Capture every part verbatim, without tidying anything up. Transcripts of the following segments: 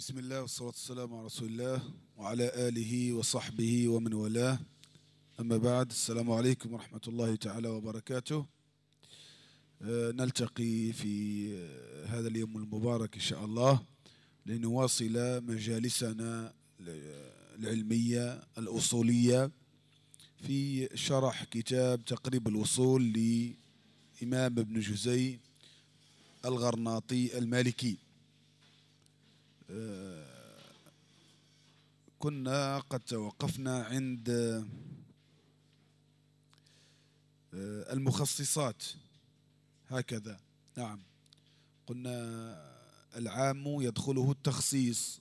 بسم الله والصلاة والسلام على رسول الله وعلى آله وصحبه ومن والاه. أما بعد، السلام عليكم ورحمة الله تعالى وبركاته. آه، نلتقي في آه، هذا اليوم المبارك إن شاء الله لنواصل مجالسنا العلمية الأصولية في شرح كتاب تقريب الوصول لإمام ابن جزي الغرناطي المالكي. كنا قد توقفنا عند المخصصات هكذا. نعم، قلنا العام يدخله التخصيص،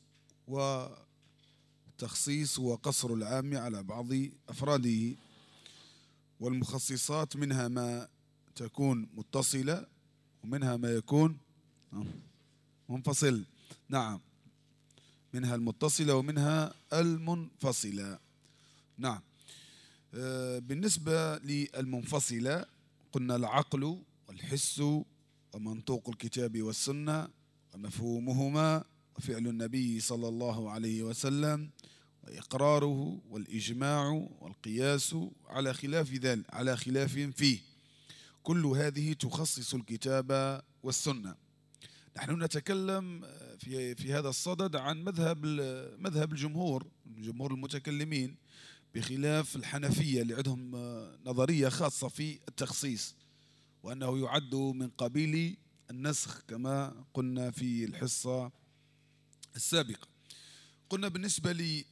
والتخصيص هو قصر العام على بعض أفراده، والمخصصات منها ما تكون متصلة ومنها ما يكون منفصل. نعم، منها المتصلة ومنها المنفصلة. نعم. بالنسبة للمنفصلة قلنا العقل والحس ومنطوق الكتاب والسنة ومفهومهما وفعل النبي صلى الله عليه وسلم وإقراره والإجماع والقياس على خلاف ذلك على خلاف فيه. كل هذه تخصص الكتاب والسنة. نحن نتكلم في في هذا الصدد عن مذهب مذهب الجمهور جمهور المتكلمين، بخلاف الحنفية اللي عندهم نظرية خاصة في التخصيص، وأنه يعد من قبيل النسخ كما قلنا في الحصة السابقة. قلنا بالنسبة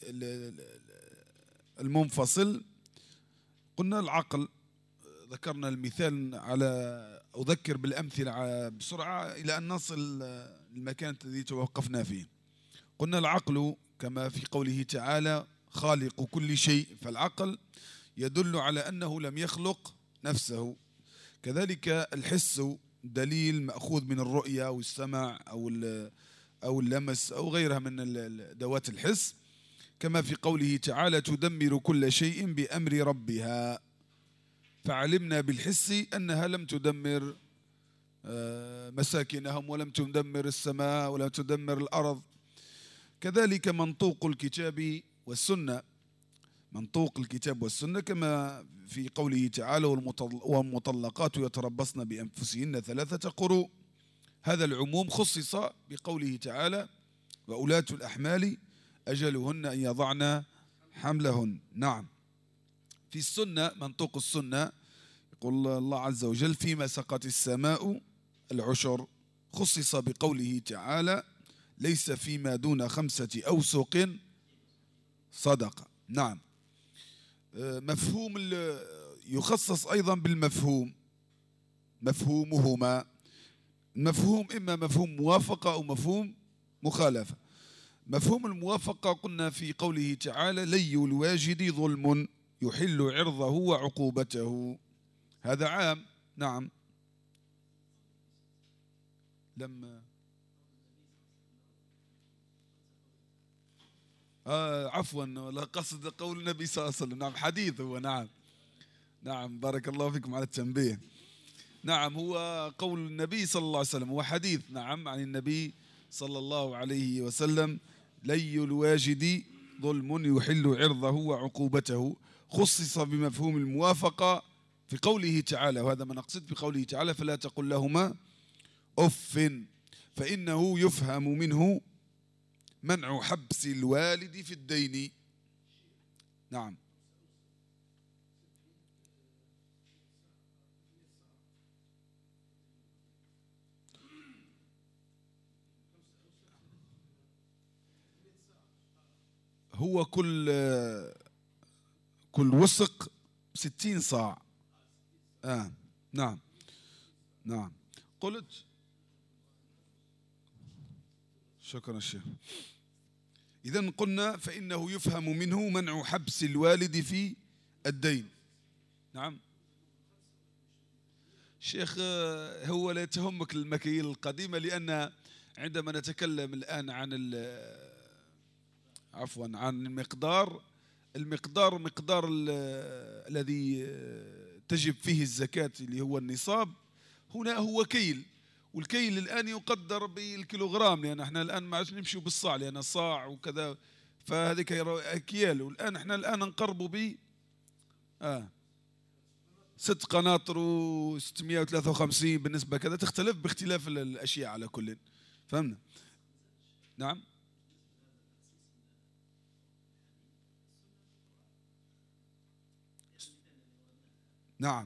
للمنفصل قلنا العقل، ذكرنا المثال على أذكر بالأمثلة بسرعة إلى أن نصل المكان الذي توقفنا فيه. قلنا العقل كما في قوله تعالى خالق كل شيء، فالعقل يدل على أنه لم يخلق نفسه. كذلك الحس دليل مأخوذ من الرؤية أو السمع أو أو اللمس أو غيرها من ذوات الحس، كما في قوله تعالى تدمر كل شيء بأمر ربها، فعلمنا بالحس أنها لم تدمر مساكنهم ولم تدمر السماء ولم تدمر الأرض. كذلك منطوق الكتاب والسنة، منطوق الكتاب والسنة كما في قوله تعالى والمطلقات يتربصن بأنفسهن ثلاثة قروء. هذا العموم خصص بقوله تعالى وأولاة الأحمال أجلهن أن يضعن حملهن. نعم. في السنة منطوق السنة يقول الله عز وجل فيما سقط السماء العشر، خصص بقوله تعالى ليس فيما دون خمسة أوسق صدقة. نعم. مفهوم يخصص أيضا بالمفهوم، مفهومهما. المفهوم إما مفهوم موافقة أو مفهوم مخالفة. مفهوم الموافقة قلنا في قوله تعالى لي الواجد ظلم يحل عرضه وعقوبته، هذا عام. نعم. لما آه عفوا، لا قصد قول النبي صلى الله عليه وسلم. نعم، حديث هو. نعم نعم، بارك الله فيكم على التنبيه. نعم، هو قول النبي صلى الله عليه وسلم، هو حديث نعم عن النبي صلى الله عليه وسلم لي الواجد ظلم يحل عرضه وعقوبته، خصص بمفهوم الموافقة في قوله تعالى، وهذا ما نقصد بقوله تعالى فلا تقل لهما أف، فإنه يفهم منه منع حبس الوالد في الدين. نعم. هو كل كل وسق ستين صاع. آه. نعم نعم. قلت شكرا الشيخ. إذن قلنا فإنه يفهم منه منع حبس الوالد في الدين. نعم. شيخ، هو لا تهمك المكاييل القديمة، لأن عندما نتكلم الآن عن عفوا عن المقدار المقدار مقدار الذي تجب فيه الزكاة اللي هو النصاب، هنا هو كيل، والكيل الآن يقدر بالكيلوغرام، لأن احنا الآن ما عادش نمشي بالصاع، لأن الصاع وكذا، فهذيك أكيال. والآن احنا الآن نقربوا ب آه ست قناطر وستمائة وثلاثة وخمسين بالنسبة كذا، تختلف باختلاف الأشياء على كل. فهمنا؟ نعم. نعم.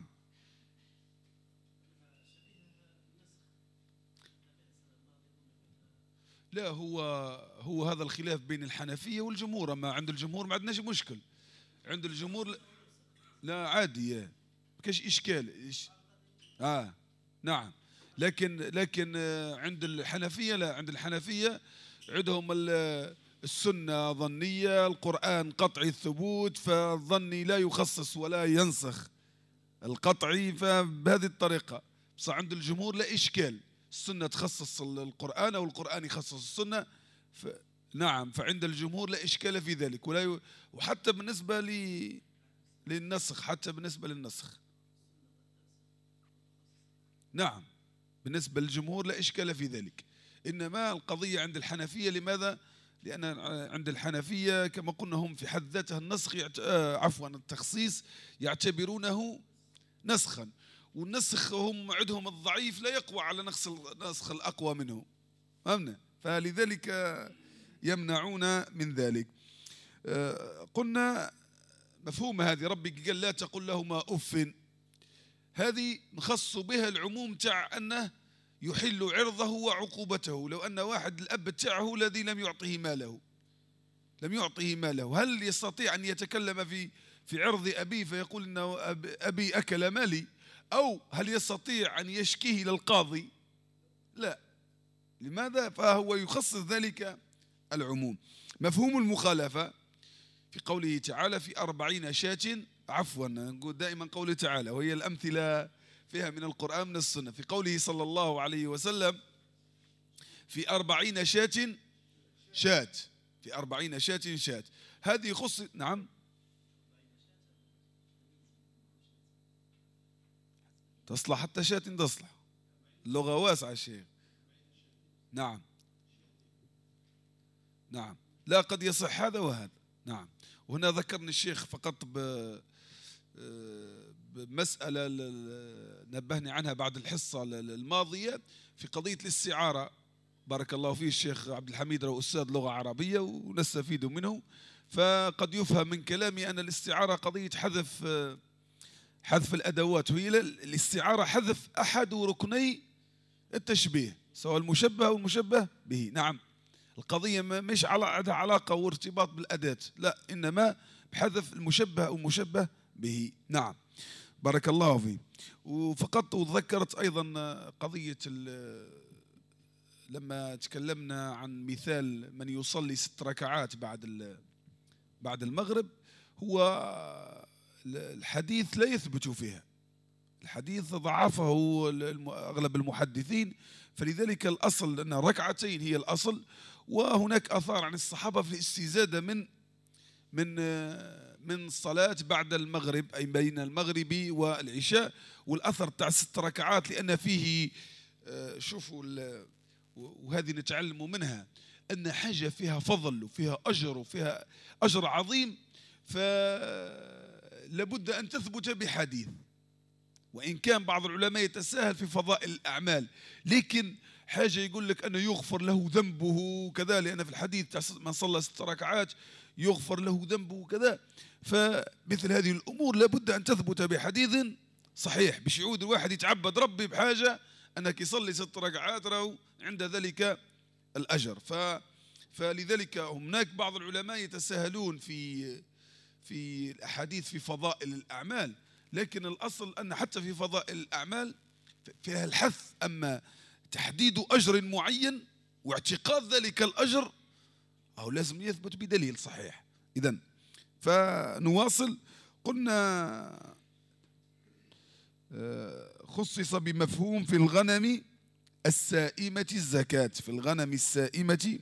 لا، هو هو هذا الخلاف بين الحنفية والجمهور. أما عند الجمهور ما عندناش مشكل. عند الجمهور لا عادي، ما كاش إشكال. إيش آه نعم. لكن لكن عند الحنفية لا، عند الحنفية عندهم السنة ظنية، القرآن قطعي الثبوت، فالظني لا يخصص ولا ينسخ القطعي، فبهذه الطريقة. بس عند الجمهور لا إشكال، السنة تخصص القرآن أو القرآن يخصص السنة. ف... نعم، فعند الجمهور لا إشكال في ذلك. ولا ي... وحتى بالنسبة ل... للنسخ، حتى بالنسبة للنسخ نعم، بالنسبة للجمهور لا إشكال في ذلك. إنما القضية عند الحنفية، لماذا؟ لأن عند الحنفية كما قلنا هم في حد ذاته النسخ يعت... آه عفوا التخصيص يعتبرونه نسخا، والنسخ هم عندهم الضعيف لا يقوى على نسخ النسخ الأقوى منه. فهمنا؟ فلذلك يمنعون من ذلك. آه قلنا مفهوم هذه، ربك قال لا تقل لهما أف، هذه نخص بها العموم تاع أنه يحل عرضه وعقوبته. لو أن واحد الأب تاعه الذي لم يعطيه ماله لم يعطيه ماله هل يستطيع أن يتكلم في في عرض أبيه فيقول إنه أبي أكل مالي؟ أو هل يستطيع أن يشكيه إلى القاضي؟ لا. لماذا؟ فهو يخصص ذلك العموم. مفهوم المخالفة في قوله تعالى في أربعين شاة، عفوا نقول دائما قوله تعالى وهي الأمثلة فيها من القرآن من السنة. في قوله صلى الله عليه وسلم في أربعين شاة شاة في أربعين شاة شاة، هذه خص. نعم تصلح حتى شاة تصلح، اللغة واسعة الشيخ. نعم نعم، لا قد يصح هذا وهذا. نعم. وهنا ذكرني الشيخ فقط بمسألة نبهني عنها بعد الحصة الماضية في قضية الاستعارة. بارك الله فيه الشيخ عبد الحميد راه أستاذ لغة عربية ونستفيد منه، فقد يفهم من كلامي أن الاستعارة قضية حذف حذف الأدوات، وهي الاستعارة حذف أحد ركني التشبيه سواء المشبه أو المشبه به. نعم، القضية مش عندها علاقة وارتباط بالأداة، لا، إنما بحذف المشبه أو المشبه به. نعم، بارك الله فيه. وفقط وذكرت أيضا قضية لما تكلمنا عن مثال من يصلي ست ركعات بعد بعد المغرب، هو الحديث لا يثبت فيها، الحديث ضعفه أغلب المحدثين، فلذلك الأصل أن ركعتين هي الأصل. وهناك آثار عن الصحابة في الاستزادة من من من صلاة بعد المغرب، أي بين المغرب والعشاء، والأثر تاع ست ركعات لأن فيه شوفوا، وهذه نتعلم منها أن حاجة فيها فضل وفيها أجر وفيها أجر عظيم، فلابد أن تثبت بحديث. وإن كان بعض العلماء يتساهل في فضائل الأعمال، لكن حاجة يقول لك أنه يغفر له ذنبه كذا، لأن في الحديث من صلى ست ركعات يغفر له ذنبه كذا. فمثل هذه الأمور لابد أن تثبت بحديث صحيح، باش يعود الواحد يتعبد ربي بحاجة أنك يصلي ست ركعات راهو عند ذلك الأجر. ف فلذلك هناك بعض العلماء يتساهلون في في الأحاديث في فضائل الأعمال، لكن الأصل أن حتى في فضائل الأعمال فيها الحث، أما تحديد أجر معين واعتقاد ذلك الأجر أو لازم يثبت بدليل صحيح. إذن فنواصل. قلنا خصص بمفهوم في الغنم السائمة الزكاة، في الغنم السائمة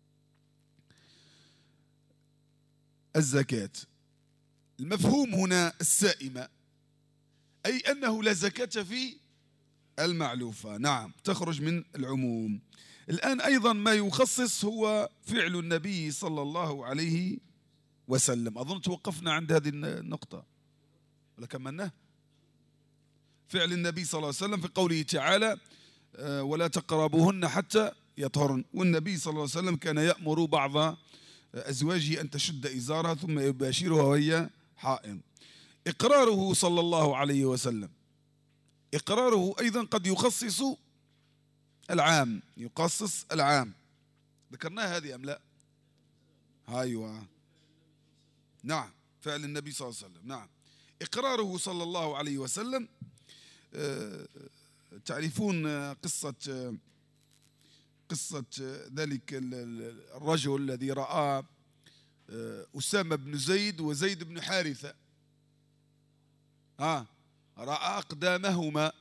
الزكاة. المفهوم هنا السائمة أي أنه لا زكاة في المعلوفة، نعم تخرج من العموم. الآن أيضا ما يخصص هو فعل النبي صلى الله عليه وسلم. أظن توقفنا عند هذه النقطة ولا كملنا؟ فعل النبي صلى الله عليه وسلم في قوله تعالى ولا تقربوهن حتى يطهرن، والنبي صلى الله عليه وسلم كان يأمر بعض أزواجه أن تشد إزارها ثم يباشرها وهي حائض. إقراره صلى الله عليه وسلم، إقراره أيضا قد يخصص العام، يخصص العام. ذكرناها هذه أم لا؟ أيوة نعم، فعل النبي صلى الله عليه وسلم. نعم، إقراره صلى الله عليه وسلم. تعرفون قصة قصة ذلك الرجل الذي رأى أسامة بن زيد وزيد بن حارثة، ها رأى أقدامهما،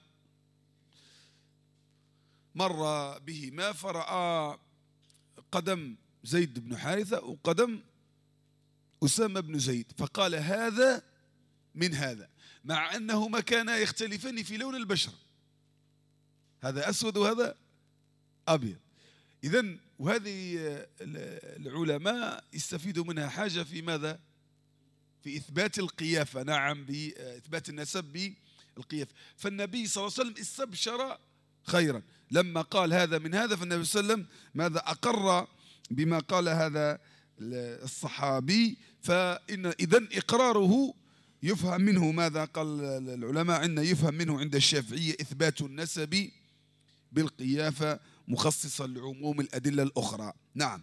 مر بهما فرأى قدم زيد بن حارثة وقدم أسامة بن زيد، فقال هذا من هذا، مع أنهما كانا يختلفان في لون البشرة، هذا أسود وهذا أبيض. إذن وهذه العلماء يستفيدوا منها حاجة في ماذا؟ في إثبات القيافة، نعم، بإثبات النسب بالقيافة. فالنبي صلى الله عليه وسلم استبشر خيرا لما قال هذا من هذا، فالنبي صلى الله عليه وسلم ماذا؟ أقر بما قال هذا الصحابي. فإن إذن إقراره يفهم منه ماذا قال العلماء عندنا؟ يفهم منه عند الشافعية إثبات النسب بالقيافة مخصصا لعموم الأدلة الأخرى. نعم.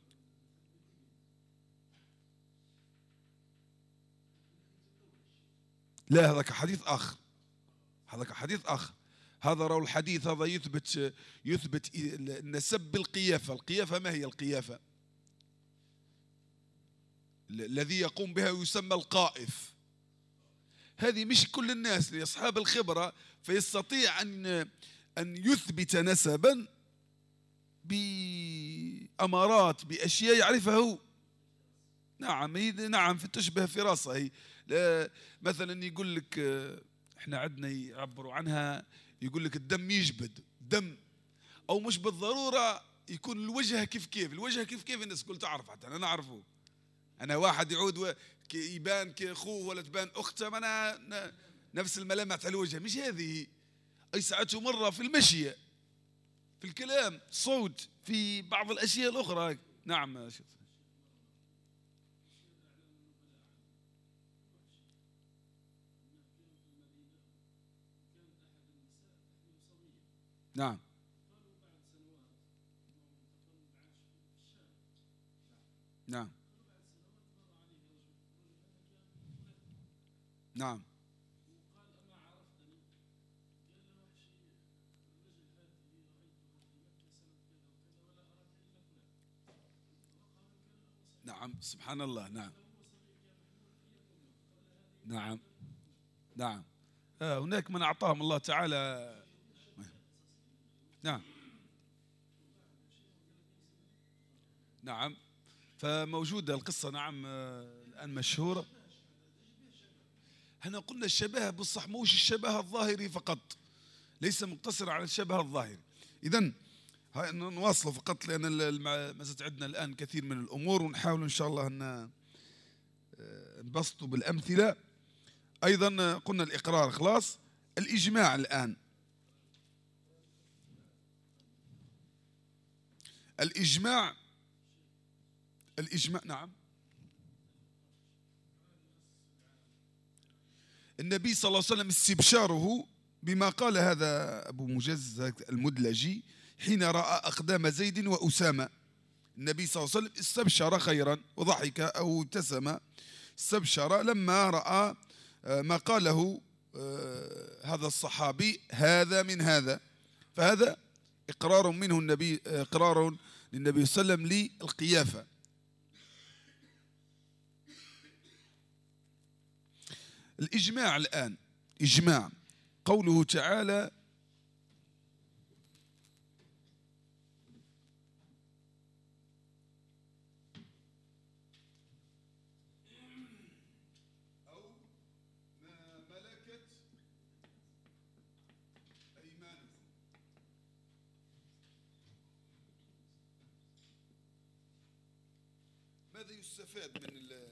لا، هذاك حديث آخر، هذاك حديث آخر. هذا رو الحديث هذا يثبت يثبت النسب بالقيافة. القيافة ما هي القيافة؟ الذي يقوم بها يسمى القائف. هذه مش كل الناس لأصحاب الخبرة فيستطيع أن أن يثبت نسبا بأمارات بأشياء يعرفها هو. نعم نعم تشبه فراسة هي. مثلا يقول لك احنا عندنا يعبروا عنها، يقول لك الدم يجبد دم، او مش بالضروره يكون الوجه كيف كيف، الوجه كيف كيف الناس كل تعرف، حتى انا نعرفه. انا واحد يعود يبان كاخوه ولا تبان اخته، ما انا نفس الملامح تاع الوجه، مش هذه. اي ساعته مره في المشيه، في الكلام، صوت، في بعض الاشياء الاخرى. نعم نعم نعم نعم نعم سبحان الله. نعم نعم نعم. آه هناك من أعطاهم الله تعالى. نعم نعم. فموجودة القصة، نعم الآن مشهورة. احنا قلنا الشبه بالصح موش الشبه الظاهري فقط، ليس مقتصر على الشبه الظاهري. إذن نواصل فقط لأن ما زلت عندنا الآن كثير من الأمور، ونحاول إن شاء الله أن نبسطوا بالأمثلة. أيضا قلنا الإقرار خلاص. الإجماع الآن، الإجماع الإجماع نعم. النبي صلى الله عليه وسلم استبشاره بما قال هذا أبو مجز المدلجي حين رأى أقدام زيد وأسامة. النبي صلى الله عليه وسلم استبشر خيرا وضحك أو ابتسم، استبشر لما رأى ما قاله هذا الصحابي هذا من هذا. فهذا إقرار منه النبي، إقرار للنبي صلى الله عليه وسلم للقيافة. الإجماع الآن، إجماع قوله تعالى أو ما ملكت أيمانكم. ماذا يستفاد من ال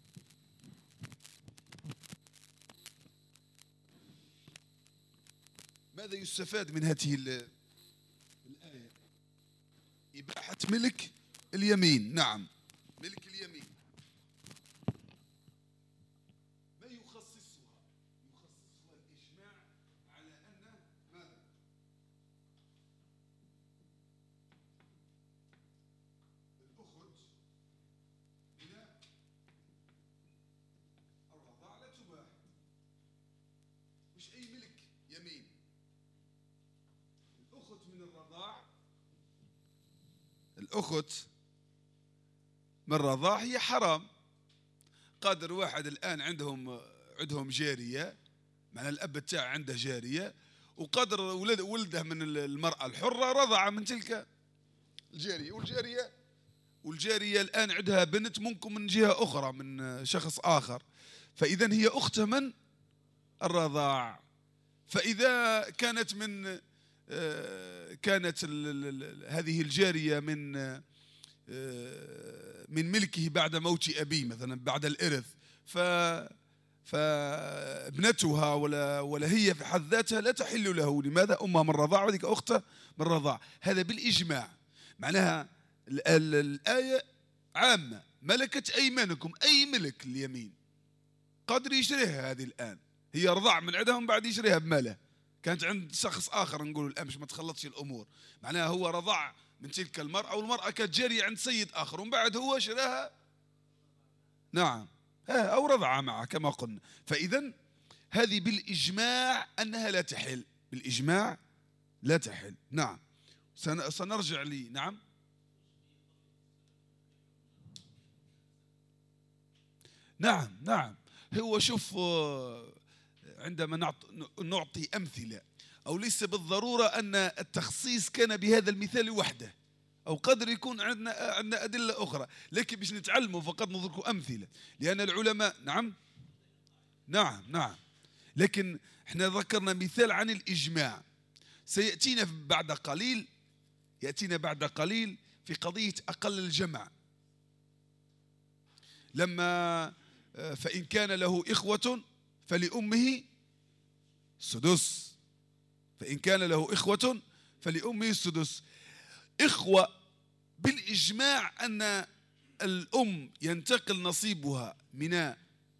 ماذا يستفاد من هذه الآية؟ إباحة ملك اليمين. نعم، ملك اليمين. ما يخصصها؟ يخصصها الإجماع على أن ماذا؟ الأخت من الرضاع لا تباح. مش أي ملك يمين. الأخت من الرضاع، الأخت من الرضاع هي حرام. قادر واحد الآن عندهم عندهم جارية، معنى الأب تاعه عنده جارية، وقادر ولد ولده من المرأة الحرة رضع من تلك الجارية، والجارية والجارية الآن عندها بنت ممكن من جهة أخرى من شخص آخر، فإذا هي أخته من الرضاع. فإذا كانت من كانت هذه الجارية من من ملكه بعد موت أبيه مثلا، بعد الإرث، ف فابنتها ولا ولا هي في حد ذاتها لا تحل له. لماذا؟ أمها من الرضاع وذيك أختها من الرضاع. هذا بالإجماع. معناها الآية عامة، ملكت أيمانكم، أي ملك اليمين قادر يشريها. هذه الآن هي رضع من عندهم، بعد يشريها بماله. كانت عند شخص آخر نقول الآن مش ما تخلطش الأمور، معناها هو رضع من تلك المرأة، والمرأة كانت جارية عند سيد آخر، ومن بعد هو شراها. نعم، أو رضع معه كما قلنا. فإذا هذه بالإجماع أنها لا تحل، بالإجماع لا تحل. نعم، سنرجع لي. نعم، نعم، نعم. هو شوف، عندما نعطي أمثلة، أو ليس بالضرورة أن التخصيص كان بهذا المثال وحده، أو قدر يكون عندنا عندنا أدلة أخرى، لكن باش نتعلموا فقط نضرب أمثلة، لأن العلماء. نعم، نعم، نعم. لكن احنا ذكرنا مثال عن الإجماع، سيأتينا بعد قليل، يأتينا بعد قليل في قضية أقل الجمع، لما فإن كان له إخوة فلأمه السدس، فإن كان له إخوة فلأمه السدس. إخوة بالإجماع أن الأم ينتقل نصيبها من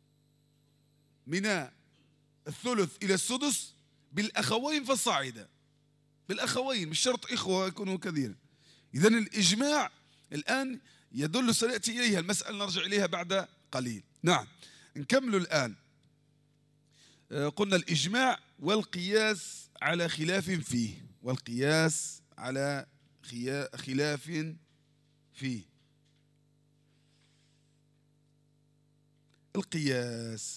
من الثلث إلى السدس، بالأخوين فالصاعدة، بالأخوين مش شرط إخوة يكونوا كثيرا. إذن الإجماع الآن يدل، سنأتي إليها المسألة نرجع إليها بعد قليل. نعم، نكمل الآن. قلنا الإجماع والقياس على خلاف فيه، والقياس على خلاف فيه. القياس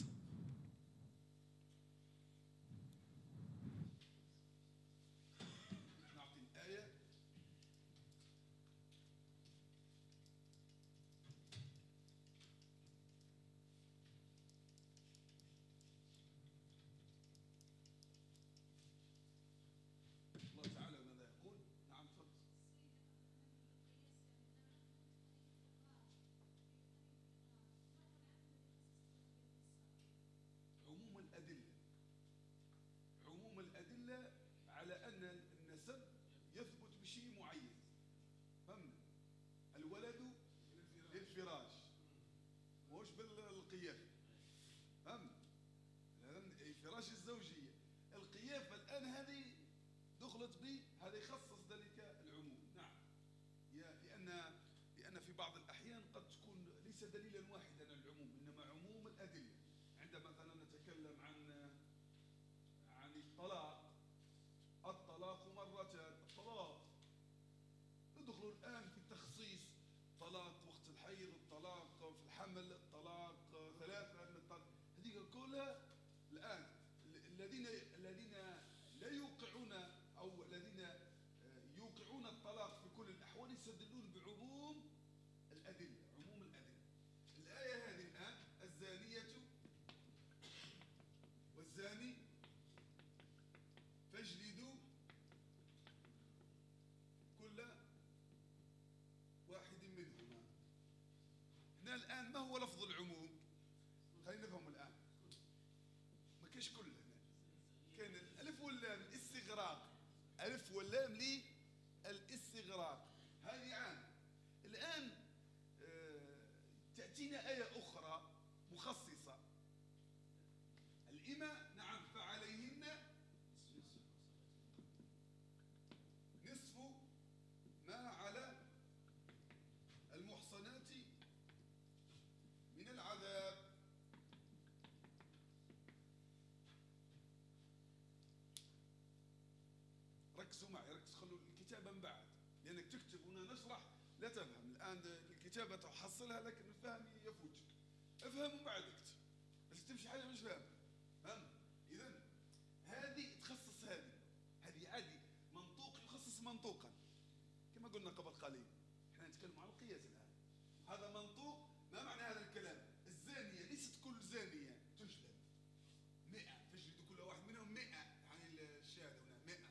ركزوا معي، ركز، خلوا الكتابة من بعد، لأنك تكتب هنا نشرح لا تفهم. الآن الكتابة تحصلها لكن الفهم يفوتك. افهم ومن بعد اكتب، بس تمشي حاجة مش فاهم. فهم؟ إذا هذه تخصص، هذه هذه عادي، منطوق يخصص منطوقا كما قلنا قبل قليل. احنا نتكلم عن القياس الآن. هذا منطوق. ما معنى هذا الكلام؟ الزانية ليست كل زانية تجلد مئة، تجلد كل واحد منهم مئة، يعني الشهادة هنا مئة.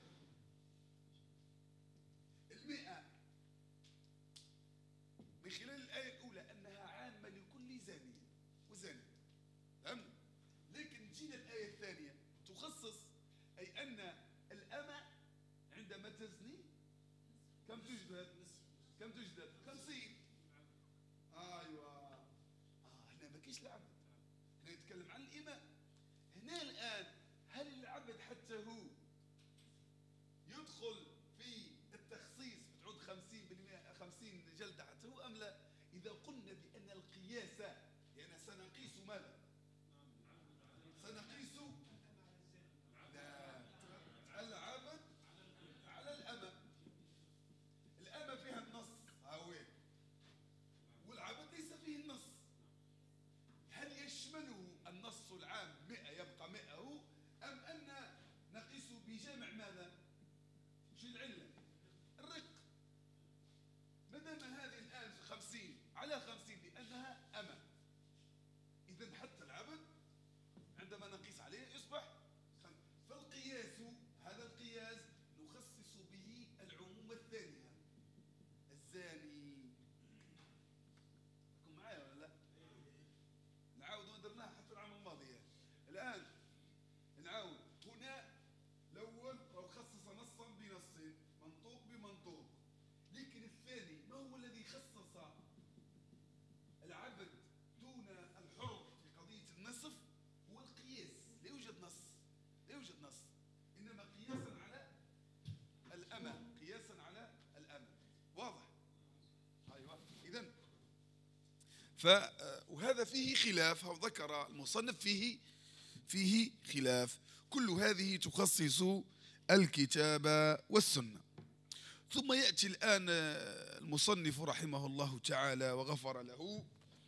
المئة من خلال الآية الأولى أنها عامة لكل زانية وزاني، فهمنا؟ لكن جينا الآية الثانية تخصص، أي أن الأمة عندما تزني كم تجلد؟ كم تجلد؟ خمسين. أيوة. آه هنا ما كاينش العبد، هنا نتكلم عن الإماء. هنا الآن هل العبد حتى هو يدخل في التخصيص بتعود خمسين بالمئة، خمسين جلدة حتى هو أم لا؟ إذا قلنا بأن القياس، لأن سنقيس ماذا؟ سنقيس لا العبد على الأمة. الأمة فيها النص هاوي، والعبد ليس فيه النص. هل يشمله النص العام مئة يبقى مئة هو، أم أن نقيس بجمع ماذا؟ شو العلة؟ الرق. مادام هذه الآن خمسين على خمسين لأنها أمة، إذن حتى العبد عندما نقيس عليه يصبح. فالقياس، هذا القياس نخصص به العموم الثانية، الزاني. كن معايا ولا لا؟ نعاود ودرناها حتى العام الماضي. الآن نعاود. هنا الأول لو خصص نصا بنص، منطوق بمنطوق. لكن الثاني ما هو الذي خصص العبد دون الحر في قضية النصف؟ هو القياس. لا يوجد نص، لا يوجد نص، إنما قياسا على الأمة، قياسا على الأمة. واضح؟ أيوة. إذن ف وهذا فيه خلاف، ذكر المصنف فيه فيه خلاف. كل هذه تخصص الكتاب والسنة. ثم يأتي الآن المصنف رحمه الله تعالى وغفر له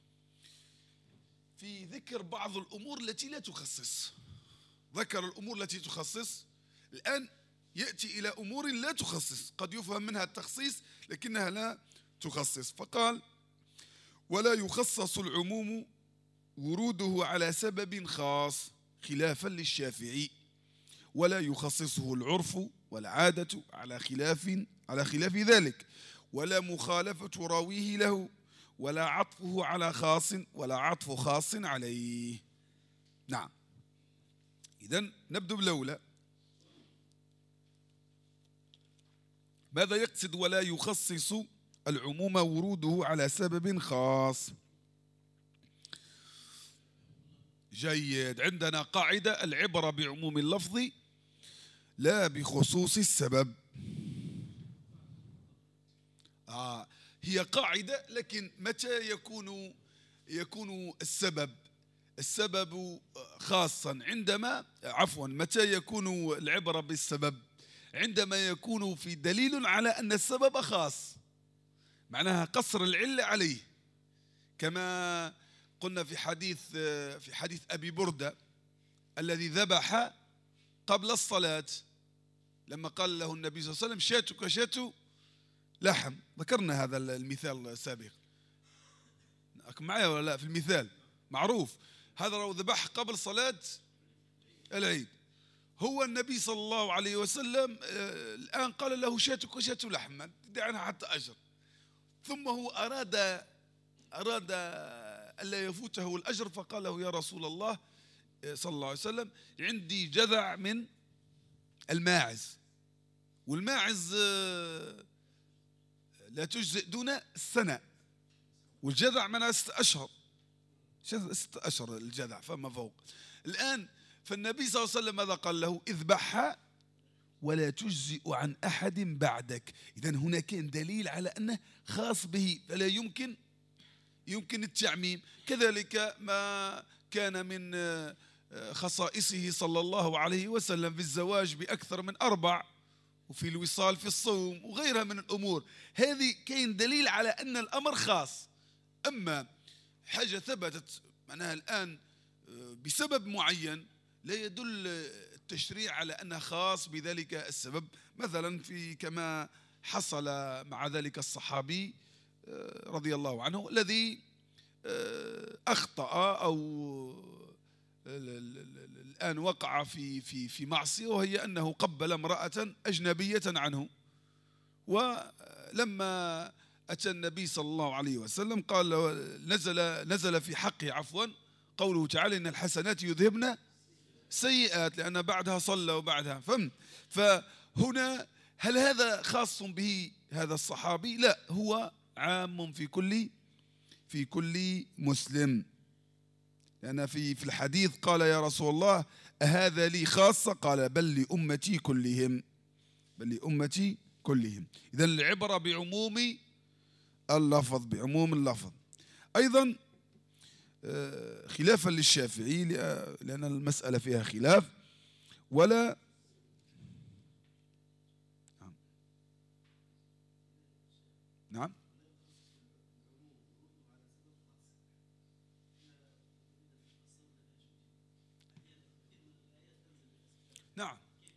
في ذكر بعض الأمور التي لا تخصص. ذكر الأمور التي تخصص، الآن يأتي إلى أمور لا تخصص، قد يفهم منها التخصيص لكنها لا تخصص. فقال: ولا يخصص العموم وروده على سبب خاص خلافا للشافعي، ولا يخصصه العرف والعادة على خلاف على خلاف ذلك، ولا مخالفة راويه له، ولا عطفه على خاص، ولا عطف خاص عليه. نعم. إذن نبدأ بالأولى. ماذا يقصد ولا يخصص العموم وروده على سبب خاص؟ جيد. عندنا قاعدة: العبرة بعموم اللفظ لا بخصوص السبب. آه هي قاعدة، لكن متى يكون يكون السبب السبب خاصا؟ عندما عفوا متى يكون العبرة بالسبب؟ عندما يكون في دليل على أن السبب خاص، معناها قصر العلة عليه، كما قلنا في حديث في حديث أبي بردة الذي ذبح قبل الصلاة، لما قال له النبي صلى الله عليه وسلم: شاتك شات لحم. ذكرنا هذا المثال السابق معايا ولا لا؟ في المثال معروف هذا، لو ذبح قبل صلاة العيد. هو النبي صلى الله عليه وسلم الآن قال له: شاتك شات لحم، ما تدعي عنها حتى أجر. ثم هو أراد أراد ألا يفوته الأجر، فقال له: يا رسول الله صلى الله عليه وسلم، عندي جذع من الماعز، والماعز لا تجزئ دون السنة، والجذع منها ست أشهر، ست أشهر الجذع فما فوق. الآن فالنبي صلى الله عليه وسلم ماذا قال له؟ اذبحها ولا تجزئ عن أحد بعدك. إذن هنا كان دليل على أنه خاص به، فلا يمكن يمكن التعميم. كذلك ما كان من خصائصه صلى الله عليه وسلم في الزواج بأكثر من أربع، وفي الوصال في الصوم وغيرها من الأمور. هذه كاين دليل على أن الأمر خاص. أما حاجة ثبتت معناها الآن بسبب معين لا يدل التشريع على أنها خاص بذلك السبب. مثلا في كما حصل مع ذلك الصحابي رضي الله عنه الذي أخطأ أو الآن وقع في في في معصية، وهي أنه قبل امرأة أجنبية عنه. ولما أتى النبي صلى الله عليه وسلم قال نزل نزل في حقه عفوا قوله تعالى إن الحسنات يذهبن سيئات، لأن بعدها صلى وبعدها فهم. فهنا هل هذا خاص به هذا الصحابي؟ لا، هو عام في كل في كل مسلم. لأن في في الحديث قال يا رسول الله أهذا لي خاصة؟ قال بل لأمتي كلهم، بل لأمتي كلهم. إذن العبرة بعموم اللفظ، بعموم اللفظ. أيضا خلافا للشافعي لأن المسألة فيها خلاف، ولا نعم نعم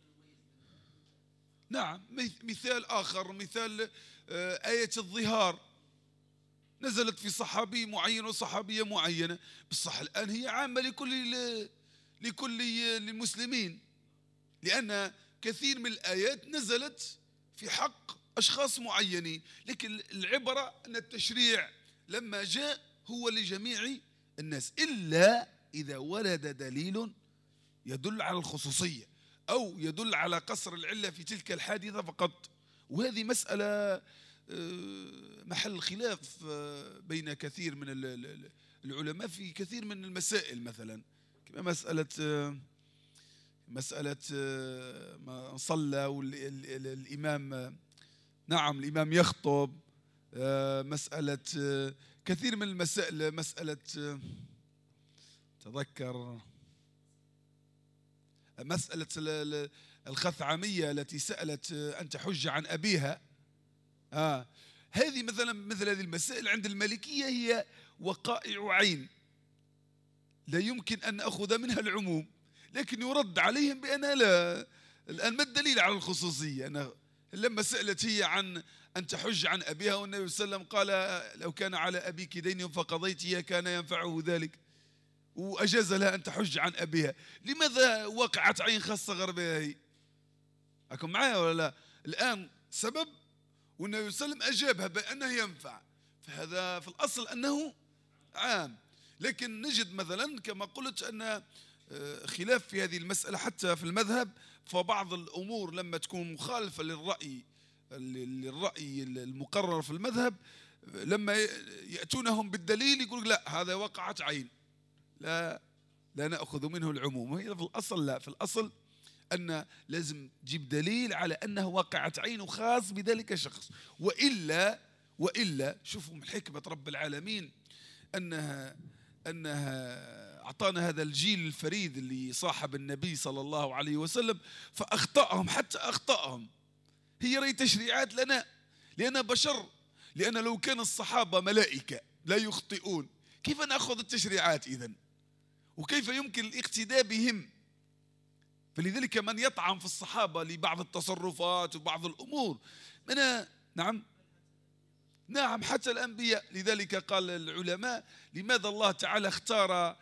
نعم مثال آخر، مثال آية الظهار نزلت في صحابي معين وصحابية معينة، بالصح الآن هي عامة لكل لكل المسلمين، لأن كثير من الآيات نزلت في حق أشخاص معينين. لكن العبرة أن التشريع لما جاء هو لجميع الناس، إلا إذا ورد دليل يدل على الخصوصية أو يدل على قصر العلة في تلك الحادثة فقط. وهذه مسألة محل خلاف بين كثير من العلماء في كثير من المسائل، مثلا كما مسألة مسألة ما صلى والإمام نعم الإمام يخطب، مسألة كثير من المسائل، مسألة تذكر مسألة الخثعمية التي سألت أن تحج عن أبيها. آه هذه مثلا مثل هذه المسائل عند المالكية هي وقائع عين لا يمكن أن نأخذ منها العموم، لكن يرد عليهم بأنها لا. الآن ما الدليل على الخصوصية؟ أنا لما سألت هي عن أن تحج عن أبيها والنبي صلى الله عليه وسلم قال لو كان على أبيك دين فقضيتها كان ينفعه ذلك، وأجاز لها أن تحج عن أبيها. لماذا وقعت عين خاصة غير بها هي؟ أكون معايا ولا لا؟ الآن سبب والنبي صلى الله عليه وسلم أجابها بأنه ينفع، فهذا في الأصل أنه عام. لكن نجد مثلا كما قلت أن خلاف في هذه المسألة حتى في المذهب، فبعض الأمور لما تكون مخالفة للرأي للرأي المقرر في المذهب لما يأتونهم بالدليل يقول لا هذا وقعت عين، لا لا نأخذ منه العموم. وهي في الأصل لا، في الأصل أن لازم تجيب دليل على أنه وقعت عين خاص بذلك الشخص، وإلا وإلا شوفوا من حكمة رب العالمين أنها أنها أعطانا هذا الجيل الفريد اللي صاحب النبي صلى الله عليه وسلم، فأخطأهم حتى أخطأهم هي رأي تشريعات لنا لأن بشر. لأن لو كان الصحابة ملائكة لا يخطئون كيف نأخذ التشريعات إذن؟ وكيف يمكن الاقتداء بهم؟ فلذلك من يطعن في الصحابة لبعض التصرفات وبعض الأمور من نعم نعم حتى الأنبياء. لذلك قال العلماء لماذا الله تعالى اختار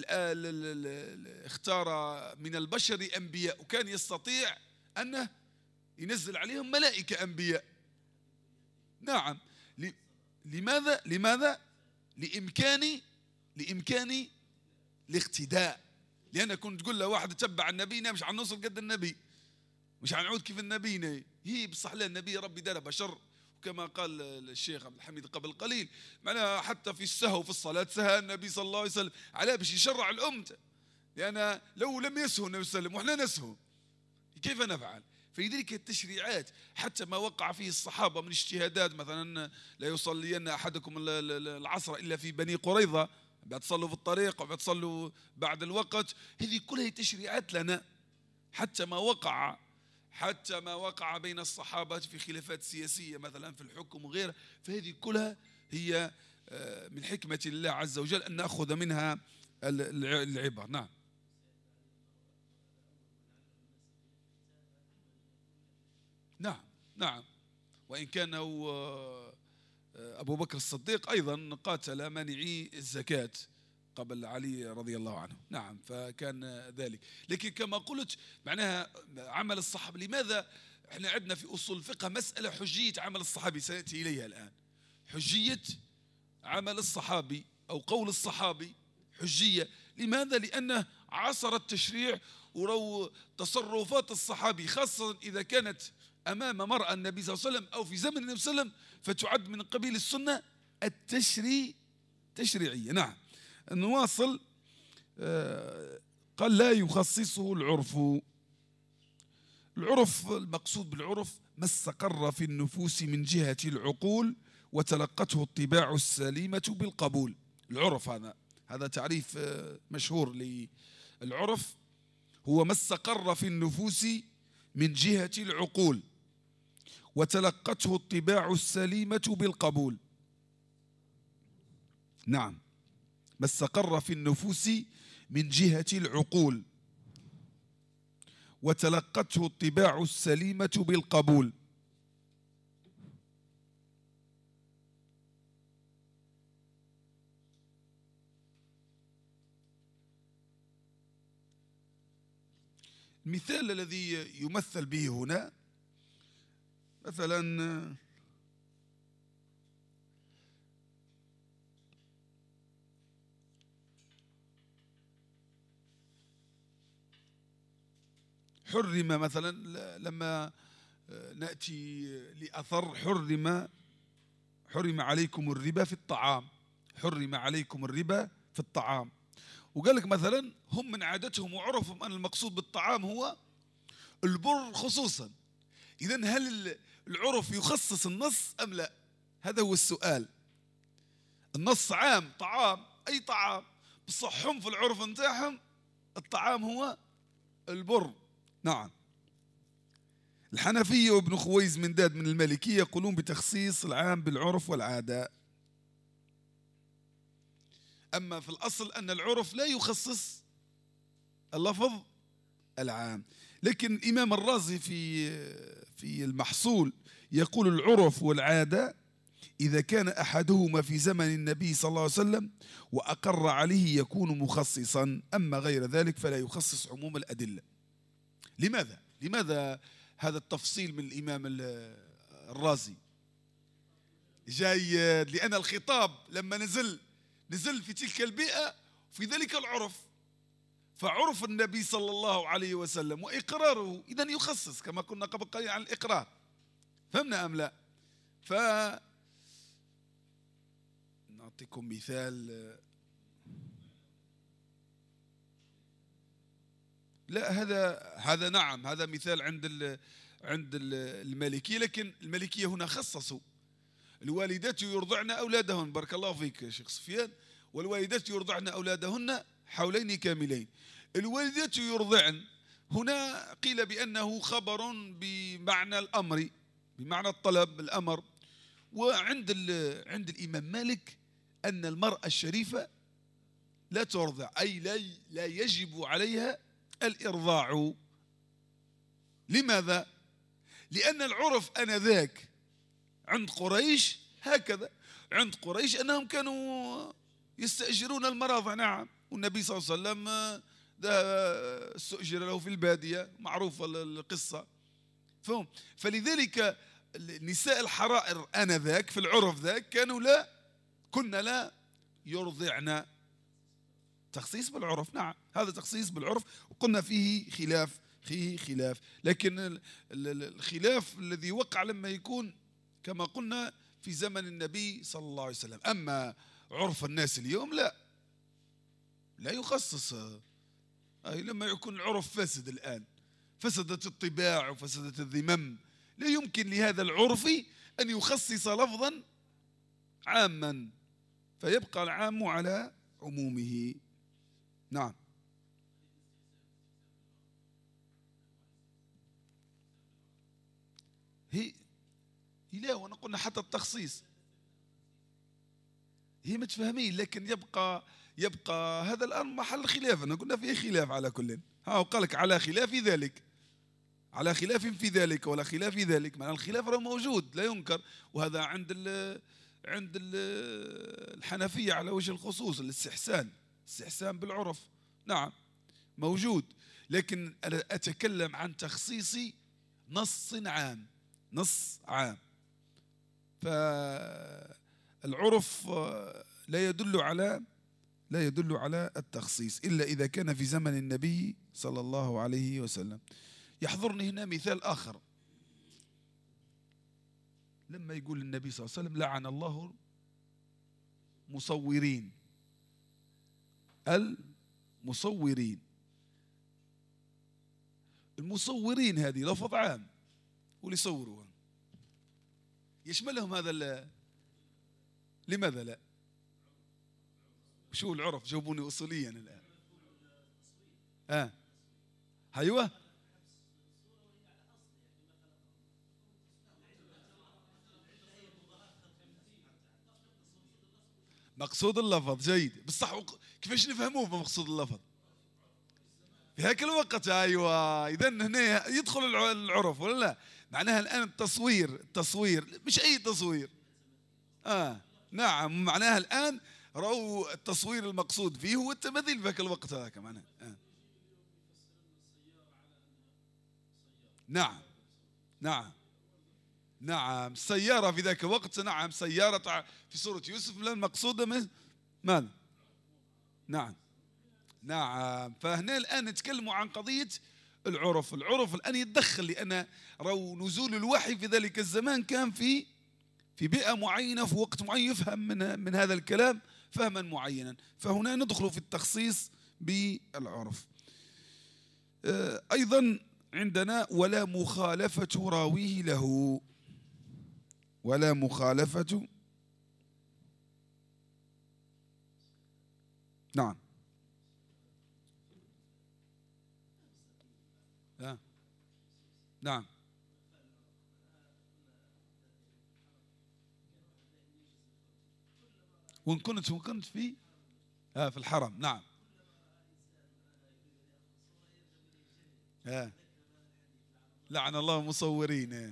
اختار من البشر أنبياء وكان يستطيع أنه ينزل عليهم ملائكة أنبياء؟ نعم لماذا لماذا لإمكان لإمكان الاقتداء. لأن كنت تقول له واحد تبع النبي مش حنوصل قد النبي، مش حنعود كيف النبي. هي بصح لا، النبي ربي دار بشر، وكما قال الشيخ عبد الحميد قبل قليل معناها حتى في السهو في الصلاة سهى النبي صلى الله عليه وسلم على باش يشرع الأمة، لأن لو لم يسهو النبي صلى الله عليه وسلم وإحنا نسهو كيف نفعل؟ فلذلك التشريعات حتى ما وقع فيه الصحابة من اجتهادات، مثلا لا يصلين أحدكم العصر إلا في بني قريظة، بعد تصلوا في الطريق وبعد تصلوا بعد الوقت، هذه كلها تشريعات لنا. حتى ما وقع حتى ما وقع بين الصحابة في خلافات سياسية مثلا في الحكم وغيره، فهذه كلها هي من حكمة الله عز وجل أن نأخذ منها العبر. نعم. نعم نعم. وإن كان أبو بكر الصديق أيضا قاتل مانعي الزكاة قبل علي رضي الله عنه. نعم، فكان ذلك. لكن كما قلت معناها عمل الصحابة، لماذا احنا عندنا في أصول الفقه مسألة حجية عمل الصحابي، سنأتي إليها الآن. حجية عمل الصحابي أو قول الصحابي حجية. لماذا؟ لأنه عصر التشريع، ورو تصرفات الصحابي خاصة إذا كانت أمام مرأى النبي صلى الله عليه وسلم أو في زمن النبي صلى الله عليه وسلم فتعد من قبيل السنة التشري تشريعية. نعم. نواصل. قال لا يخصصه العرف. العرف المقصود بالعرف ما استقر في النفوس من جهة العقول وتلقته الطباع السليمة بالقبول. العرف هذا هذا تعريف مشهور للعرف، هو ما استقر في النفوس من جهة العقول وتلقته الطباع السليمة بالقبول. نعم، ما استقر في النفوس من جهة العقول وتلقته الطباع السليمة بالقبول. المثال الذي يمثل به هنا مثلا حرم مثلا لما نأتي لأثر حرم حرم عليكم الربا في الطعام، حرم عليكم الربا في الطعام. وقال لك مثلا هم من عادتهم وعرفهم أن المقصود بالطعام هو البر خصوصا. إذن هل العرف يخصص النص أم لا؟ هذا هو السؤال. النص عام طعام أي طعام، بصح هم في العرف نتاعهم الطعام هو البر. نعم. الحنفية وابن خويز من داد من المالكية يقولون بتخصيص العام بالعرف والعادة. أما في الأصل أن العرف لا يخصص اللفظ العام. لكن الإمام الرازي في في المحصول يقول العرف والعادة إذا كان أحدهما في زمن النبي صلى الله عليه وسلم وأقر عليه يكون مخصصا، أما غير ذلك فلا يخصص عموم الأدلة. لماذا؟ لماذا هذا التفصيل من الإمام الرازي؟ جيد، لأن الخطاب لما نزل نزل في تلك البيئة في ذلك العرف، فعرف النبي صلى الله عليه وسلم وإقراره إذن يخصص كما كنا قبل قليل عن الإقرار. فهمنا أم لا؟ ف نعطيكم مثال. لا هذا هذا نعم هذا مثال عند ال عند المالكية، لكن المالكية هنا خصصوا الوالدات يرضعن أولادهن. بارك الله فيك يا شيخ سفيان. والوالدات يرضعن أولادهن حولين كاملين. الوالدات يرضعن هنا قيل بأنه خبر بمعنى الأمر، بمعنى الطلب الأمر. وعند عند الإمام مالك أن المرأة الشريفة لا ترضع، أي لا لا يجب عليها الإرضاع. لماذا؟ لأن العرف آنذاك عند قريش هكذا، عند قريش أنهم كانوا يستأجرون المراضع. نعم. والنبي صلى الله عليه وسلم استأجر له في البادية، معروفة القصة. فهم؟ فلذلك نساء الحرائر آنذاك في العرف ذاك كانوا لا كنا لا يرضعن. تخصيص بالعرف. نعم هذا تخصيص بالعرف، وقلنا فيه خلاف فيه خلاف لكن الخلاف الذي وقع لما يكون كما قلنا في زمن النبي صلى الله عليه وسلم. أما عرف الناس اليوم لا لا يخصص. أي لما يكون العرف فاسد الآن، فسدت الطباع وفسدت الذمم، لا يمكن لهذا العرف أن يخصص لفظا عاما، فيبقى العام على عمومه. نعم. هي لا، وانا قلنا حتى التخصيص هي متفاهمين، لكن يبقى يبقى هذا الان محل خلاف. انا قلنا فيه خلاف على كل. ها وقال لك على خلاف ذلك، على خلاف في ذلك ولا خلاف في ذلك، معنى الخلاف راه موجود لا ينكر، وهذا عند ال عند ال الحنفية على وجه الخصوص الاستحسان، استحسان بالعرف نعم موجود. لكن أنا أتكلم عن تخصيص نص عام، نص عام. فالعرف لا يدل على لا يدل على التخصيص إلا إذا كان في زمن النبي صلى الله عليه وسلم. يحضرني هنا مثال آخر، لما يقول النبي صلى الله عليه وسلم لعن الله المصورين، المصورين المصورين هذه لفظ عام، واللي يصوروها يشملهم هذا ال... لماذا لا؟ شو العرف؟ جاوبوني أصوليا الآن. آه أيوه مقصود اللفظ جيد، بصح كيفاش نفهموه بمقصود اللفظ في هاك الوقت؟ ايوه اذا هنا يدخل العرف ولا لا؟ معناها الان التصوير، التصوير مش اي تصوير. اه نعم، معناها الان راهو التصوير المقصود فيه هو التماثيل في هاك الوقت هذاك معناها. آه. نعم نعم نعم السيارة في ذاك الوقت، نعم سيارة في سورة يوسف المقصودة من ماذا؟ نعم نعم. فهنا الآن نتكلم عن قضية العرف. العرف الآن يتدخل، لأن رو نزول الوحي في ذلك الزمان كان في في بيئة معينة في وقت معين، يفهم من من هذا الكلام فهما معينا. فهنا ندخل في التخصيص بالعرف. أيضا عندنا ولا مخالفة راويه له، ولا مخالفة نعم آه. نعم وإن كنت وإن كنت في آه في الحرم. نعم آه. لعن الله المصورين. آه.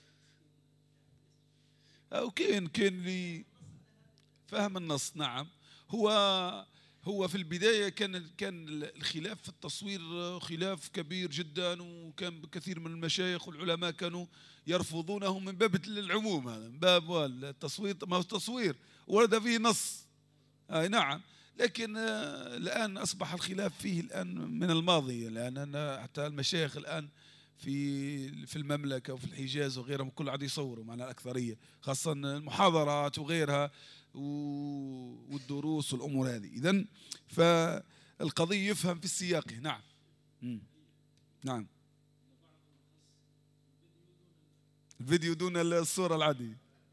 أو كاين كاين اللي فهم النص. نعم هو هو في البداية كان كان الخلاف في التصوير خلاف كبير جدا، وكان كثير من المشايخ والعلماء كانوا يرفضونه من باب العموم، هذا من باب التصوير ما هو التصوير ورد فيه نص. أي نعم. لكن الآن أصبح الخلاف فيه الآن من الماضي، لأن حتى المشايخ الآن في في المملكة وفي الحجاز وغيرهم كل عاد يصوروا معنا الأكثرية، خاصة المحاضرات وغيرها والدروس والأمور هذه. إذن فالقضية يفهم في السياق. نعم نعم الفيديو دون الصورة العادية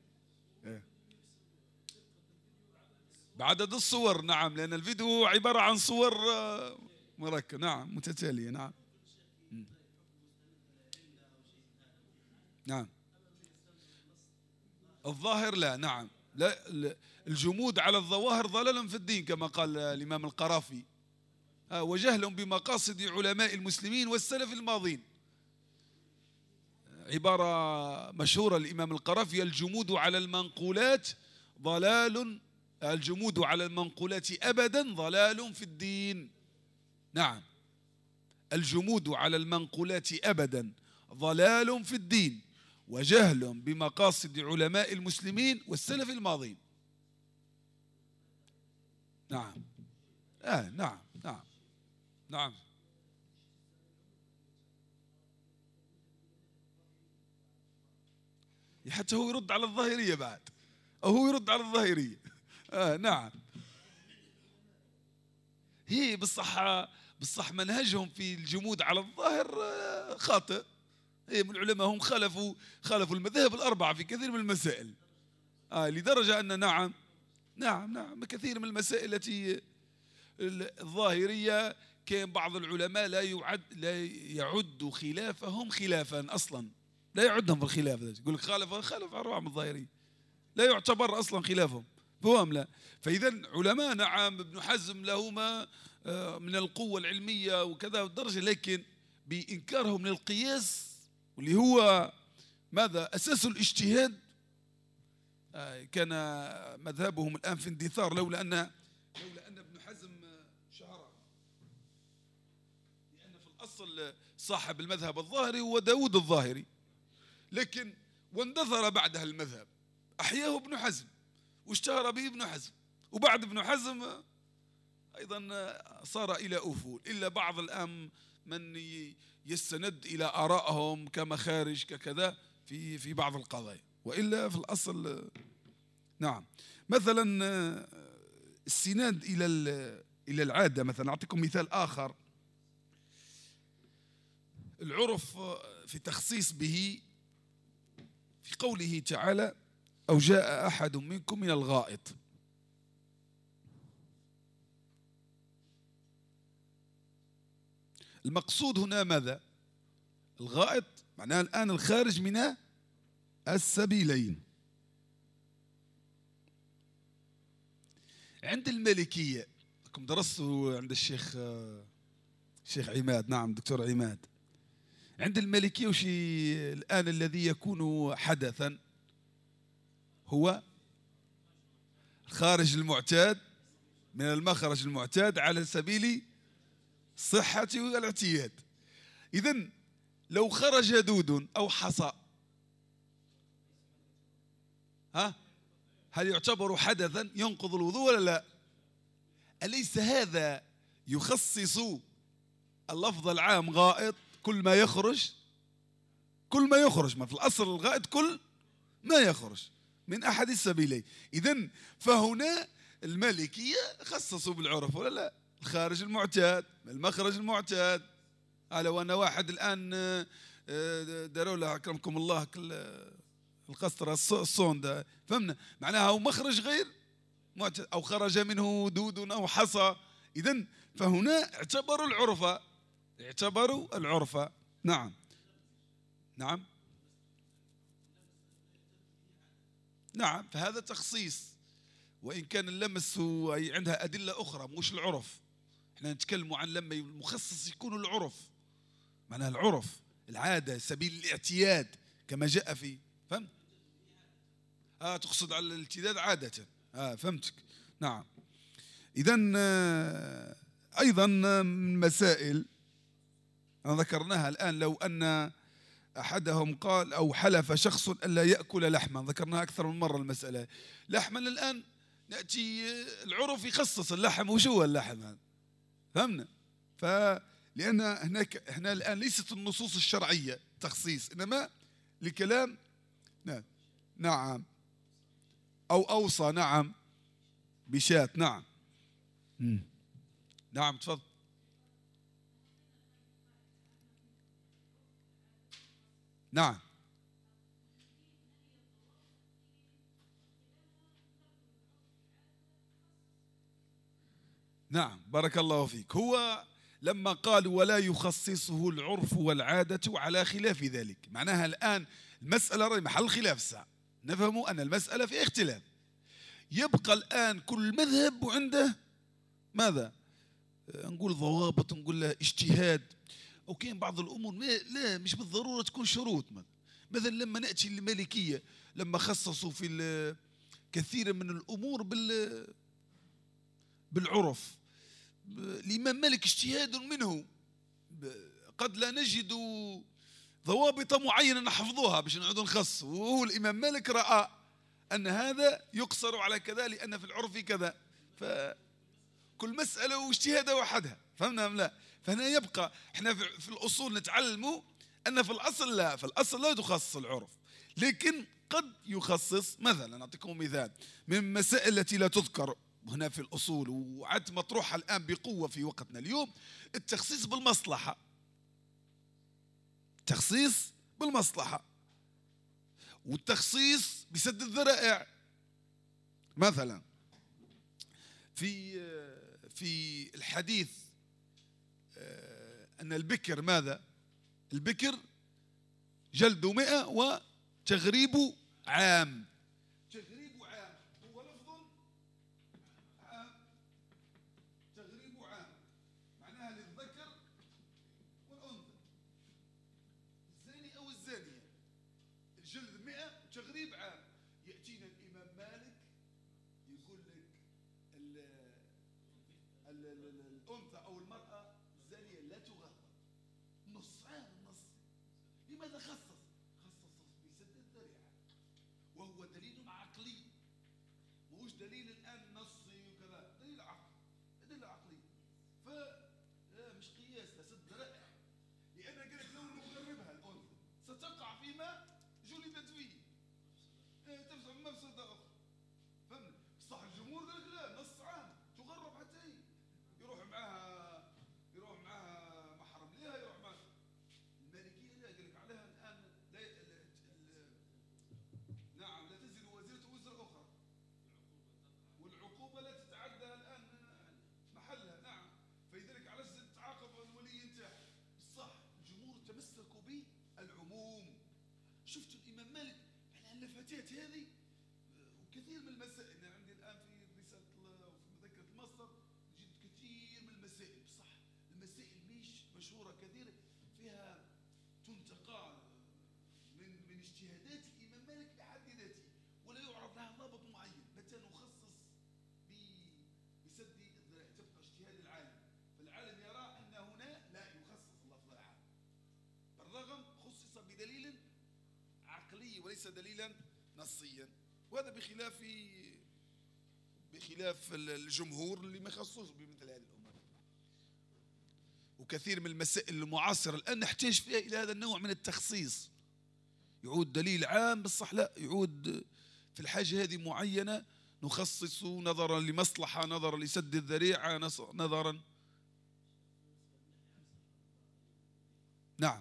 بعدد الصور. نعم لأن الفيديو عبارة عن صور مركبة نعم متتالية. نعم نعم الظاهر لا. نعم لا، الجمود على الظواهر ضلال في الدين كما قال الإمام القرافي، وجهل بمقاصد علماء المسلمين والسلف الماضين. عبارة مشهورة الإمام القرافي: الجمود على المنقولات ضلال، الجمود على المنقولات أبدا ضلال في الدين. نعم الجمود على المنقولات أبدا ضلال في الدين، وجهل بمقاصد علماء المسلمين والسلف الماضين. نعم آه نعم نعم نعم حتى هو يرد على الظاهرية بعد، أو هو يرد على الظاهرية. آه نعم هي بالصح بالصح منهجهم في الجمود على الظاهر خاطئ. هي من العلماء هم خالفوا خالفوا المذاهب الأربعة في كثير من المسائل، آه لدرجة أن نعم نعم نعم كثير من المسائل التي الظاهرية كان بعض العلماء لا يعد لا يعد خلافهم خلافا أصلا، لا يعدهم في الخلاف. يقول لك خالف خالف أربعة من الظاهرية، لا يعتبر أصلا خلافهم، فهم لا. فإذا علماء نعم ابن حزم لهما من القوة العلمية وكذا والدرجة، لكن بإنكارهم للقياس واللي هو ماذا أساس الاجتهاد كان مذهبهم الآن في اندثار، لولا أن لولا أن ابن حزم شهره، لأن في الأصل صاحب المذهب الظاهري هو داود الظاهري، لكن واندثر بعدها المذهب، أحياه ابن حزم واشتهر به ابن حزم، وبعد ابن حزم أيضا صار إلى أفول، إلا بعض الآن من يستند إلى آرائهم كمخارج ككذا في في بعض القضايا، وإلا في الأصل نعم. مثلا السناد إلى إلى العادة، مثلا أعطيكم مثال آخر، العرف في تخصيص به في قوله تعالى أو جاء أحد منكم من الغائط. المقصود هنا ماذا؟ الغائط معناه الآن الخارج من السبيلين. عند المالكية، كم درستوا عند الشيخ الشيخ عماد، نعم دكتور عماد، عند المالكية وش الآن الذي يكون حدثا هو الخارج المعتاد من المخرج المعتاد على سبيل الصحة والاعتياد. إذن لو خرج دود أو حصى، ها هل يعتبر حدثا ينقض الوضوء ولا لا؟ أليس هذا يخصص اللفظ العام غائط كل ما يخرج، كل ما يخرج، ما في الأصل الغائط كل ما يخرج من أحد السبيلين. إذن فهنا المالكية خصصوا بالعرف ولا لا؟ الخارج المعتاد، المخرج المعتاد. لو أن واحد الآن داروا له أكرمكم الله القسطرة الصوندا، فهمنا معناها هو مخرج غير معتاد، أو خرج منه دود أو حصى. إذن فهنا اعتبروا العرف، اعتبروا العرف. نعم نعم نعم فهذا تخصيص، وإن كان اللمس عندها أدلة أخرى مش العرف. احنا نتكلم عن لما المخصص يكون العرف، معناها العرف العادة سبيل الاعتياد كما جاء في، فهمت؟ آه تقصد على الاعتياد عادة. آه فهمتك. نعم. إذن آه أيضا من مسائل ذكرناها الآن، لو أن أحدهم قال أو حلف شخص ألا يأكل لحما، ذكرناها أكثر من مرة المسألة. لحما الآن نأتي العرف يخصص اللحم، وشو هو اللحم هذا؟ فهمنا؟ فلأن هناك هنا الآن ليست النصوص الشرعية تخصيص، إنما لكلام نعم نعم أو أوصى نعم بشاة. نعم مم. نعم تفضل. نعم نعم بارك الله فيك. هو لما قال ولا يخصصه العرف والعادة على خلاف ذلك، معناها الآن المسألة محل خلاف الساعة، نفهم أن المسألة في اختلاف، يبقى الآن كل مذهب عنده ماذا؟ نقول ضوابط، نقول له اجتهاد، أو كاين بعض الأمور لا مش بالضرورة تكون شروط. مثلا لما نأتي للمالكية لما خصصوا في كثير من الأمور بال بالعرف، الإمام مالك اجتهاد منه، قد لا نجد ضوابط معينة نحفظوها باش نعود نخص، وهو الإمام مالك رأى أن هذا يقصر على كذا لأن في العرف كذا، فكل مسألة واجتهاد وحدها، فهمنا أم لا؟ فهنا يبقى احنا في الأصول نتعلموا أن في الأصل لا، في الأصل لا تخصص العرف، لكن قد يخصص. مثلا أعطيكم مثال من المسائل التي لا تذكر هنا في الأصول وعد مطروحة الآن بقوة في وقتنا اليوم، التخصيص بالمصلحة، التخصيص بالمصلحة والتخصيص بسد الذرائع. مثلا في في الحديث أن البكر ماذا؟ البكر جلد مئة وتغريب عام. تغريب عام هو لفظ عام، تغريب عام معناها للذكر والأنثى، الزاني أو الزانية، الجلد مئة تغريب عام. يأتينا الإمام مالك يقول لك الأنثى أو المرأة الزانية لا تغرب، نص عام. النص لماذا خصص؟ خصص بسد الذريعة، وهو دليل عقلي، ماهوش دليل الآن نصي وكذا، دليل عقلي، دليل عقلي، ف مش قياس، لا سد ذرائع. لأن قال لك لو نغربها الأنثى ستقع فيما جلدت فيه، تفسد مفسدة أخرى. فهمنا؟ صح الجمهور قال لك لا، نص عام تغرب حتى هي، يروح معاها يروح معاها محرم ليها، يروح معاها. المالكية لا، قال لك عليها الآن لا ال ال نعم لا تزر وزيرة وزر أخرى، والعقوبة لا تتعدى الآن محلها. نعم، فلذلك علاش تعاقب الولي نتاعها. صح الجمهور تمسكوا بالعموم. شفت الإمام مالك على اللفتات هذه وكثير من المسائل. أنا عندي الآن في رسالة وفي مذكرة المصدر جد كثير من المسائل، بصح المسائل مش مشهورة، كثير فيها تنتقى من من اجتهادات الإمام مالك بحد ذاته، ولا يعرض لها ضابط معين. متى نخصص بسد الذرائع تبقى اجتهاد العالم، فالعالم يرى أن هنا لا يخصص اللفظ العام، بالرغم خصص بدليل عقلي وليس دليلا نصيا. وهذا بخلاف بخلاف الجمهور اللي ما يخصوش بمثل هذه الامور. وكثير من المسائل المعاصره الان نحتاج فيها الى هذا النوع من التخصيص، يعود دليل عام بالصح لا، يعود في الحاجه هذه معينه نخصص نظرا لمصلحه، نظرا لسد الذريعه، نظرا. نعم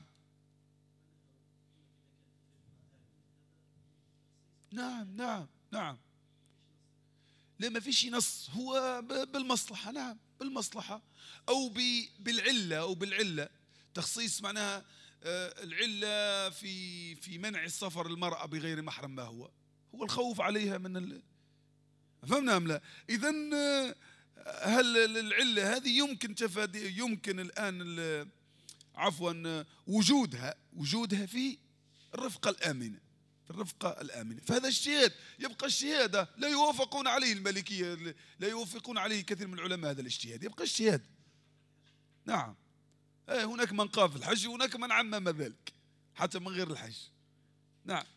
نعم نعم نعم لا، ما فيش نص، هو بالمصلحة. نعم بالمصلحة أو بالعلة، أو بالعلة تخصيص معناها العلة في في منع السفر المرأة بغير محرم. ما هو هو الخوف عليها من ال... فهمنا أم لا؟ إذن هل العلة هذه يمكن تفادي، يمكن الآن عفوا وجودها وجودها في الرفقة الآمنة، في الرفقة الآمنة، فهذا اجتهاد، يبقى اجتهاد لا يوافقون عليه المالكية، لا يوافقون عليه كثير من العلماء، هذا الاجتهاد يبقى اجتهاد. نعم هناك من قال في الحج وهناك من عمم ذلك حتى من غير الحج. نعم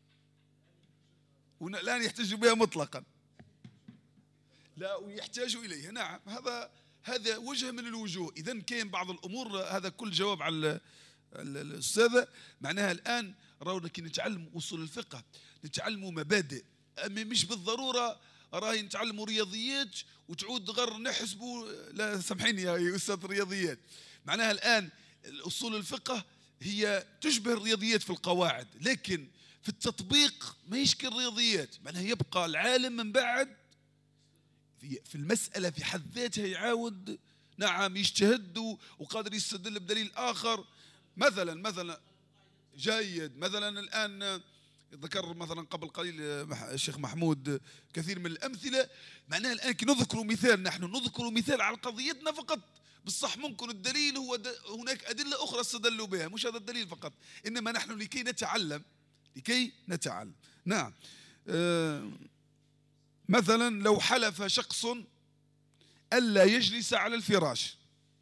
الآن يحتج بها مطلقا، لا ويحتاج إليها. نعم هذا هذا وجه من الوجوه. إذن كاين بعض الأمور، هذا كل جواب على الأستاذة. معناها الآن راهو كي نتعلم أصول الفقه نتعلموا مبادئ، مش بالضرورة راهي نتعلموا رياضيات وتعود غير نحسبوا. لا سامحيني يا أستاذ رياضيات، معناها الآن أصول الفقه هي تشبه الرياضيات في القواعد، لكن في التطبيق ما يشكل الرياضيات. معناها يبقى العالم من بعد في المسألة في حد ذاتها يعاود نعم يجتهد وقادر يستدل بدليل آخر. مثلا مثلا جيد، مثلا الآن ذكر مثلا قبل قليل الشيخ محمود كثير من الأمثلة. معناها الآن كي نذكر مثال، نحن نذكر مثال على قضيتنا فقط، بالصح ممكن الدليل هو هناك أدلة أخرى استدلوا بها، مش هذا الدليل فقط، إنما نحن لكي نتعلم لكي نتعلم. نعم آه مثلا لو حلف شخص ألا يجلس على الفراش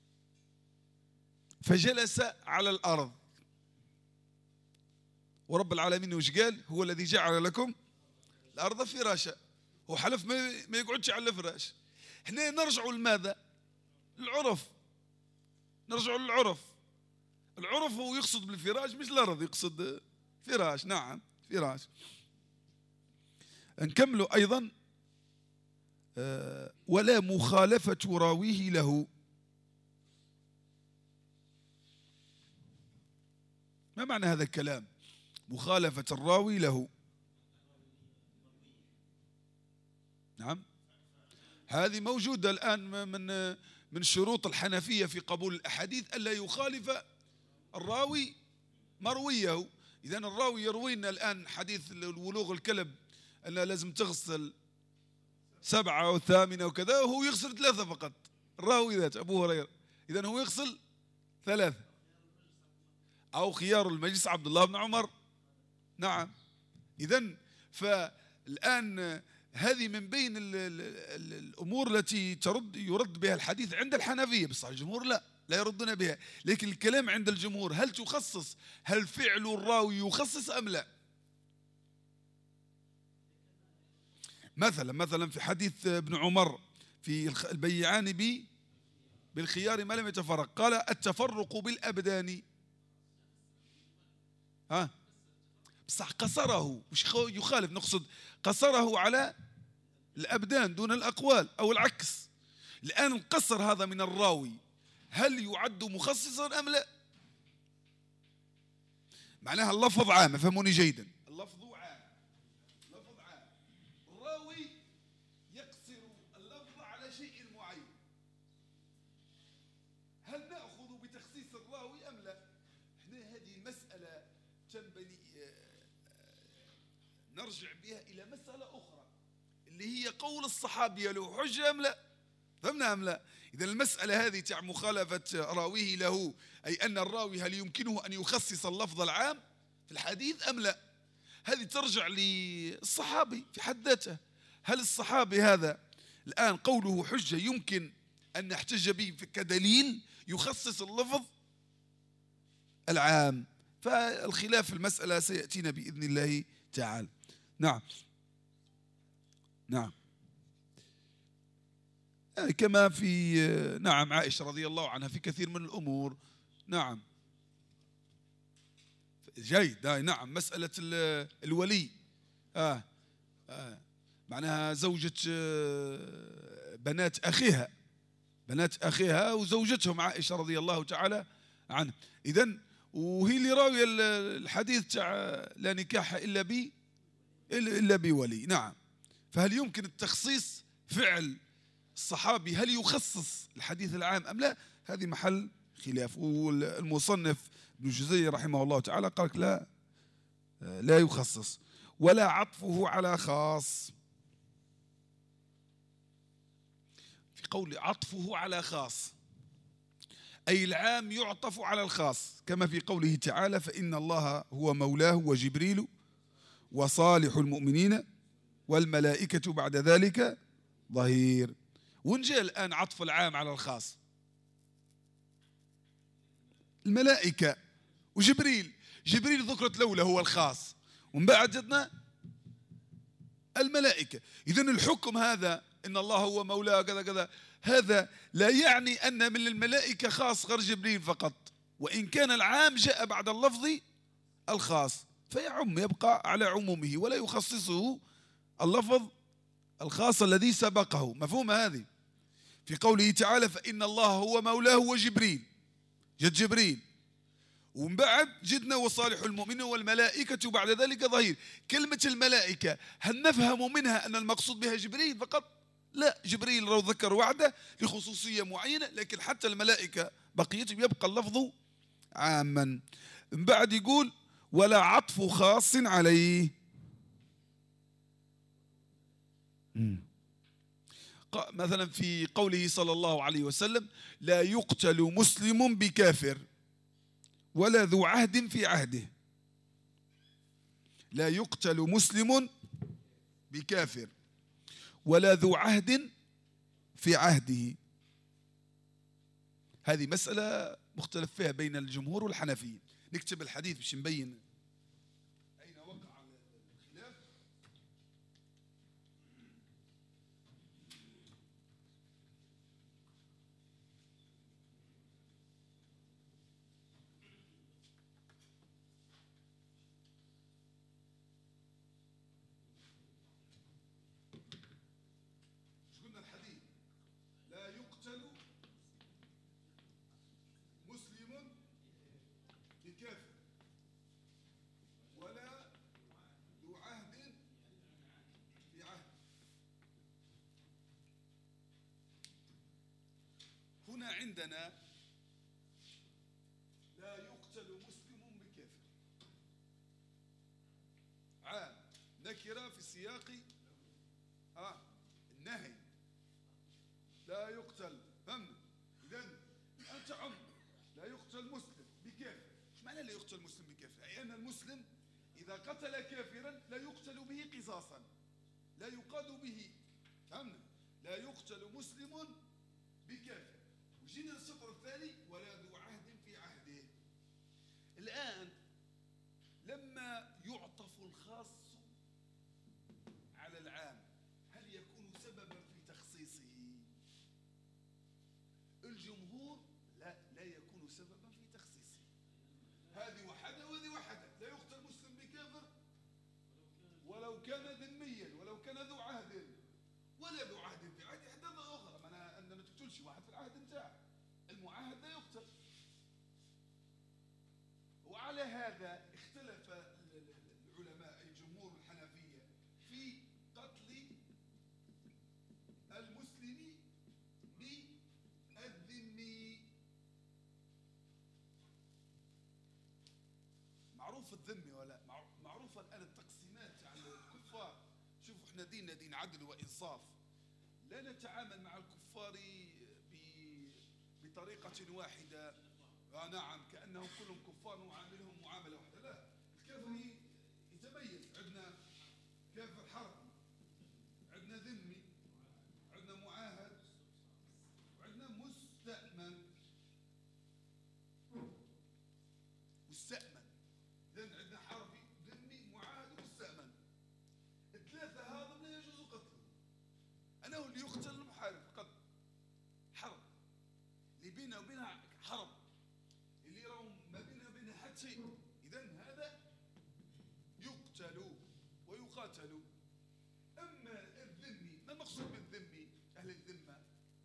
فجلس على الأرض، ورب العالمين وش قال؟ هو الذي جعل لكم الأرض فراشا. هو حلف ما يقعدش على الفراش. احنا نرجعوا لماذا؟ العرف، نرجعوا للعرف. العرف هو يقصد بالفراش مش الأرض، يقصد فراش. نعم فراش. نكملوا أيضا ولا مخالفة راويه له. ما معنى هذا الكلام؟ مخالفة الراوي له. نعم هذه موجودة الآن من من شروط الحنفية في قبول الأحاديث ألا يخالف الراوي مرويه. إذن الراوي يروي لنا الآن حديث الولوغ الكلب أن لازم تغسل سبعة أو ثامنة وكذا، وهو يغسل ثلاثة فقط. الراوي ذات أبو هريرة، إذن هو يغسل ثلاثة. أو خيار المجلس عبد الله بن عمر. نعم. إذن فالآن هذه من بين ال ال ال الأمور التي ترد يرد بها الحديث عند الحنفية، بس الجمهور لا لا يردون بها. لكن الكلام عند الجمهور هل تخصص، هل فعل الراوي يخصص أم لا؟ مثلا مثلا في حديث ابن عمر في البيعان بي بالخيار ما لم يتفرق، قال التفرق بالأبدان. ها بصح قصره، مش يخالف، نقصد قصره على الأبدان دون الأقوال أو العكس. الآن القصر هذا من الراوي هل يعد مخصصا أم لا؟ معناها اللفظ عام، فهموني جيدا، اللفظ عام، اللفظ عام، الراوي يقصر اللفظ على شيء معين، هل نأخذ بتخصيص الراوي أم لا؟ احنا هذه المسألة تنبني نرجع بها إلى مسألة أخرى اللي هي قول الصحابي له حجة أم لا؟ فهمنا أم لا؟ إذا المسألة هذه تاع مخالفة راويه له، أي أن الراوي هل يمكنه أن يخصص اللفظ العام في الحديث أم لا؟ هذه ترجع للصحابي في حد ذاته. هل الصحابي هذا الآن قوله حجة يمكن أن نحتج به كدليل يخصص اللفظ العام؟ فالخلاف في المسألة سيأتينا بإذن الله تعالى. نعم نعم. يعني كما في نعم عائشة رضي الله عنها في كثير من الأمور. نعم جيد. نعم مسألة الولي آه. آه. معناها زوجة بنات أخيها، بنات أخيها وزوجتهم عائشة رضي الله تعالى عنها. إذن وهي اللي راوية الحديث تاع لا نكاح إلا بي إلا بولي. نعم. فهل يمكن التخصيص فعل الصحابي هل يخصص الحديث العام أم لا؟ هذه محل خلاف. والمصنف ابن جزي رحمه الله تعالى قال لا لا يخصص ولا عطفه على خاص. في قول عطفه على خاص أي العام يعطف على الخاص، كما في قوله تعالى فإن الله هو مولاه وجبريل وصالح المؤمنين والملائكة بعد ذلك ظهير. وين جاء الآن عطف العام على الخاص؟ الملائكة وجبريل. جبريل ذكرت الأولى هو الخاص، ومن بعد جدنا الملائكة. إذن الحكم هذا إن الله هو مولاه كذا كذا، هذا لا يعني أن من الملائكة خاص غير جبريل فقط، وإن كان العام جاء بعد اللفظ الخاص فيعم، يبقى على عمومه ولا يخصصه اللفظ الخاص الذي سبقه. مفهوم هذه؟ في قوله تعالى فإن الله هو مولاه وجبريل، جد جبريل، ومن بعد جدنا وصالح المؤمنين والملائكة بعد ذلك ظهير. كلمة الملائكة هل نفهم منها أن المقصود بها جبريل فقط؟ لا، جبريل لو ذكر وعده لخصوصية معينة، لكن حتى الملائكة بقيتهم يبقى اللفظ عاما. من بعد يقول ولا عطف خاص عليه. مثلا في قوله صلى الله عليه وسلم لا يقتل مسلم بكافر ولا ذو عهد في عهده. لا يقتل مسلم بكافر ولا ذو عهد في عهده. هذه مسألة مختلف فيها بين الجمهور والحنفيين. نكتب الحديث باش نبين أين وقع الخلاف. قلنا الحديث لا يقتل مسلم بكافر ولا ذو عهد في عهد. هنا عندنا لا يقتل مسلم بكافر، سياق آه النهي لا يقتل. فهمنا؟ إذا أنت عم لا يقتل مسلم بكافر. إيش معنى لا يقتل مسلم بكافر؟ أي أن المسلم إذا قتل كافرا لا يقتل به قصاصا، لا يقاد به. فهمنا؟ لا يقتل مسلم بكافر. وجينا السطر الثاني ولا ذو عهد في عهده. الآن لما يعطف الخاص على العام هل يكون سببا في تخصيصه؟ الجمهور لا لا يكون سببا في تخصيصه. هذه وحدها وهذه وحدها. لا يقتل مسلم بكافر ولو كان ذميا ولو كان ذو عهد، ولا ذو عهد في عهد حدث اخرى. معناها ان ما تقتلش واحد في العهد نتاعه، المعاهد لا يقتل. وعلى هذا اختلف العلماء الجمهور الحنفية في قتل المسلم بالذمي. معروف الذمي ولا معروفة الآن التقسيمات على الكفار. شوفوا احنا ديننا دين عدل وإنصاف، لا نتعامل مع الكفار بطريقة واحدة. آه نعم كأنهم كلهم كفار ونعاملهم معاملة واحدة. لا، الكافر يتميز. عندنا كافر حرب، عندنا ذمي، عندنا معاهد، وعندنا مستأمن. مستأمن إذن عندنا حربي ذمي معاهد ومستأمن. الثلاثة هذا لا يجوز قتله. أنا هو اللي يقتل المحارب قتل حرب اللي بينه وبينها حرب، اللي راهم ما بينه وبينها حد شيء. إذن هذا يقتل ويقاتل. أما الذمي، ما المقصود بالذمي؟ أهل الذمة.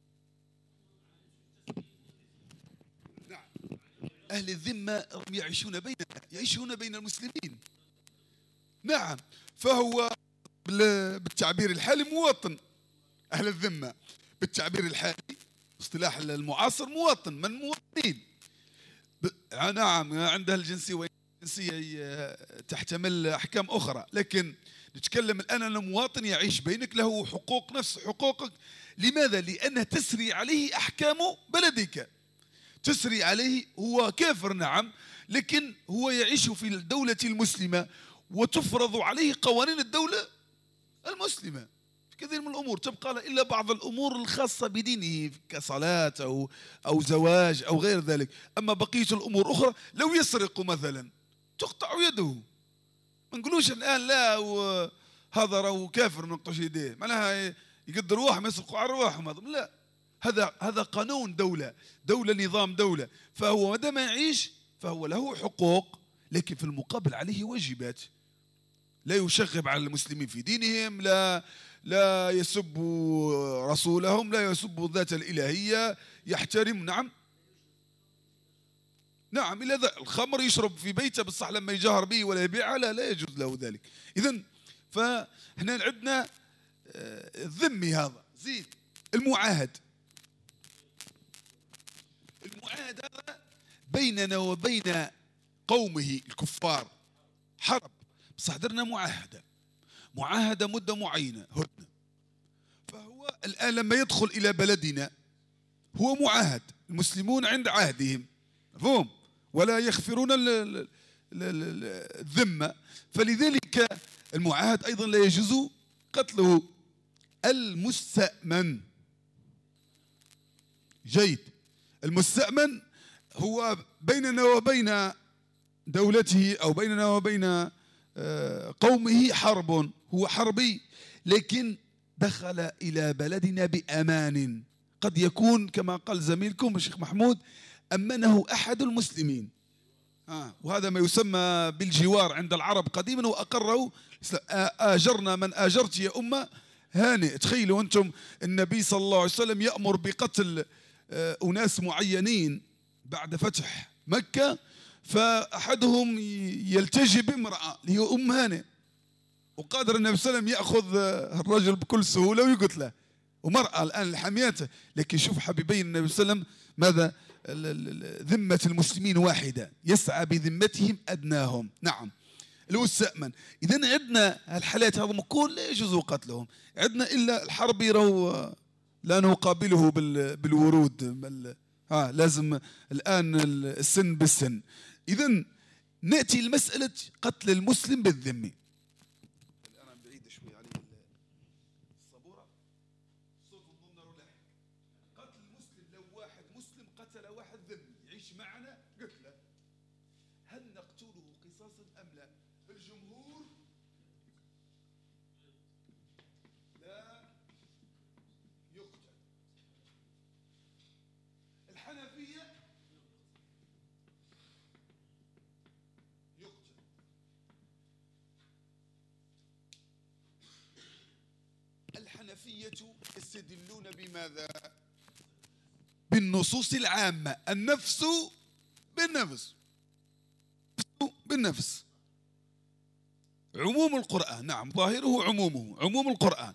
نعم، أهل الذمة يعيشون بيننا، يعيشون بين المسلمين. نعم، فهو بالتعبير الحالي مواطن. أهل الذمة بالتعبير الحالي اصطلاح المعاصر مواطن من مواطنين. نعم، عندها الجنسية والجنسية تحتمل أحكام أخرى، لكن نتكلم الآن أن مواطن يعيش بينك له حقوق نفس حقوقك. لماذا؟ لأنها تسري عليه أحكام بلدك، تسري عليه. هو كافر نعم، لكن هو يعيش في الدولة المسلمة وتفرض عليه قوانين الدولة المسلمة. كثير من الأمور تبقى إلا بعض الأمور الخاصة بدينه كصلاة أو أو زواج أو غير ذلك. أما بقية الأمور أخرى، لو يسرق مثلا تقطع يده. ما نقولوش الآن لا هذا راهو كافر ما نقطعش يديه، معناها يقدر واحد ما يسرقوا على رواحهم. لا، هذا هذا قانون دولة، دولة نظام دولة. فهو ما دام يعيش فهو له حقوق، لكن في المقابل عليه واجبات. لا يشغب على المسلمين في دينهم، لا لا يسب رسولهم، لا يسب الذات الإلهية، يحترم. نعم نعم إلى ذا الخمر يشرب في بيته بصح لما يجهر به ولا يبيعها لا لا يجوز له ذلك. إذن فهنا عندنا الذمي هذا. زين المعاهد. المعاهد هذا بيننا وبين قومه الكفار حرب، بصح درنا معاهدة، معاهدة مدة معينة هدنة. فهو الآن لما يدخل إلى بلدنا هو معاهد، المسلمون عند عهدهم، مفهوم؟ ولا يخفرون الذمة. فلذلك المعاهد أيضا لا يجوز قتله. المستأمن جيد. المستأمن هو بيننا وبين دولته أو بيننا وبين قومه حرب، هو حربي، لكن دخل إلى بلدنا بأمان. قد يكون كما قال زميلكم الشيخ محمود أمنه أحد المسلمين، آه وهذا ما يسمى بالجوار عند العرب قديما، وأقره آجرنا من آجرت يا أمة هانئ. تخيلوا أنتم النبي صلى الله عليه وسلم يأمر بقتل أناس معينين بعد فتح مكة، فأحدهم يلتجي بامرأة اللي هي أم هانئ، وقادر النبي صلى الله عليه وسلم يأخذ الرجل بكل سهولة ويقتله، ومرأة الآن الحميات. لكن شوف حبيبي النبي صلى الله عليه وسلم ماذا؟ ذمة المسلمين واحدة، يسعى بذمتهم أدناهم. نعم، اللي هو السأمن. إذن عندنا هالحالات هذم كل لا يجوز قتلهم، عندنا إلا الحربي راهو لا نقابله بالورود، بل ها لازم الآن السن بالسن. إذن نأتي لمسألة قتل المسلم بالذمي. الآن بعيد شوي عليه الصبورة، صوت الضمنر ولاحق. قتل المسلم، لو واحد مسلم قتل واحد ذمي يعيش معنا قتله، هل نقتله قصاصا أم لا؟ الجمهور لا يقتل، الحنفية يقتل. الحنفية يستدلون بماذا؟ بالنصوص العامة، النفس بالنفس بالنفس، عموم القرآن. نعم، ظاهره عمومه، عموم القرآن.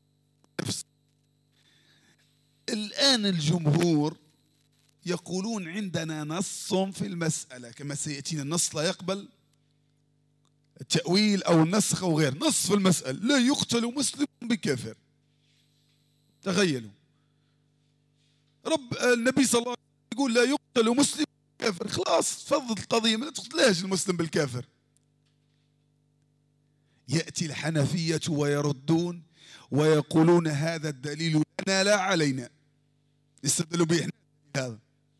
الآن الجمهور يقولون عندنا نص في المسألة كما سيأتينا، النص لا يقبل التأويل أو النسخ أو غير، نص في المسألة: لا يقتل مسلم بكافر. تخيلوا، رب النبي صلى الله عليه وسلم يقول لا يقتل مسلم بكافر، خلاص فضت القضية، ما تقتلهاش المسلم بالكافر. يأتي الحنفية ويردون ويقولون هذا الدليل لنا لا علينا، يستدلوا به هذا.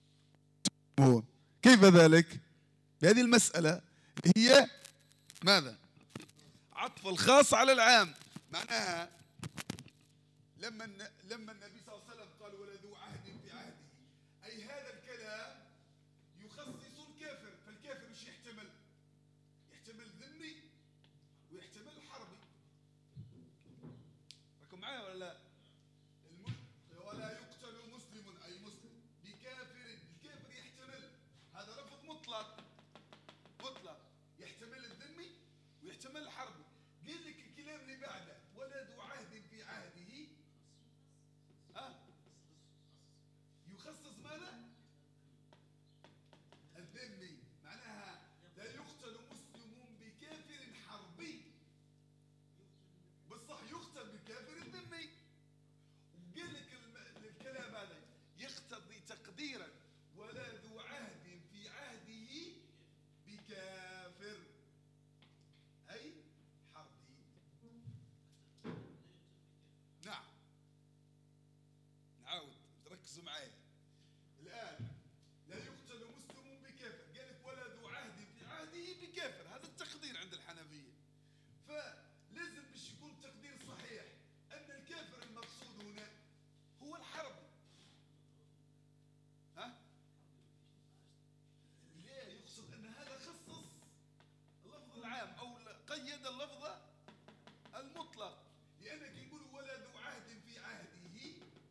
كيف ذلك؟ بهذه المسألة هي ماذا؟ عطف الخاص على العام. معناها لما لما النبي صلى الله عليه وسلم قال ولا ذو عهد بعهده، أي هذا الكلام يخصص الكافر، فالكافر مش يحتمل؟ يحتمل ذمي ويحتمل حربي. راكم معايا ولا لا؟ ولا يقتل مسلم أي مسلم بكافر، الكافر يحتمل، هذا لفظ مطلق مطلق، يحتمل الذمي ويحتمل الحربي. قال لك الكلام اللي بعده ولا ذو عهد في عهده، ها يخصص ماذا؟ الذمي. معناها لا يقتل مسلم بكافر حربي، بالصح يقتل بكافر الذمي. وقال لك الكلام هذا يقتضي تقديرا ولا ذو عهد في عهده بكافر أي حربي. نعم، نعاود ركزوا معايا الآن. لا يقتل مسلم بكافر، قال لك ولا ذو عهد في عهده بكافر، هذا التقدير عند الحنفية. فلازم باش يكون التقدير صحيح أن الكافر المقصود هنا هو الحربي. ها؟ لا يقصد أن هذا خصص اللفظ العام أو قيد اللفظ المطلق، لأنك يقول ولا ذو عهد في عهده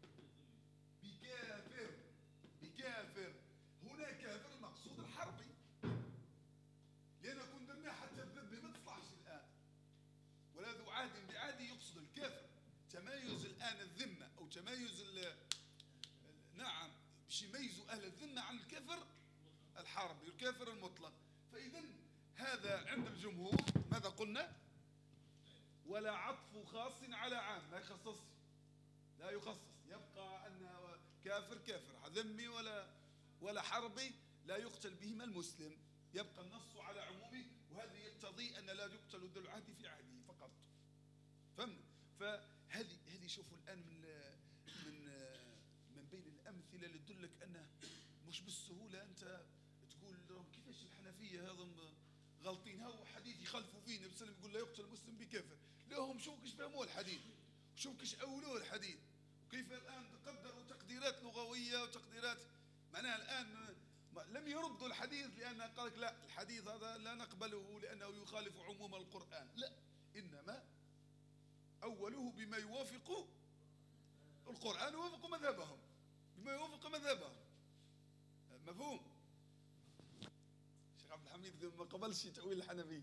بكافر. بكافر هنا كافر المقصود الحربي، لأن كنا درنا حتى الذمي ما تصلحش الآن. ولا ذو عهد بعهده يقصد الكافر، تمايز الآن الذمة أو تمايز ال نعم باش يميزوا أهل الذمة عن الكافر الحربي والكافر المطلق. فإذا هذا عند الجمهور ماذا قلنا؟ ولا عطف خاص على عام، ما يخصص، لا يخصص، يبقى أن كافر كافر، ذمي ولا ولا حربي لا يقتل بهما المسلم، يبقى النص على عمومه. وهذا يقتضي أن لا يقتل ذو العهد في عهده فقط. فهمنا؟ فهذه هذه شوفوا الآن من من من بين الأمثلة اللي تدلك أنه مش بالسهولة أنت تقول كيفاش الحنفية هذم غلطين، هاو حديث يخلفوا فيه النبي صلى الله عليه وسلم يقول لا يقتل المسلم بكافر، لهم شو كيش فهموا الحديث وشو كيش أولوه الحديث، وكيف الآن تقدروا تقديرات لغوية وتقديرات. معناها الآن لم يردوا الحديث لأن قال لك لا الحديث هذا لا نقبله لأنه يخالف عموم القرآن، لا، إنما أوله بما يوافق القرآن ويوافق مذهبهم، بما يوافق مذهبهم. مفهوم؟ الشيخ عبد الحميد ما قبلش تأويل الحنفي.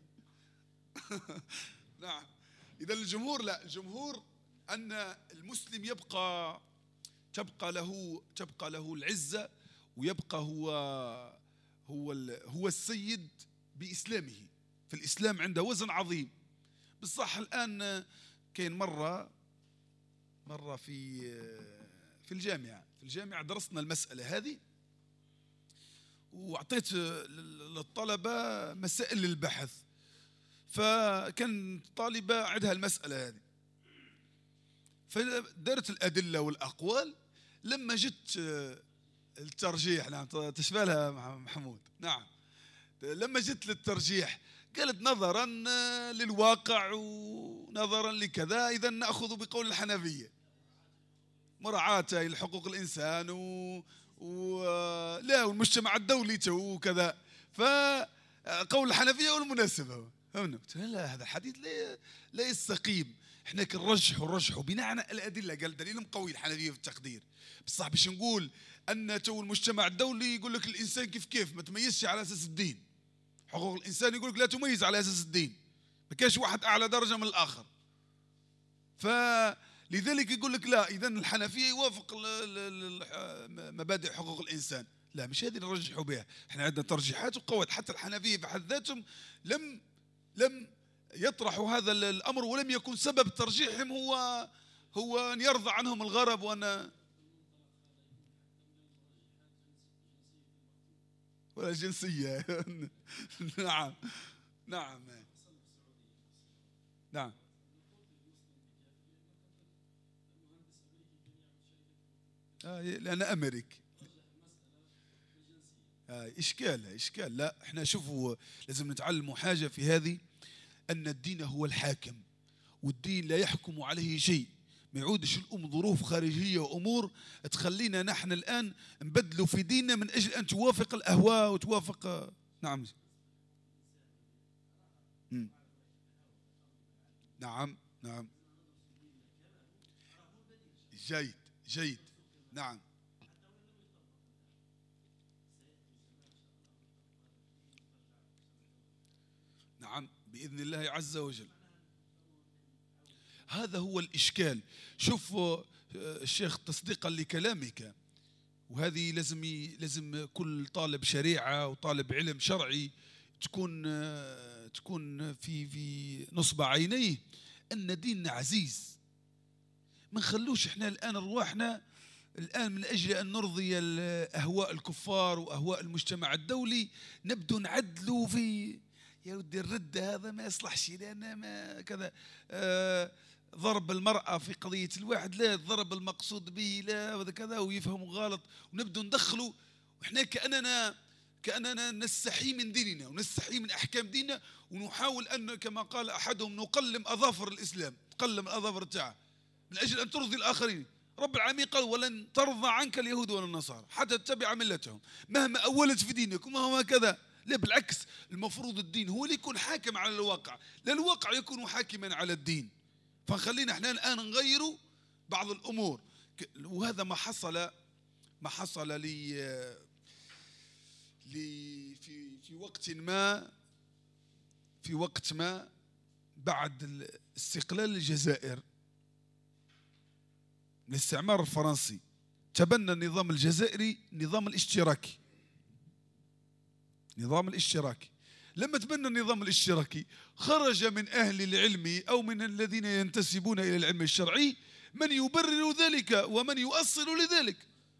نعم. إذا الجمهور لا، الجمهور أن المسلم يبقى تبقى له تبقى له العزة، ويبقى هو هو هو السيد بإسلامه، في الإسلام عنده وزن عظيم. بالصح الآن كاين مرة مرة في في الجامعة في الجامعة درسنا المسألة هذه، وأعطيت للطلبة مسائل للبحث، فكان طالبة عندها المسألة هذه، فدارت الأدلة والأقوال. لما جت الترجيح، نعم تشبه لها محمود، نعم لما جت للترجيح قالت نظرا للواقع ونظرا لكذا إذا نأخذ بقول الحنفية مراعاة لحقوق الإنسان و... و... لا والمجتمع الدولي وكذا، فقول الحنفية والمناسبة. فهمنا؟ قلت لا هذا الحديث لا لا يستقيم، احنا كنرجح ونرجح بناء على الأدلة. قال دليل قوي الحنفية في التقدير، بصح باش نقول أن تو المجتمع الدولي يقول لك الإنسان كيف كيف ما تميزش على أساس الدين، حقوق الإنسان يقول لك لا تميز على أساس الدين، ما كاش واحد أعلى درجة من الآخر. فلذلك يقول لك لا إذا الحنفية يوافق مبادئ حقوق الإنسان. لا مش هذه نرجحوا بها، احنا عندنا ترجيحات وقواعد. حتى الحنفية في حد ذاتهم لم لم يطرحوا هذا الأمر، ولم يكن سبب ترجيحهم هو هو أن يرضى عنهم الغرب وأن ولا جنسية. نعم نعم نعم آه لأن أمريكي آه إشكال إشكال. لا إحنا شوفوا لازم نتعلموا حاجة في هذه، أن الدين هو الحاكم، والدين لا يحكم عليه شيء. ما يعودش الأم ظروف خارجية وأمور تخلينا نحن الآن نبدلوا في ديننا من أجل أن توافق الأهواء وتوافق. نعم م. نعم نعم جيد جيد نعم نعم بإذن الله عز وجل. هذا هو الإشكال. شوف الشيخ تصديقا لكلامك، وهذه لازم لازم كل طالب شريعة وطالب علم شرعي تكون تكون في في نصب عينيه أن ديننا عزيز. ما نخلوش احنا الآن رواحنا الآن من أجل أن نرضي أهواء الكفار وأهواء المجتمع الدولي نبدو نعدلوا في يا ودي الرد هذا ما يصلحش لأن ما كذا. آه ضرب المرأة في قضية الواحد لا، الضرب المقصود به لا وكذا، ويفهموا غلط ونبدو ندخلوا، وإحنا كأننا كأننا نستحي من ديننا ونستحي من أحكام ديننا، ونحاول أن كما قال أحدهم نقلم أظافر الإسلام، تقلم الأظافر تاعه من أجل أن ترضي الآخرين. رب العالمين قال ولن ترضى عنك اليهود ولا النصارى حتى تتبع ملتهم مهما أولت في دينك ومهما كذا. لا بالعكس، المفروض الدين هو اللي يكون حاكم على الواقع، لا الواقع يكون حاكما على الدين. فخلينا احنا الآن نغيروا بعض الأمور، وهذا ما حصل ما حصل لي لي في في وقت ما في وقت ما بعد استقلال الجزائر من الاستعمار الفرنسي. تبنى النظام الجزائري النظام الاشتراكي نظام الاشتراكي. لما تبنى النظام الاشتراكي خرج من أهل العلم أو من الذين ينتسبون إلى العلم الشرعي من يبرر ذلك ومن يؤصل لذلك.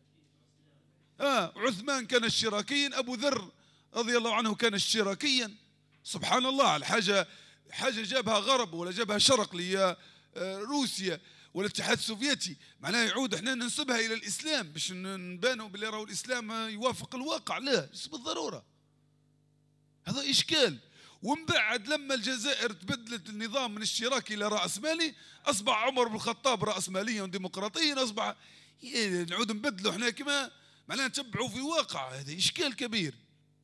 آه عثمان كان اشتراكيا، أبو ذر رضي الله عنه كان اشتراكيا. سبحان الله، الحاجة حاجة جابها غرب ولا جابها شرق لي روسيا ولا الاتحاد السوفيتي، معناها يعود احنا ننسبها إلى الإسلام باش نبانوا باللي راهو الإسلام يوافق الواقع. لا مش بالضرورة، هذا إشكال. ومن بعد لما الجزائر تبدلت النظام من اشتراكي إلى رأسمالي أصبح عمر بن الخطاب رأسماليا وديمقراطيا، أصبح نعود نبدلوا احنا كما معناها نتبعوا في واقع. هذا إشكال كبير.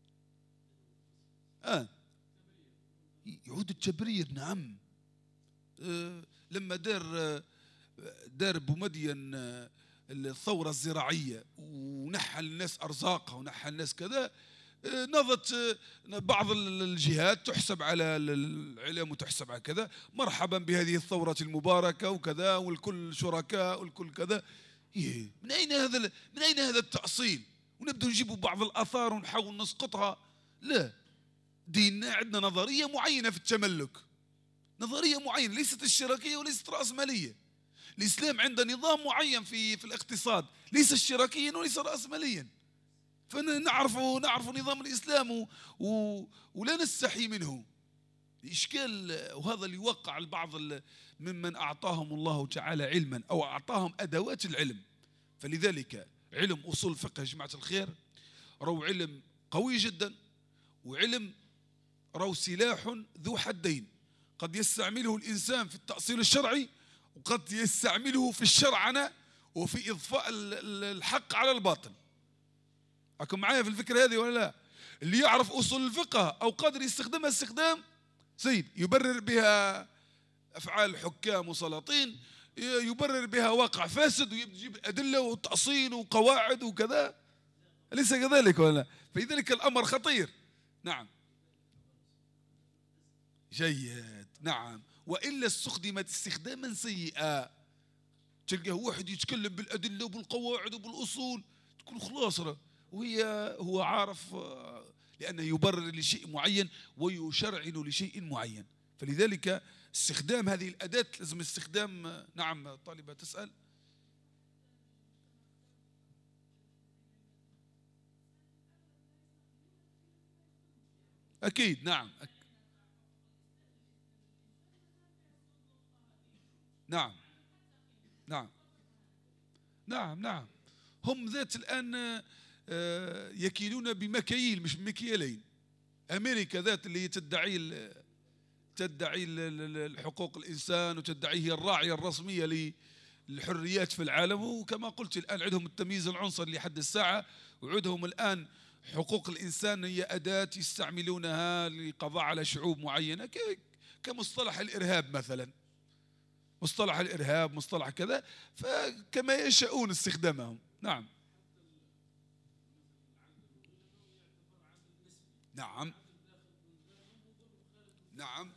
آه يعود التبرير. نعم آه لما دار آه دار بومدين آه الثورة الزراعية ونحى الناس أرزاقها ونحى الناس كذا، نضت بعض الجهات تحسب على العلم وتحسب على كذا، مرحبا بهذه الثورة المباركة وكذا والكل شركاء والكل كذا. من أين هذا من أين هذا التأصيل؟ ونبدأ نجيب بعض الآثار ونحاول نسقطها. لا ديننا عندنا نظرية معينة في التملك، نظرية معينة ليست اشتراكية وليست رأسمالية. الإسلام عنده نظام معين في في الاقتصاد، ليس اشتراكيا وليس رأسماليا. فنعرف نعرف نظام الإسلام و و ولا نستحي منه. الإشكال وهذا اللي يوقع البعض ممن أعطاهم الله تعالى علما أو أعطاهم أدوات العلم. فلذلك علم أصول الفقه يا جماعة الخير رو علم قوي جدا، وعلم رو سلاح ذو حدين، قد يستعمله الإنسان في التأصيل الشرعي، وقد يستعمله في الشرعنة وفي إضفاء الحق على الباطل. أكون معايا في الفكرة هذه ولا لا؟ اللي يعرف أصول الفقه أو قادر يستخدمها استخدام سيد، يبرر بها أفعال حكام وسلاطين، يبرر بها واقع فاسد، ويجيب أدلة وتأصيل وقواعد وكذا. أليس كذلك ولا لا؟ فلذلك الأمر خطير. نعم جيد. نعم، وإلا استخدمت استخداما سيئا، تلقاه واحد يتكلم بالأدلة وبالقواعد وبالأصول، تكون خلاص وهي هو عارف، لأنه يبرر لشيء معين ويشرعن لشيء معين. فلذلك استخدام هذه الأداة لازم استخدام. نعم طالبة تسأل. أكيد. نعم أك... نعم نعم نعم نعم هم ذات الآن يكيلون بمكاييل مش بمكيالين. أمريكا ذات اللي تدعي تدعي الحقوق الإنسان وتدعي هي الراعية الرسمية للحريات في العالم، وكما قلت الآن عندهم التمييز العنصري لحد الساعة، وعندهم الآن حقوق الإنسان هي أداة يستعملونها للقضاء على شعوب معينة، كمصطلح الإرهاب مثلا، مصطلح الإرهاب مصطلح كذا، فكما يشاءون استخدامهم. نعم نعم نعم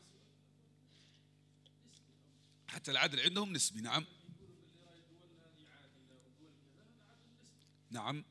حتى العدل عندهم نسبي. نعم نعم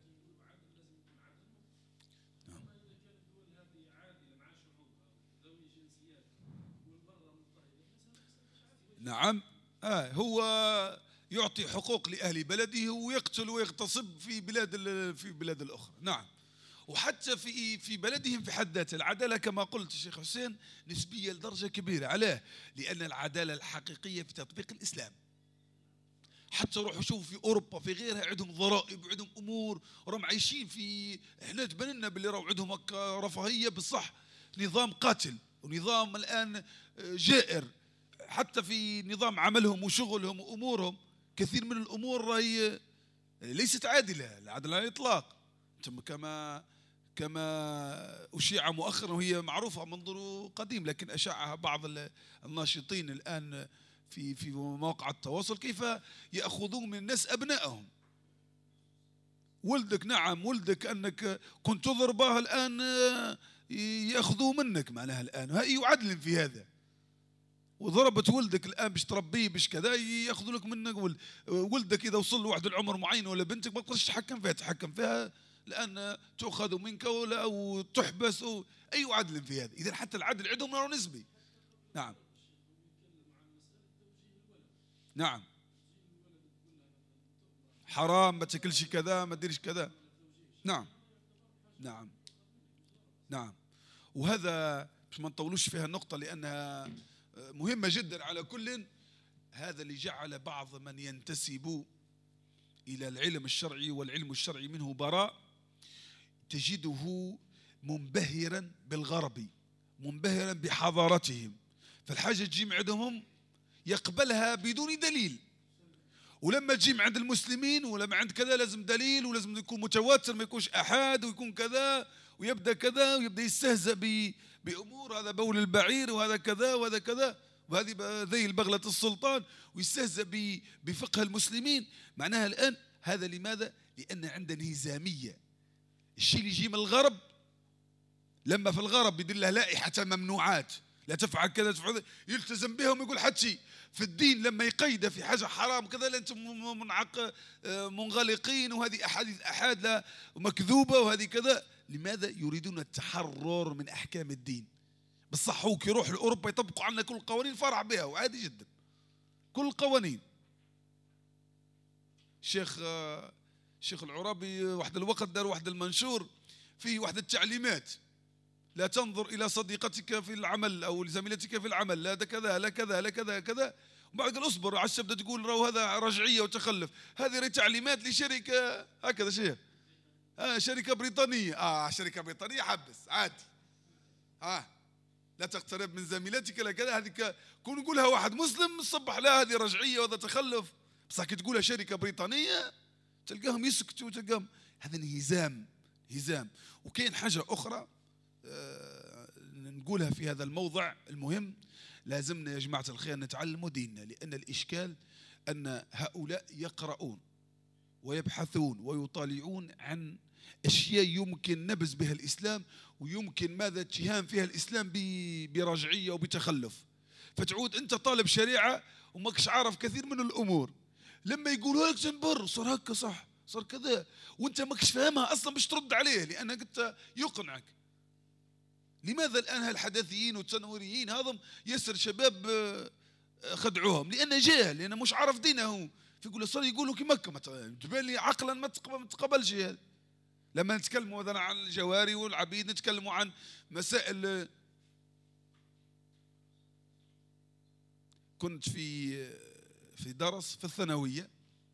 نعم آه هو يعطي حقوق لأهل بلده ويقتل ويغتصب في بلاد في بلاد الأخرى. نعم، وحتى في في بلدهم في حد ذاتها العدالة كما قلت الشيخ حسين نسبية لدرجة كبيرة. علاه؟ لأن العدالة الحقيقية في تطبيق الإسلام. حتى روحوا شوفوا في أوروبا في غيرها عندهم ضرائب وعندهم أمور، وراهم عايشين في، احنا تبان لنا باللي راهو عندهم رفاهية بصح، نظام قاتل ونظام الآن جائر. حتى في نظام عملهم وشغلهم وأمورهم كثير من الأمور راهي ليست عادلة، العدل على الإطلاق. كما كما أشيع مؤخرا، وهي معروفة منظور قديم لكن أشاعها بعض الناشطين الآن في في مواقع التواصل، كيف يأخذون من الناس أبنائهم. ولدك، نعم ولدك أنك كنت تضربه الآن يأخذوه منك، معناها الآن أي عدل في هذا؟ وضربت ولدك الآن باش تربيه باش كذا يأخذوا لك منك ولدك. إذا وصل لواحد العمر معين ولا بنتك ما تقدرش تتحكم فيها، تتحكم فيها الآن تؤخذ منك ولا أو تحبس أو أي عدل في هذا. إذا حتى العدل عندهم نوع نسبي. نعم نعم حرام ما تاكلش كذا ما تديرش كذا. نعم نعم نعم وهذا باش ما نطولوش فيها النقطة لأنها مهمة جدا. على كل هذا اللي جعل بعض من ينتسب إلى العلم الشرعي والعلم الشرعي منه براء تجده منبهرا بالغرب، منبهرا بحضارتهم، فالحاجة تجي عندهم يقبلها بدون دليل، ولما تجي عند المسلمين ولما عند كذا لازم دليل ولازم يكون متواتر ما يكونش أحاد ويكون كذا، ويبدأ كذا ويبدأ يستهزأ بأمور، هذا بول البعير وهذا كذا وهذا كذا وهذه ذيل بغلة السلطان، ويستهزأ بفقه المسلمين. معناها الآن هذا لماذا؟ لأن عندنا انهزامية. الشيء اللي يجي من الغرب لما في الغرب يدير له لائحة ممنوعات، لا تفعل كذا تفعل، يلتزم بهم ويقول حد شيء. في الدين لما يقيده في حاجة حرام كذا لا أنتم منعق منغلقين، وهذه أحاديث أحاد لا مكذوبة وهذه كذا، لماذا؟ يريدون التحرر من أحكام الدين. بصح هو كي يروح لأوروبا يطبقوا عنا كل القوانين فرع بها وعادي جدا كل القوانين. الشيخ الشيخ العرابي واحد الوقت دار واحد المنشور فيه واحد التعليمات: لا تنظر إلى صديقتك في العمل أو لزميلتك في العمل، لا كذا لا كذا لا كذا كذا. وبعد قال اصبر على الشباب تقول راهو هذا رجعية وتخلف، هذه راه تعليمات لشركة هكذا شيء آه شركة بريطانية. اه شركة بريطانية حبس عادي. اه لا تقترب من زميلتك لا كذا. هذيك كون يقولها واحد مسلم الصبح لا هذه رجعية وهذا تخلف، بصح كي تقولها شركة بريطانية تلقاهم يسكتوا وتلقاهم هذا انهزام هزام. وكاين حاجة أخرى آه نقولها في هذا الموضع المهم: لازمنا يا جماعة الخير نتعلموا ديننا، لأن الإشكال أن هؤلاء يقرؤون ويبحثون ويطالعون عن أشياء يمكن نبذ بها الإسلام ويمكن ماذا اتهام فيها الإسلام برجعية وبتخلف. فتعود أنت طالب شريعة وماكش عارف كثير من الأمور، لما يقولوا لك تنبر صار هكا صح صار كذا وأنت ماكش فاهمها أصلا باش ترد عليه لأنك أنت يقنعك. لماذا الآن هالحداثيين والتنويريين هذم ياسر شباب خدعوهم؟ لأن جاهل، لأن مش عارف دينه. يقول صار يقولوا كيما هكا تبان لي عقلا ما تقبلش هذا. لما نتكلموا مثلا عن الجواري والعبيد نتكلموا عن مسائل. كنت في في درس في الثانوية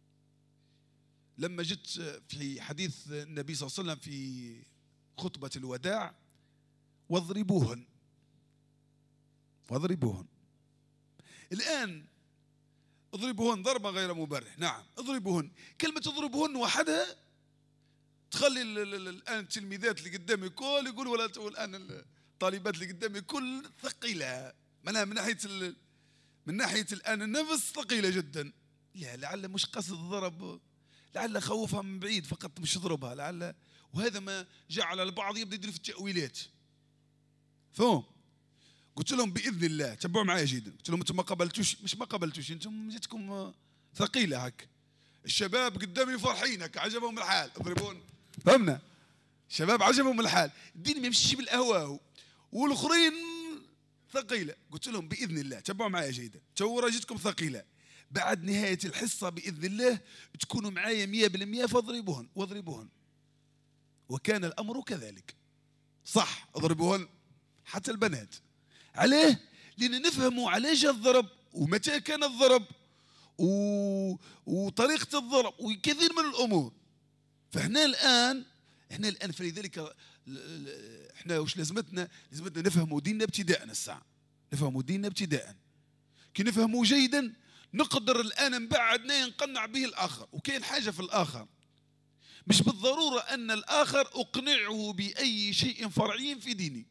لما جت في حديث النبي صلى الله عليه وسلم في خطبة الوداع: واضربوهن واضربوهن. الآن اضربوهن ضربا غير مبرح. نعم اضربوهن، كلمة اضربوهن وحدها تخلي الآن التلميذات اللي قدامي كل يقولوا ولا الآن الطالبات اللي قدامي كل ثقيلة منها من ناحية من ناحية الآن النفس ثقيلة جدا. لا لعل مش قصد الضرب، لعل خوفها من بعيد فقط مش يضربها لعل. وهذا ما جعل البعض يبدأ يدير في التأويلات. فهم؟ قلت لهم بإذن الله تبعوا معايا جيدا. قلت لهم انتم ما قبلتوش، مش ما قبلتوش، انتم جاتكم ثقيلة هك. الشباب قدامي فرحين هك عجبهم الحال اضربون. فهمنا؟ الشباب عجبهم الحال، الدين ما يمشيش بالأهواء والآخرين ثقيلة. قلت لهم بإذن الله تبعوا معايا جيدا، تو راجتكم ثقيلة، بعد نهاية الحصة بإذن الله تكونوا معايا مية بالمية فاضربوهن واضربوهن. وكان الأمر كذلك. صح اضربوهن حتى البنات. عليه؟ لأن نفهموا علاش الضرب ومتى كان الضرب و... وطريقة الضرب وكثير من الأمور. فهنا الآن احنا الآن فلذلك احنا وش لازمتنا؟ لازمتنا نفهموا ديننا ابتداء. الساعة نفهموا ديننا ابتداء، كي نفهموا جيدا نقدر الآن من بعد نقنع به الآخر. وكاين حاجة في الآخر، مش بالضرورة أن الآخر أقنعه بأي شيء فرعي في ديني،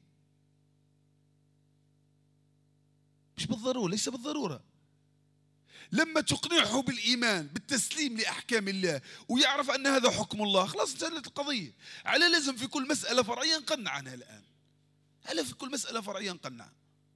مش بالضرورة، ليس بالضرورة. لما تقنعه بالإيمان بالتسليم لأحكام الله ويعرف أن هذا حكم الله خلاص انتهت القضية. على لازم في كل مسألة فرعية نقنع عنها الآن. على في كل مسألة فرعية نقنع.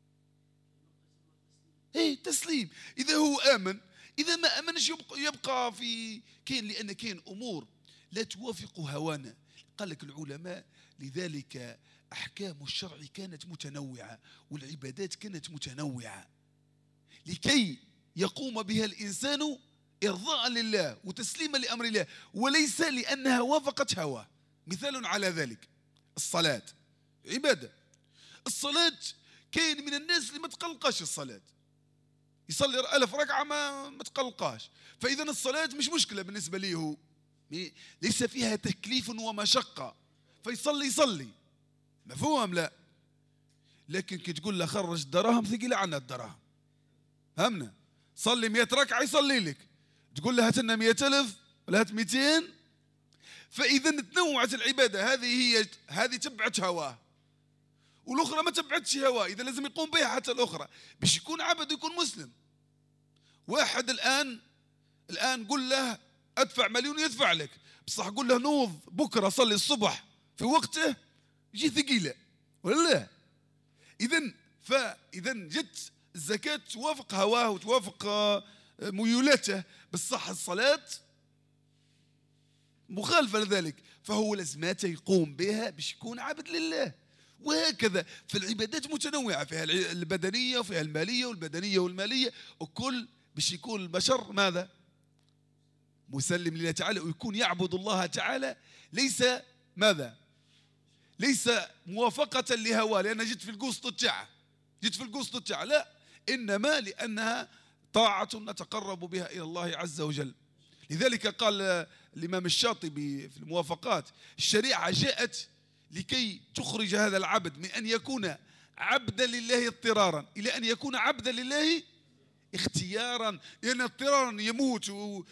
ايه تسليم. إذا هو آمن، إذا ما آمنش يبقى, يبقى في كين، لأن كين أمور لا توافق هوانا. قال لك العلماء لذلك أحكام الشرع كانت متنوعة والعبادات كانت متنوعة لكي يقوم بها الإنسان إرضاء لله وتسليما لأمر الله، وليس لأنها وافقت هواه. مثال على ذلك الصلاة عبادة. الصلاة كاين من الناس اللي ما تقلقاش الصلاة، يصلي ألف ركعة ما ما تقلقاش. فإذا الصلاة مش مشكلة بالنسبة ليه، هو ليس فيها تكليف ومشقة فيصلي يصلي. مفهوم لا؟ لكن كي تقول له خرج الدراهم ثقيلة عنا الدراهم. فهمنا؟ صلي مئة ركعة يصلي لك، تقول له هات لنا مئة ألف ولا هات مئتين. فإذا تنوعت العبادة. هذه هي هذه تبعت هواه والأخرى ما تبعتش هواه. إذا لازم يقوم بها حتى الأخرى باش يكون عبد يكون مسلم. واحد الآن الآن قل له أدفع مليون يدفع لك، بصح قل له نوض بكرة صلي الصبح في وقته يجي ثقيلة ولا لا؟ إذا فإذا جت الزكاة توافق هواه وتوافق ميولاته، بصح الصلاة مخالفة لذلك. فهو لازماته يقوم بها باش يكون عبد لله. وهكذا فالعبادات متنوعة، فيها البدنية وفيها المالية والبدنية والمالية، وكل باش يكون البشر ماذا؟ مسلم لله تعالى، ويكون يعبد الله تعالى ليس ماذا؟ ليس موافقة لهواه، لأن جيت في القسط تاعه جيت في القسط تاعه لا، إنما لأنها طاعة نتقرب بها إلى الله عز وجل. لذلك قال الإمام الشاطبي في الموافقات: الشريعة جاءت لكي تخرج هذا العبد من أن يكون عبدا لله اضطرارا إلى أن يكون عبدا لله اختيارا، لأن اضطرارا يموت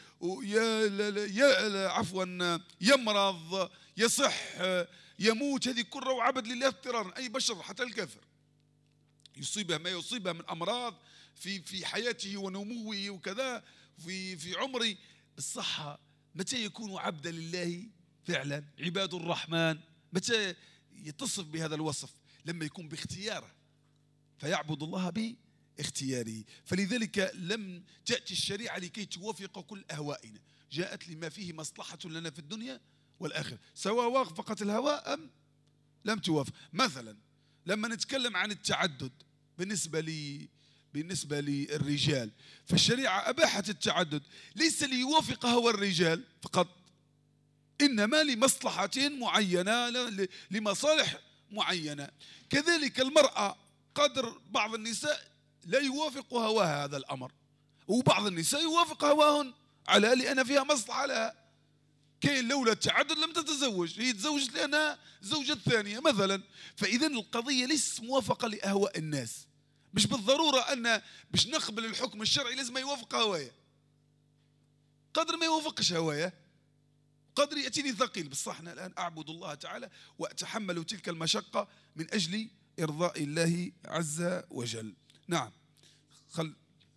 عفوا يمرض يصح يموت، هذه كلها عبد لله اضطرارا. أي بشر حتى الكافر يصيبه ما يصيبه من أمراض في في حياته ونموه وكذا في في عمره بالصحة، متى يكون عبدا لله فعلا؟ عباد الرحمن متى يتصف بهذا الوصف؟ لما يكون باختياره، فيعبد الله باختياره. فلذلك لم تأتي الشريعة لكي توافق كل أهوائنا، جاءت لما فيه مصلحة لنا في الدنيا والآخرة، سواء وافقت الهوى أم لم توافق. مثلا لما نتكلم عن التعدد بالنسبة لي بالنسبة للرجال، فالشريعة أباحت التعدد ليس ليوافق هوى الرجال فقط، إنما لمصلحة معينة لمصالح معينة. كذلك المرأة قدر بعض النساء لا يوافق هواها هذا الأمر، وبعض النساء يوافق هواهن على لأن فيها مصلحة لها. كاين لولا التعدد لم تتزوج، هي تزوجت لأنها زوجة ثانية مثلا. فإذا القضية ليست موافقة لأهواء الناس، مش بالضرورة أن باش نقبل الحكم الشرعي لازم يوافق هوايا، قدر ما يوافقش هوايا قدر يأتيني ثقيل، بصح أنا الآن أعبد الله تعالى وأتحمل تلك المشقة من أجل إرضاء الله عز وجل. نعم خل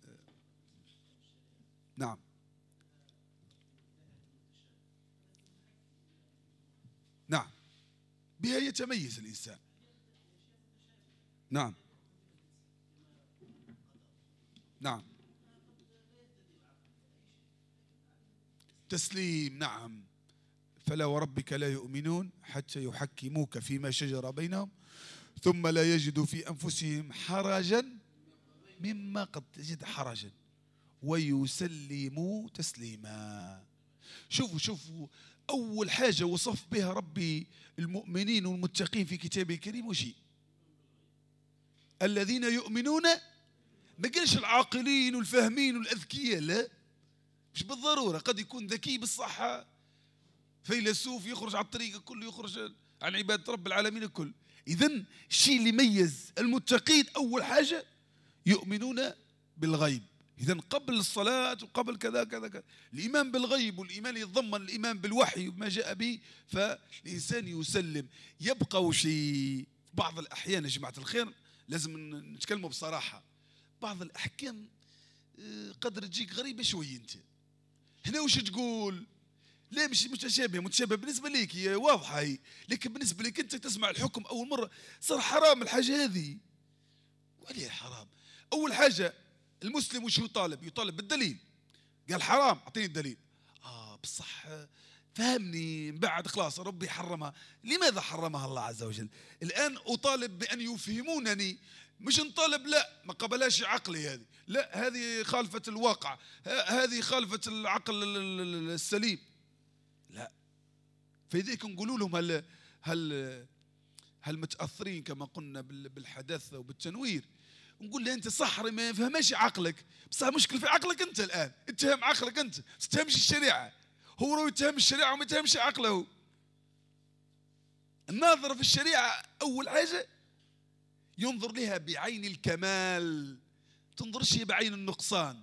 نعم نعم بها يتميز الإنسان. نعم نعم تسليم. نعم فلا وربك لا يؤمنون حتى يحكموك فيما شجر بينهم ثم لا يجدوا في أنفسهم حرجا مما قد تجد حرجا ويسلموا تسليما. شوفوا شوفوا أول حاجة وصف بها ربي المؤمنين والمتقين في كتابه الكريم وشيء الذين يؤمنون، ما قالش العاقلين والفاهمين والأذكياء، لا مش بالضرورة، قد يكون ذكي بالصحة فيلسوف يخرج على الطريق كله، يخرج عن عبادة رب العالمين الكل. إذن الشيء اللي يميز المتقين أول حاجة يؤمنون بالغيب. إذن قبل الصلاة وقبل كذا كذا كذا الإيمان بالغيب والإيمان يتضمن الإيمان بالوحي وما جاء به، فالإنسان يسلم. يبقى شيء بعض الأحيان يا جماعة الخير لازم نتكلموا بصراحة، بعض الأحكام قدر تجيك غريبة شوية. أنت هنا وش تقول؟ لا مش متشابه، متشابه بالنسبة ليك هي واضحة هي، لكن بالنسبة لك أنت تسمع الحكم أول مرة صار حرام الحاجة هذه. وليه حرام؟ أول حاجة المسلم وش يطالب؟ يطالب بالدليل. قال حرام أعطيني الدليل. آه بصح فهمني بعد خلاص ربي حرمها، لماذا حرمها الله عز وجل؟ الآن أطالب بأن يفهمونني، مش نطالب لا ما قبلاش عقلي هذه، لا هذه خالفة الواقع، هذه خالفة العقل السليم، لا. فلذلك نقولوا لهم هل هل هل متأثرين كما قلنا بالحداثة وبالتنوير، نقول له أنت صح ما يفهمش عقلك، بصح مشكل في عقلك أنت الآن، اتهم عقلك أنت، ما تتهمش الشريعة. هو رو يتهم الشريعة وما يتهمش عقله. الناظر في الشريعة أول حاجة ينظر لها بعين الكمال، تنظرش بعين النقصان.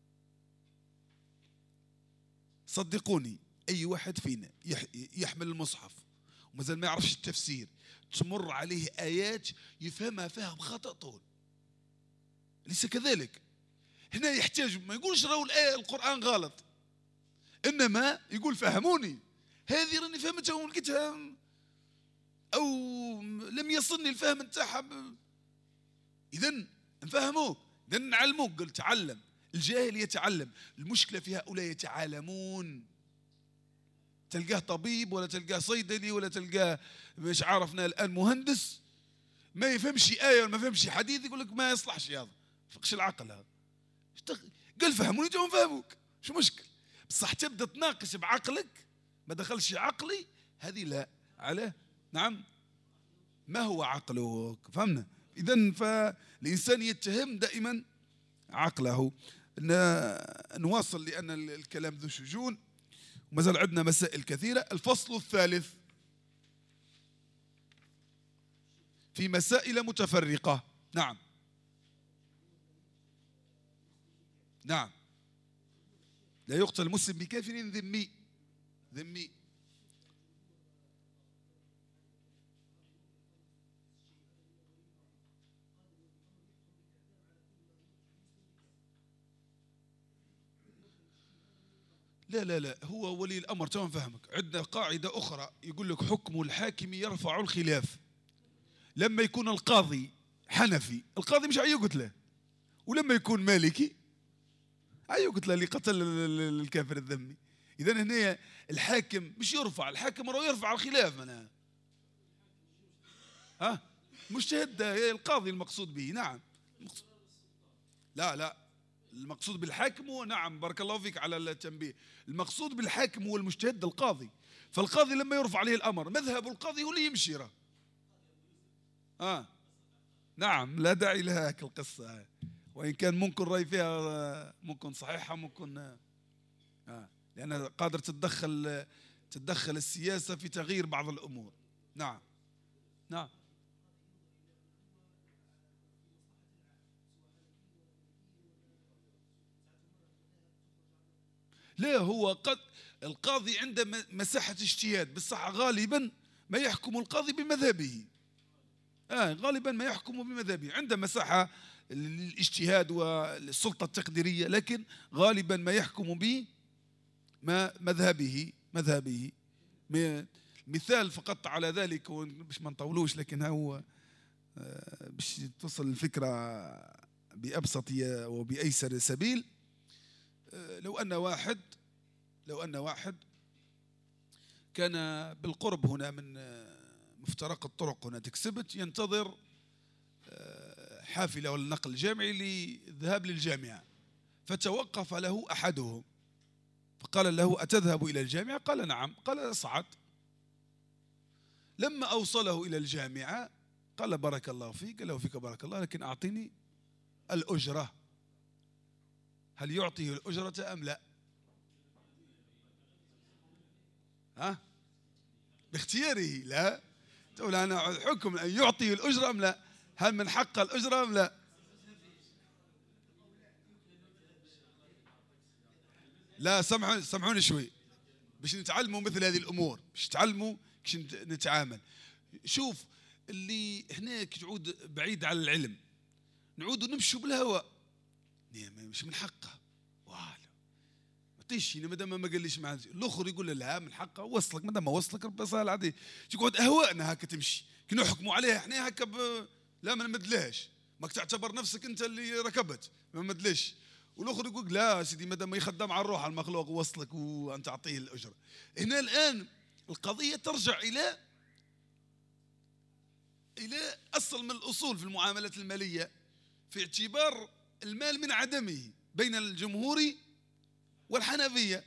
صدقوني أي واحد فينا يحمل المصحف ومازال ما يعرفش التفسير، تمر عليه آيات يفهمها فهم خطأ طول، ليس كذلك. هنا يحتاج ما يقولش راهو الآية القرآن غلط، إنما يقول فهموني، هذه راني فهمتها ولقيتها أو لم يصلني الفهم نتاعها. إذن نفهموك، إذن نعلموك. قل تعلم، الجاهل يتعلم. المشكلة في هؤلاء يتعالمون، تلقاه طبيب ولا تلقاه صيدلي ولا تلقاه مش عارفنا الآن مهندس ما يفهمش آية ولا ما يفهمش حديث يقول لك ما يصلحش هذا، فقش العقل هذا. قال فهموني تو نفهموك شو مشكل، بصح تبدا تناقش بعقلك ما دخلش عقلي هذه لا عليه. نعم ما هو عقلك؟ فهمنا؟ إذن فالإنسان يتهم دائما عقله. نواصل لأن الكلام ذو شجون وما زال عندنا مسائل كثيرة. الفصل الثالث في مسائل متفرقة. نعم نعم لا يقتل المسلم بكافر ذمي ذمي لا لا لا هو ولي الأمر. تو نفهمك. عندنا قاعدة أخرى يقول لك حكم الحاكم يرفع الخلاف. لما يكون القاضي حنفي القاضي مش هيقتله، ولما يكون مالكي هيقتله اللي قتل الكافر الذمي. إذا هنا الحاكم مش يرفع، الحاكم راه يرفع الخلاف منها. ها مجتهد القاضي المقصود به. نعم لا لا المقصود بالحاكم هو نعم بارك الله فيك على التنبيه. المقصود بالحاكم هو المجتهد القاضي. فالقاضي لما يرفع عليه الأمر مذهب القاضي هو اللي يمشي راه. آه نعم لا داعي لها هاك القصة، وإن كان ممكن رأي فيها ممكن صحيحة ممكن آه لأن قادر تتدخل تتدخل السياسة في تغيير بعض الأمور. نعم نعم لا هو قد القاضي عنده مساحة اجتهاد، بالصح غالبا ما يحكم القاضي بمذهبه. آه غالبا ما يحكم بمذهبه، عنده مساحة للاجتهاد والسلطة التقديرية، لكن غالبا ما يحكم به ما مذهبه مذهبه. مثال فقط على ذلك باش ما نطولوش، لكن هو باش توصل الفكرة بأبسط وبأيسر سبيل. لو أن واحد لو أن واحد كان بالقرب هنا من مفترق الطرق هنا تكسبت ينتظر حافلة ولا نقل جامعي للذهاب للجامعة، فتوقف له أحدهم فقال له أتذهب إلى الجامعة؟ قال نعم. قال اصعد. لما أوصله إلى الجامعة قال بارك الله فيك. قال له فيك بارك الله، لكن أعطيني الأجرة. هل يعطيه الأجرة أم لا؟ ها باختياره؟ لا تقول أنا حكم أن يعطيه الأجرة أم لا، هل من حق الأجرة أم لا؟ لا سمعوني سمعوني شوي باش نتعلموا مثل هذه الأمور، باش نتعلموا كيش نتعامل. شوف اللي هناك تعود بعيد على العلم نعود نمشوا بالهواء، مش من حقه والو ما تيش ما دام ما قاليش مع الاخر يقول له لا من حقه وصلك، ما دام وصلك ربي سهل عادي. تقعد اهوائنا هكا تمشي كي نحكموا عليها احنا هكا ب... لا ما نمدلهاش، ماك تعتبر نفسك انت اللي ركبت ما مدلش، والاخر يقول لا سيدي ما دام يخدم على الروح على المخلوق وصلك وانت تعطيه الاجره. هنا الان القضيه ترجع الى الى اصل من الاصول في المعاملات الماليه في اعتبار المال من عدمه بين الجمهور والحنفية.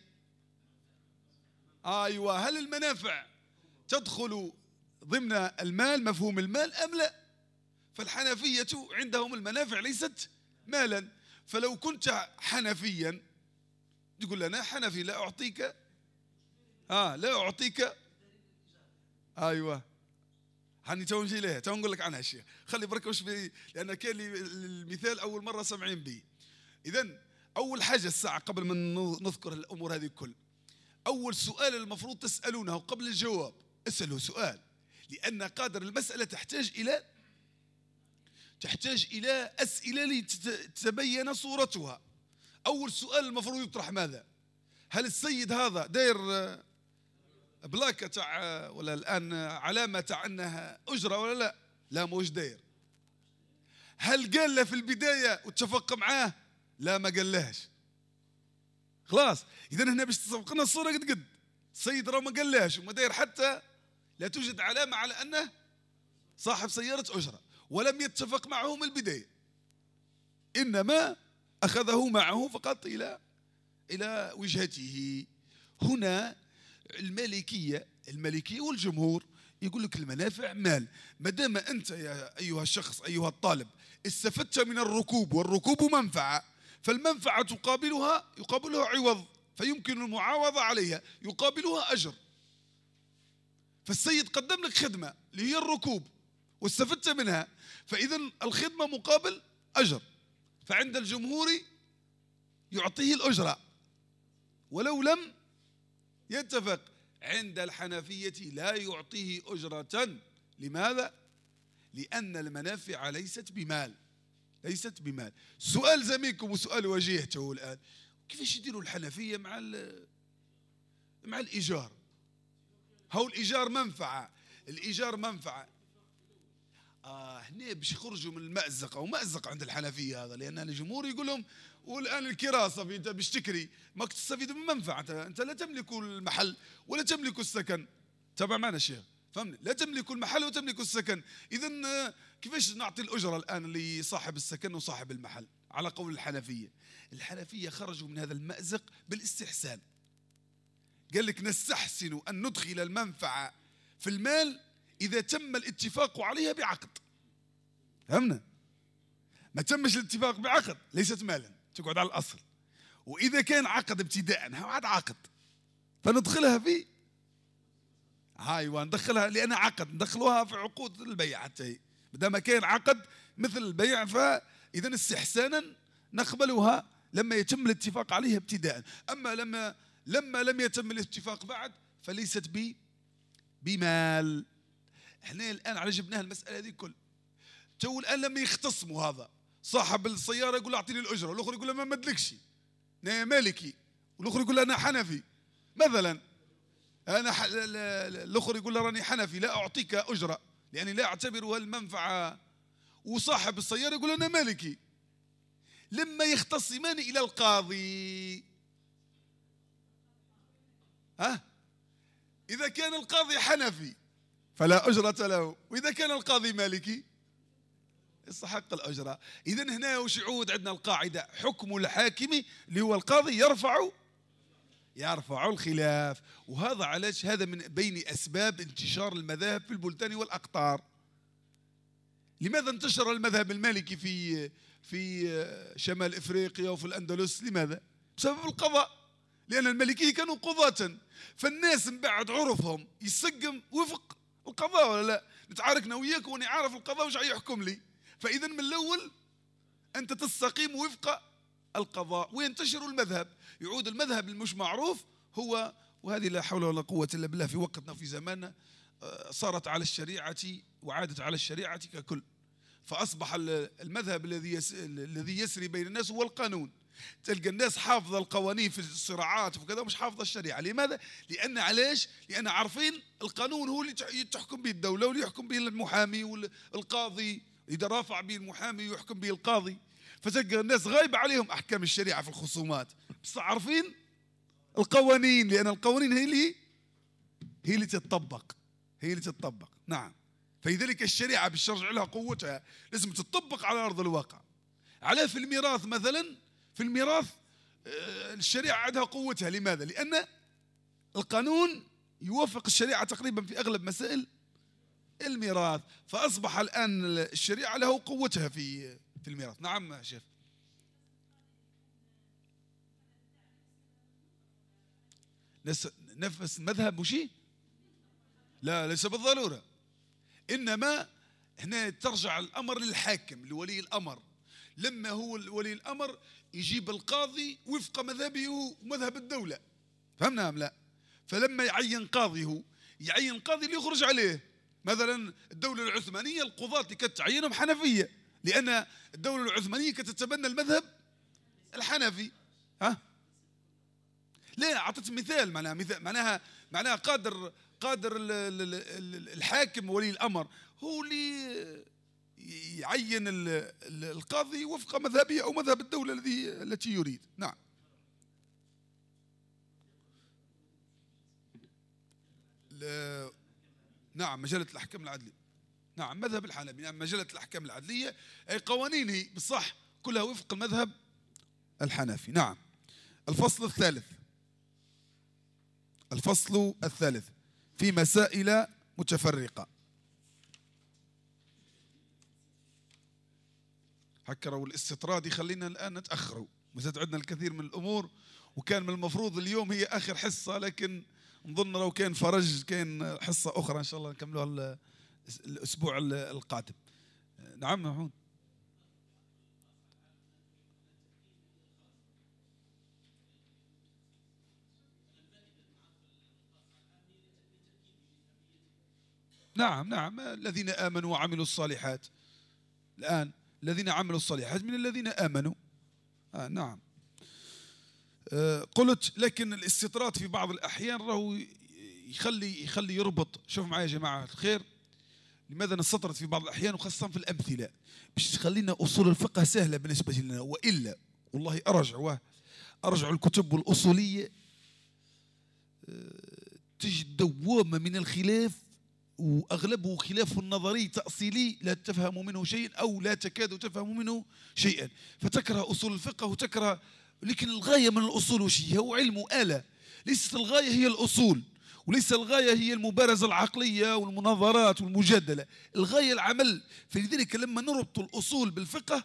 أيوة هل المنافع تدخل ضمن المال مفهوم المال أم لا؟ فالحنفية عندهم المنافع ليست مالا، فلو كنت حنفيا تقول لنا حنفي لا أعطيك آه لا أعطيك أيوة هاني تو نجي لها تو نقول لك عنها الشيء، خلي برك وش بي لأن كان لي المثال أول مرة سامعين به. إذن أول حاجة الساعة قبل ما نذكر الأمور هذه الكل، أول سؤال المفروض تسألونه قبل الجواب اسألوا سؤال، لأن قادر المسألة تحتاج إلى تحتاج إلى أسئلة لتتبين صورتها. أول سؤال المفروض يطرح ماذا؟ هل السيد هذا داير بلاكة تاع ولا الآن علامة تاع أنها أجرة ولا لا؟ لا موش داير. هل قال له في البداية واتفق معاه؟ لا ما قال لهش. خلاص إذا هنا باش تصفق لنا الصورة قد قد السيد راه ما قالهاش وما داير حتى لا توجد علامة على أنه صاحب سيارة أجرة، ولم يتفق معه من البداية، إنما أخذه معه فقط إلى إلى وجهته. هنا المالكية المالكية والجمهور يقول لك المنافع مال، ما دام أنت يا أيها الشخص أيها الطالب استفدت من الركوب، والركوب منفعة، فالمنفعة تقابلها يقابلها عوض، فيمكن المعاوضة عليها، يقابلها أجر. فالسيد قدم لك خدمة اللي هي الركوب واستفدت منها، فإذا الخدمة مقابل أجر، فعند الجمهور يعطيه الأجرة ولو لم يتفق. عند الحنفية لا يعطيه أجرة. لماذا؟ لأن المنافع ليست بمال، ليست بمال. سؤال زميلكم وسؤال واجهته الآن، كيفاش يديروا الحنفية مع مع الإيجار؟ هو الإيجار منفعة، الإيجار منفعة. آه هنا باش يخرجوا من المأزق أو مأزق عند الحنفية هذا، لأن الجمهور يقول لهم والآن الكراسة أنت باش تكري ماك تستفيد من منفعة، أنت لا تملك المحل ولا تملك السكن. تابع معنا الشيخ، فهمني؟ لا تملك المحل وتملك السكن، إذا كيفاش نعطي الأجرة الآن لصاحب السكن وصاحب المحل؟ على قول الحنفية، الحنفية خرجوا من هذا المأزق بالاستحسان. قال لك نستحسن أن ندخل المنفعة في المال إذا تم الاتفاق عليها بعقد. فهمنا؟ ما تمش الاتفاق بعقد ليست مالا، تقعد على الأصل. وإذا كان عقد ابتداء هذا عقد، فندخلها في هاي وندخلها لأنها عقد، ندخلوها في عقود البيع حتى هي، ما كان عقد مثل البيع، فإذا استحسانا نقبلها لما يتم الاتفاق عليها ابتداء. أما لما لما لم يتم الاتفاق بعد فليست ب بمال. احنا الآن على جبناها المسألة هذه كل تو الآن لما يختصموا، هذا صاحب السيارة يقول أعطيني الأجرة، والآخر يقول له ما مدلكش أنا مالكي، والآخر يقول له أنا حنفي مثلا، أنا ح... الآخر يقول له راني حنفي لا أعطيك أجرة لأني لا أعتبرها المنفعة، وصاحب السيارة يقول أنا مالكي. لما يختصمان إلى القاضي، ها إذا كان القاضي حنفي فلا أجرة له، وإذا كان القاضي مالكي يستحق الأجرة. إذا هنا وش يعود عندنا القاعدة؟ حكم الحاكم اللي هو القاضي يرفع يرفع الخلاف. وهذا علاش هذا من بين أسباب انتشار المذاهب في البلدان والأقطار. لماذا انتشر المذهب المالكي في في شمال إفريقيا وفي الأندلس؟ لماذا؟ بسبب القضاء، لأن المالكية كانوا قضاة، فالناس من بعد عرفهم يسقم وفق القضاء ولا لا؟ نتعاركنا وياك وأنا عارف القضاء وش يحكم لي، فإذا من الأول أنت تستقيم وفق القضاء وينتشر المذهب. يعود المذهب المش معروف هو، وهذه لا حول ولا قوة إلا بالله في وقتنا وفي زماننا، صارت على الشريعة وعادت على الشريعة ككل، فأصبح المذهب الذي الذي يسري بين الناس هو القانون. تلقى الناس حافظة القوانين في الصراعات وكذا مش حافظة الشريعة. لماذا؟ لأن علاش؟ لأن عارفين القانون هو اللي تحكم به الدولة واللي يحكم به المحامي والقاضي، إذا رافع به المحامي يحكم به القاضي. فتلقى الناس غايبة عليهم أحكام الشريعة في الخصومات، بس عارفين القوانين، لأن القوانين هي اللي هي اللي تتطبق، هي اللي تتطبق. نعم، فلذلك الشريعة باش ترجع لها قوتها لازم تطبق على أرض الواقع. على في الميراث مثلا، في الميراث الشريعة عندها قوتها. لماذا؟ لأن القانون يوافق الشريعة تقريبا في أغلب مسائل الميراث، فأصبح الآن الشريعة له قوتها في في الميراث. نعم شيخ. نفس المذهب وشي؟ لا ليس بالضرورة، إنما هنا ترجع الأمر للحاكم لولي الأمر. لما هو ولي الأمر يجيب القاضي وفق مذهبه ومذهب الدولة، فهمنا أم لا؟ فلما يعين قاضي هو يعين قاضي اللي يخرج عليه. مثلا الدولة العثمانية القضاة اللي كانت تعينهم حنفية، لأن الدولة العثمانية كانت تتبنى المذهب الحنفي. ها؟ لا أعطيت مثال، معناها مثال معناها معناها قادر قادر الحاكم ولي الأمر هو اللي يعين القاضي وفق مذهبه أو مذهب الدولة الذي التي يريد. نعم. نعم مجلة الأحكام العدلية. نعم مذهب الحنابلة. نعم مجلة الأحكام العدلية أي قوانينه بالصح كلها وفق المذهب الحنفي. نعم. الفصل الثالث الفصل الثالث في مسائل متفرقة. هكروا الاستطراد يخلينا الآن نتأخروا، مازال عندنا الكثير من الأمور، وكان من المفروض اليوم هي آخر حصة، لكن نظن لو كان فرج كان حصة أخرى إن شاء الله نكملوها الأسبوع القادم. نعم محمود. نعم نعم الذين آمنوا وعملوا الصالحات. الآن الذين عملوا الصالحات من الذين آمنوا. آه نعم. آه قلت لكن الاستطراد في بعض الأحيان راهو يخلي يخلي يربط. شوف معايا يا جماعة الخير، لماذا نستطرد في بعض الأحيان وخاصة في الأمثلة باش تخلينا أصول الفقه سهلة بالنسبة لنا، وإلا والله أرجع أرجع الكتب الأصولية تجد دوامة من الخلاف، وأغلبه خلاف نظري تأصيلي لا تفهم منه شيئا أو لا تكاد تفهم منه شيئا، فتكره أصول الفقه وتكره. لكن الغاية من الأصول وش هي؟ هو علم آلة، ليست الغاية هي الأصول، وليس الغاية هي المبارزة العقلية والمناظرات والمجادلة، الغاية العمل. فلذلك لما نربط الأصول بالفقه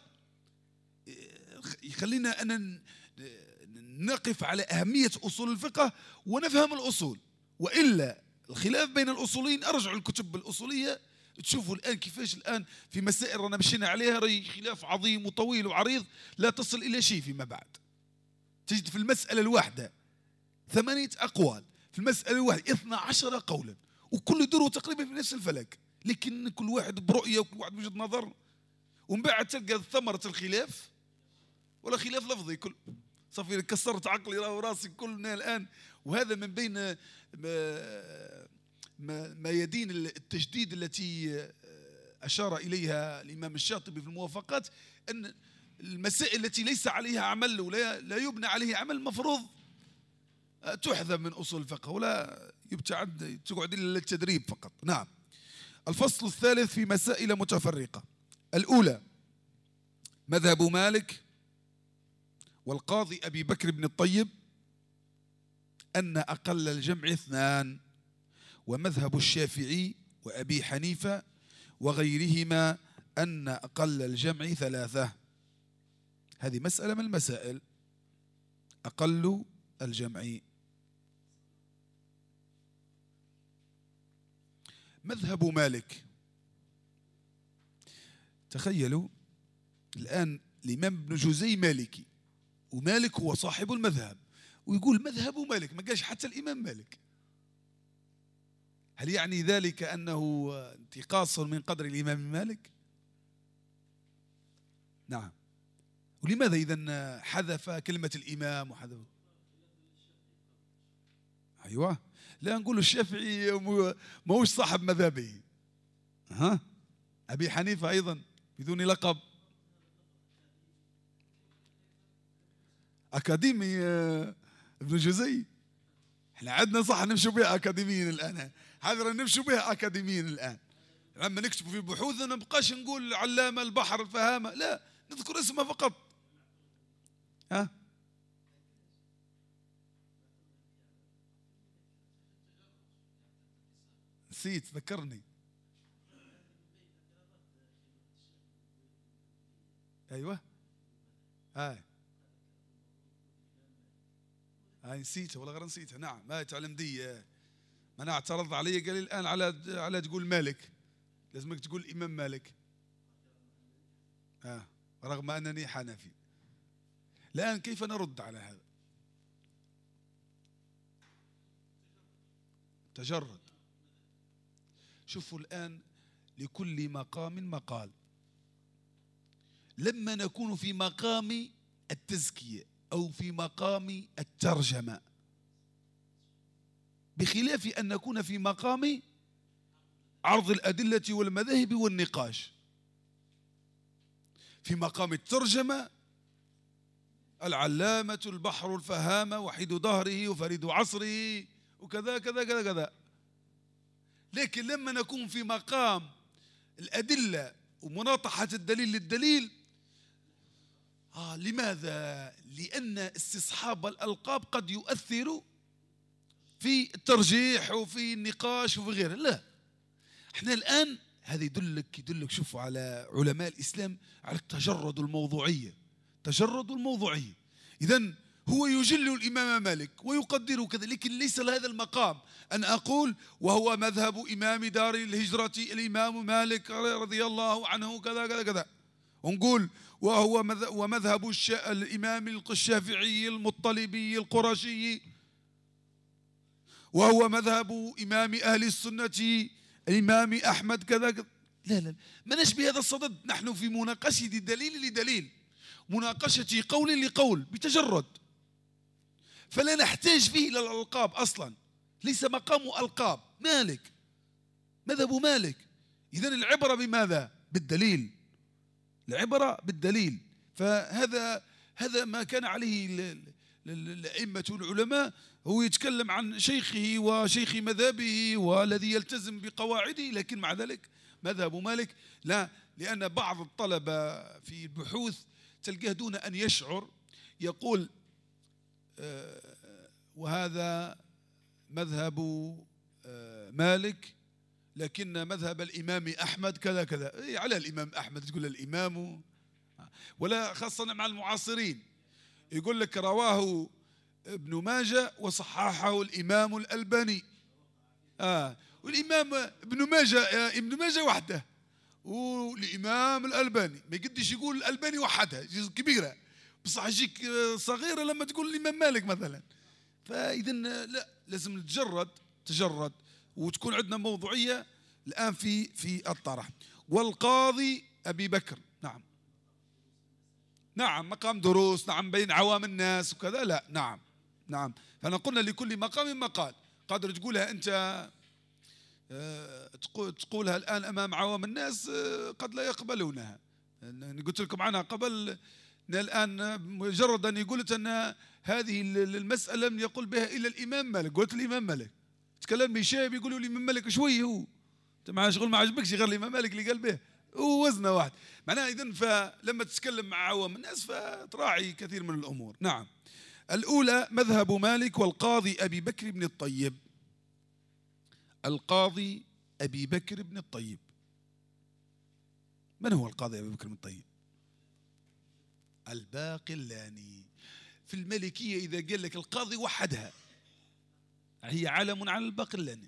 يخلينا أن نقف على أهمية أصول الفقه ونفهم الأصول، وإلا الخلاف بين الأصوليين أرجعوا الكتب الأصولية تشوفوا الآن كيفاش الآن في مسائل رانا مشينا عليها راهي خلاف عظيم وطويل وعريض لا تصل إلى شيء فيما بعد. تجد في المسألة الواحدة ثمانية أقوال، في المسألة الواحدة اثنا عشر قولا، وكل يدوروا تقريبا في نفس الفلك، لكن كل واحد برؤية وكل واحد بوجهة نظر، ومن بعد تلقى ثمرة الخلاف ولا خلاف لفظي كل صافي كسرت عقلي وراسي كلنا الآن. وهذا من بين ما, ما, ما يدين التجديد التي أشار إليها الإمام الشاطبي في الموافقات، أن المسائل التي ليس عليها عمل ولا لا يبنى عليه عمل المفروض تحذف من أصول الفقه ولا يبتعد تقعد إلا للتدريب فقط. نعم. الفصل الثالث في مسائل متفرقة. الأولى مذهب مالك والقاضي أبي بكر بن الطيب أن أقل الجمع اثنان، ومذهب الشافعي وأبي حنيفة وغيرهما أن أقل الجمع ثلاثة. هذه مسألة من المسائل، أقل الجمع. مذهب مالك، تخيلوا الآن الإمام ابن جوزي مالكي، ومالك هو صاحب المذهب، ويقول مذهب مالك، ما قالش حتى الإمام مالك. هل يعني ذلك أنه انتقاص من قدر الإمام مالك؟ نعم. ولماذا إذن حذف كلمة الإمام وحذف؟ أيوة، لا نقول الشافعي ما هوش صاحب مذهبه. ها أبي حنيفة أيضا بدون لقب أكاديمي ابن جوزي. احنا عندنا صح نمشوا بها أكاديميين الآن، هذا نمشوا بها أكاديميين الآن. لما نكتب في بحوثنا ما نبقاش نقول علامة البحر الفهامة، لا نذكر اسمه فقط. ها نسيت ذكرني. أيوة هاي هاي نسيتها ولا غير نسيتها. نعم هاي تعلم دي، ما أنا اعترض علي قال لي الآن على على تقول مالك، لازمك تقول الإمام مالك. آه رغم أنني حنفي. الآن كيف نرد على هذا؟ تجرد. شوفوا الآن لكل مقام مقال. لما نكون في مقام التزكية أو في مقام الترجمة، بخلاف أن نكون في مقام عرض الأدلة والمذاهب والنقاش. في مقام الترجمة العلامة البحر الفهامة وحيد ظهره وفريد عصره وكذا كذا كذا كذا. لكن لما نكون في مقام الأدلة ومناطحة الدليل للدليل، آه لماذا؟ لأن استصحاب الألقاب قد يؤثر في الترجيح وفي النقاش وفي غيره. لا، احنا الآن هذا يدلك يدلك شوفوا على علماء الإسلام على التجرد والموضوعية، تجرد والموضوعية. إذن هو يجل الإمام مالك ويقدره كذا، لكن ليس لهذا المقام أن أقول وهو مذهب إمام دار الهجرة الإمام مالك رضي الله عنه كذا كذا كذا، ونقول وهو ومذهب الإمام الشافعي المطلبي القرشي وهو مذهب إمام أهل السنة الإمام أحمد كذا كذا. لا لا، ما نشبه هذا الصدد. نحن في مناقشة دليل لدليل، مناقشة قول لقول بتجرد، فلا نحتاج فيه إلى الألقاب أصلا، ليس مقام ألقاب. مالك مذهب مالك. إذن العبرة بماذا؟ بالدليل، العبرة بالدليل. فهذا هذا ما كان عليه الأئمة والعلماء، هو يتكلم عن شيخه وشيخ مذهبه والذي يلتزم بقواعده، لكن مع ذلك مذهب مالك لا. لأن بعض الطلبة في البحوث تلقاه دون أن يشعر يقول آه وهذا مذهب آه مالك لكن مذهب الإمام أحمد كذا كذا. إيه على الإمام أحمد تقول الإمام؟ ولا خاصة مع المعاصرين يقول لك رواه ابن ماجه وصححه الإمام الألباني. آه والإمام ابن ماجه آه ابن ماجه وحده والإمام الألباني، ما يقدش يقول الألباني وحدها كبيرة، بصح يجيك صغيرة لما تقول الإمام مالك مثلا. فإذا لا، لازم نتجرد تجرد وتكون عندنا موضوعية الآن في في الطرح. والقاضي أبي بكر، نعم نعم مقام دروس، نعم بين عوام الناس وكذا، لا نعم نعم. فأنا قلنا لكل مقام مقال، قادر تقولها أنت تقولها الآن أمام عوام الناس قد لا يقبلونها. قلت لكم عنها قبل، الآن مجرد أن يقولت أن هذه المسألة لم يقل بها إلا الإمام مالك، قلت الإمام مالك تكلم بشيء يقولوا الإمام مالك شوي، هو أنت مع شغل ما عجبكش غير الإمام مالك اللي قال به، هو وزنه واحد معناها. إذن فلما تتكلم مع عوام الناس فتراعي كثير من الأمور. نعم. الأولى مذهب مالك والقاضي أبي بكر بن الطيب. القاضي أبي بكر بن الطيب، من هو القاضي أبي بكر بن الطيب؟ الباقلاني. في المالكية إذا قال لك القاضي وحدها، هي علم على الباقلاني.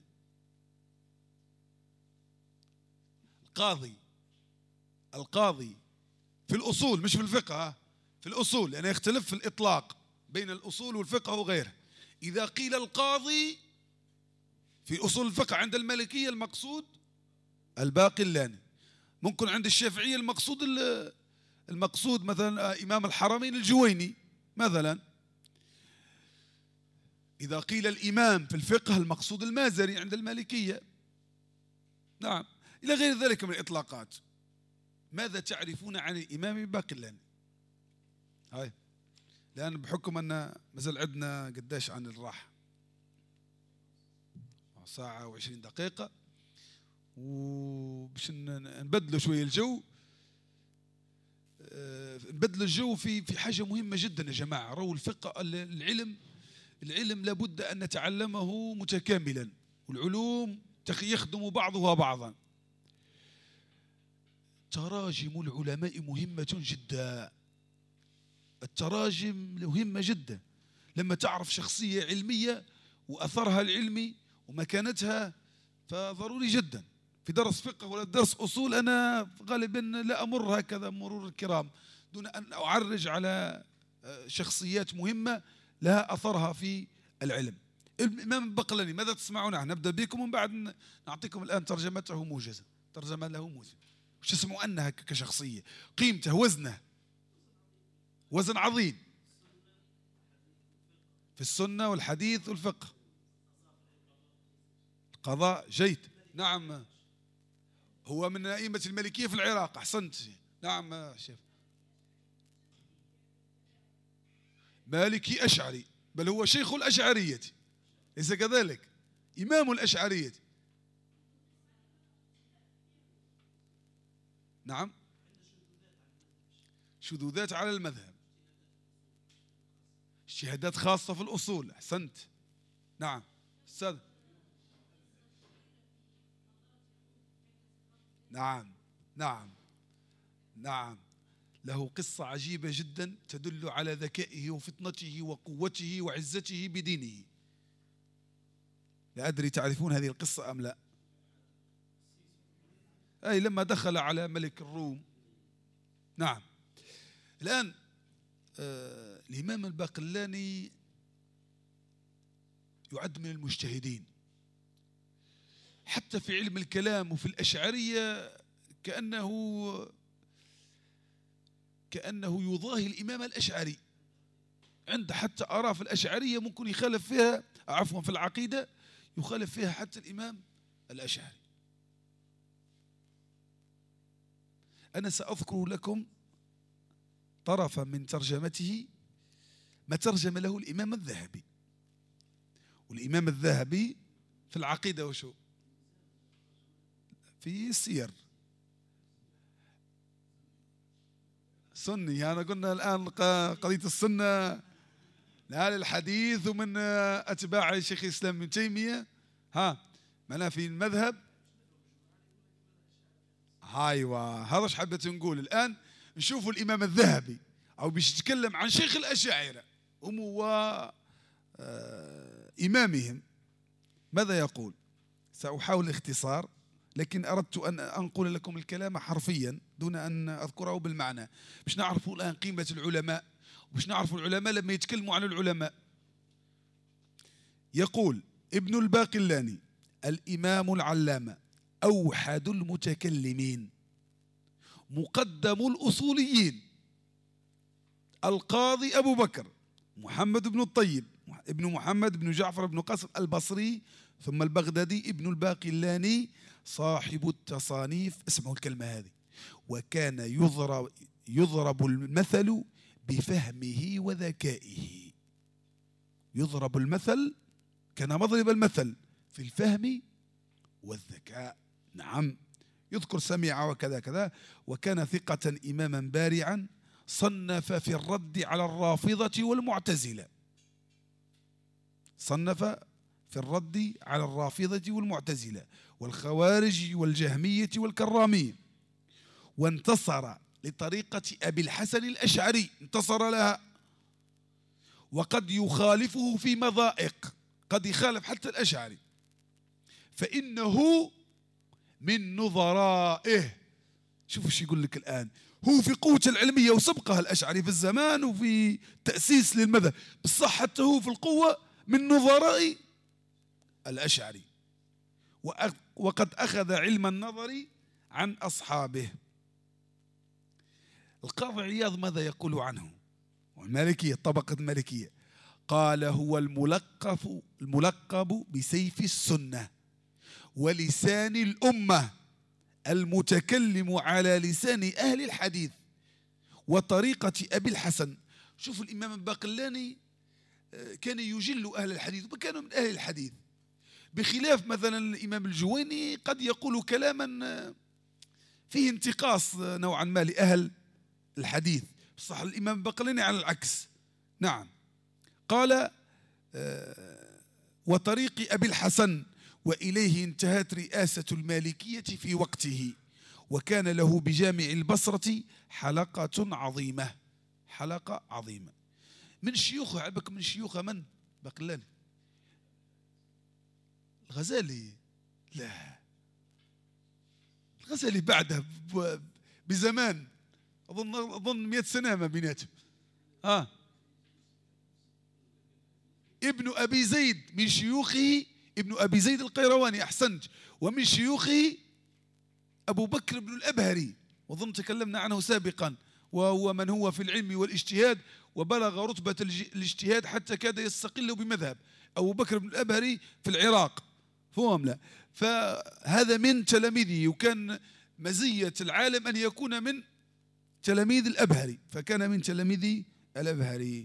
القاضي القاضي في الأصول مش في الفقه، في الأصول لأنه يعني يختلف في الإطلاق بين الأصول والفقه وغيره. إذا قيل القاضي في أصول الفقه عند المالكية المقصود الباقلاني، ممكن عند الشافعية المقصود المقصود مثلا إمام الحرمين الجويني مثلا. إذا قيل الإمام في الفقه المقصود المازري عند المالكية. نعم، إلى غير ذلك من الإطلاقات. ماذا تعرفون عن الإمام الباقلاني؟ هاي لأن بحكم أن مازال عندنا قداش عن الراحة، ساعة وعشرين دقيقة، وباش نبدلوا شوية الجو. نبدل الجو في في حاجة مهمة جدا يا جماعة. رو الفقه العلم العلم لابد أن نتعلمه متكاملا، والعلوم يخدم بعضها بعضا. تراجم العلماء مهمة جدا، التراجم مهمة جدا. لما تعرف شخصية علمية وأثرها العلمي ومكانتها فضروري جدا. في درس فقه ولا درس أصول أنا غالبا لا أمر هكذا مرور الكرام دون أن أعرج على شخصيات مهمة لها أثرها في العلم. الإمام الباقلاني ماذا تسمعون عنه؟ نبدأ بكم ومن بعد نعطيكم الآن ترجمته موجزة، ترجمة له موجزة. وش تسمعوا عنها كشخصية، قيمته، وزنه، وزن عظيم في السنة والحديث والفقه. القضاء جيد، نعم، هو من أئمة المالكية في العراق. أحسنت، نعم شيخ. مالكي أشعري، بل هو شيخ الأشعرية، ليس كذلك؟ إمام الأشعرية. نعم، شذوذات على المذهب، اجتهادات خاصة في الأصول. أحسنت. نعم أستاذ. نعم نعم نعم، له قصة عجيبة جدا تدل على ذكائه وفطنته وقوته وعزته بدينه. لا أدري تعرفون هذه القصة أم لا؟ أي لما دخل على ملك الروم. نعم. الآن آه الإمام الباقلاني يعد من المجتهدين حتى في علم الكلام وفي الأشعرية، كأنه كأنه يضاهي الإمام الأشعري. عنده حتى آراء في الأشعرية ممكن يخالف فيها، عفوا في العقيدة يخالف فيها حتى الإمام الأشعري. أنا سأذكر لكم طرفا من ترجمته، ما ترجم له الإمام الذهبي. والإمام الذهبي في العقيدة وشو؟ في السير. سني، أنا قلنا الآن قضية السنة لأهل الحديث ومن أتباع شيخ الإسلام ابن تيمية. ها معناه في المذهب. ايوه، هذا ايش حبيت نقول. الآن نشوفوا الإمام الذهبي أو باش يتكلم عن شيخ الأشاعرة هم وإمامهم ماذا يقول. سأحاول الاختصار، لكن أردت أن أنقل لكم الكلام حرفيا دون أن أذكره بالمعنى، باش نعرفوا الآن قيمة العلماء، وباش نعرفوا العلماء لما يتكلموا عن العلماء. يقول ابن الباقلاني: الإمام العلامة أوحد المتكلمين، مقدم الأصوليين، القاضي أبو بكر محمد بن الطيب ابن محمد بن جعفر بن قاسم البصري، ثم البغدادي ابن الباقلاني صاحب التصانيف. اسمعوا الكلمة هذه: وكان يضرب, يضرب المثل بفهمه وذكائه. يضرب المثل، كان مضرب المثل في الفهم والذكاء. نعم، يذكر سمع وكذا كذا. وكان ثقة إماما بارعا، صنف في الرد على الرافضة والمعتزلة. صنف في الرد على الرافضة والمعتزلة والخوارج والجهمية والكرامية، وانتصر لطريقة أبي الحسن الأشعري، انتصر لها. وقد يخالفه في مضائق، قد يخالف حتى الأشعري، فإنه من نظرائه. شوفوا ايش يقول لك الآن، هو في قوة العلمية وسبقها الأشعري في الزمان وفي تأسيس للمذهب، بصح حتى هو في القوة من نظراء الأشعري، وقد أخذ علم النظر عن أصحابه. القاضي عياض ماذا يقول عنه؟ والمالكية، طبقة المالكية، قال: هو الملقب الملقب بسيف السنة ولسان الأمة، المتكلم على لسان أهل الحديث وطريقة أبي الحسن. شوفوا الإمام الباقلاني كان يجل أهل الحديث وكانوا من أهل الحديث، بخلاف مثلا الإمام الجويني قد يقول كلاما فيه انتقاص نوعا ما لأهل الحديث. صح الإمام الباقلاني على العكس. نعم، قال: وطريق أبي الحسن، وإليه انتهت رئاسة المالكية في وقته، وكان له بجامع البصرة حلقة عظيمة. حلقة عظيمة من شيوخه. عبك من شيوخه من؟ باقلاني. الغزالي؟ لا، الغزالي بعده بزمان، أظن أظن مئة سنة ما بيناتهم. ها، ابن أبي زيد من شيوخه، ابن أبي زيد القيرواني. أحسنت. ومن شيوخه أبو بكر بن الأبهري، وظن تكلمنا عنه سابقا، وهو من هو في العلم والاجتهاد وبلغ رتبة الاجتهاد حتى كاد يستقل بمذهب. أبو بكر بن الأبهري في العراق، فهم لا. فهذا من تلاميذه، وكان مزية العالم أن يكون من تلاميذ الأبهري، فكان من تلاميذ الأبهري.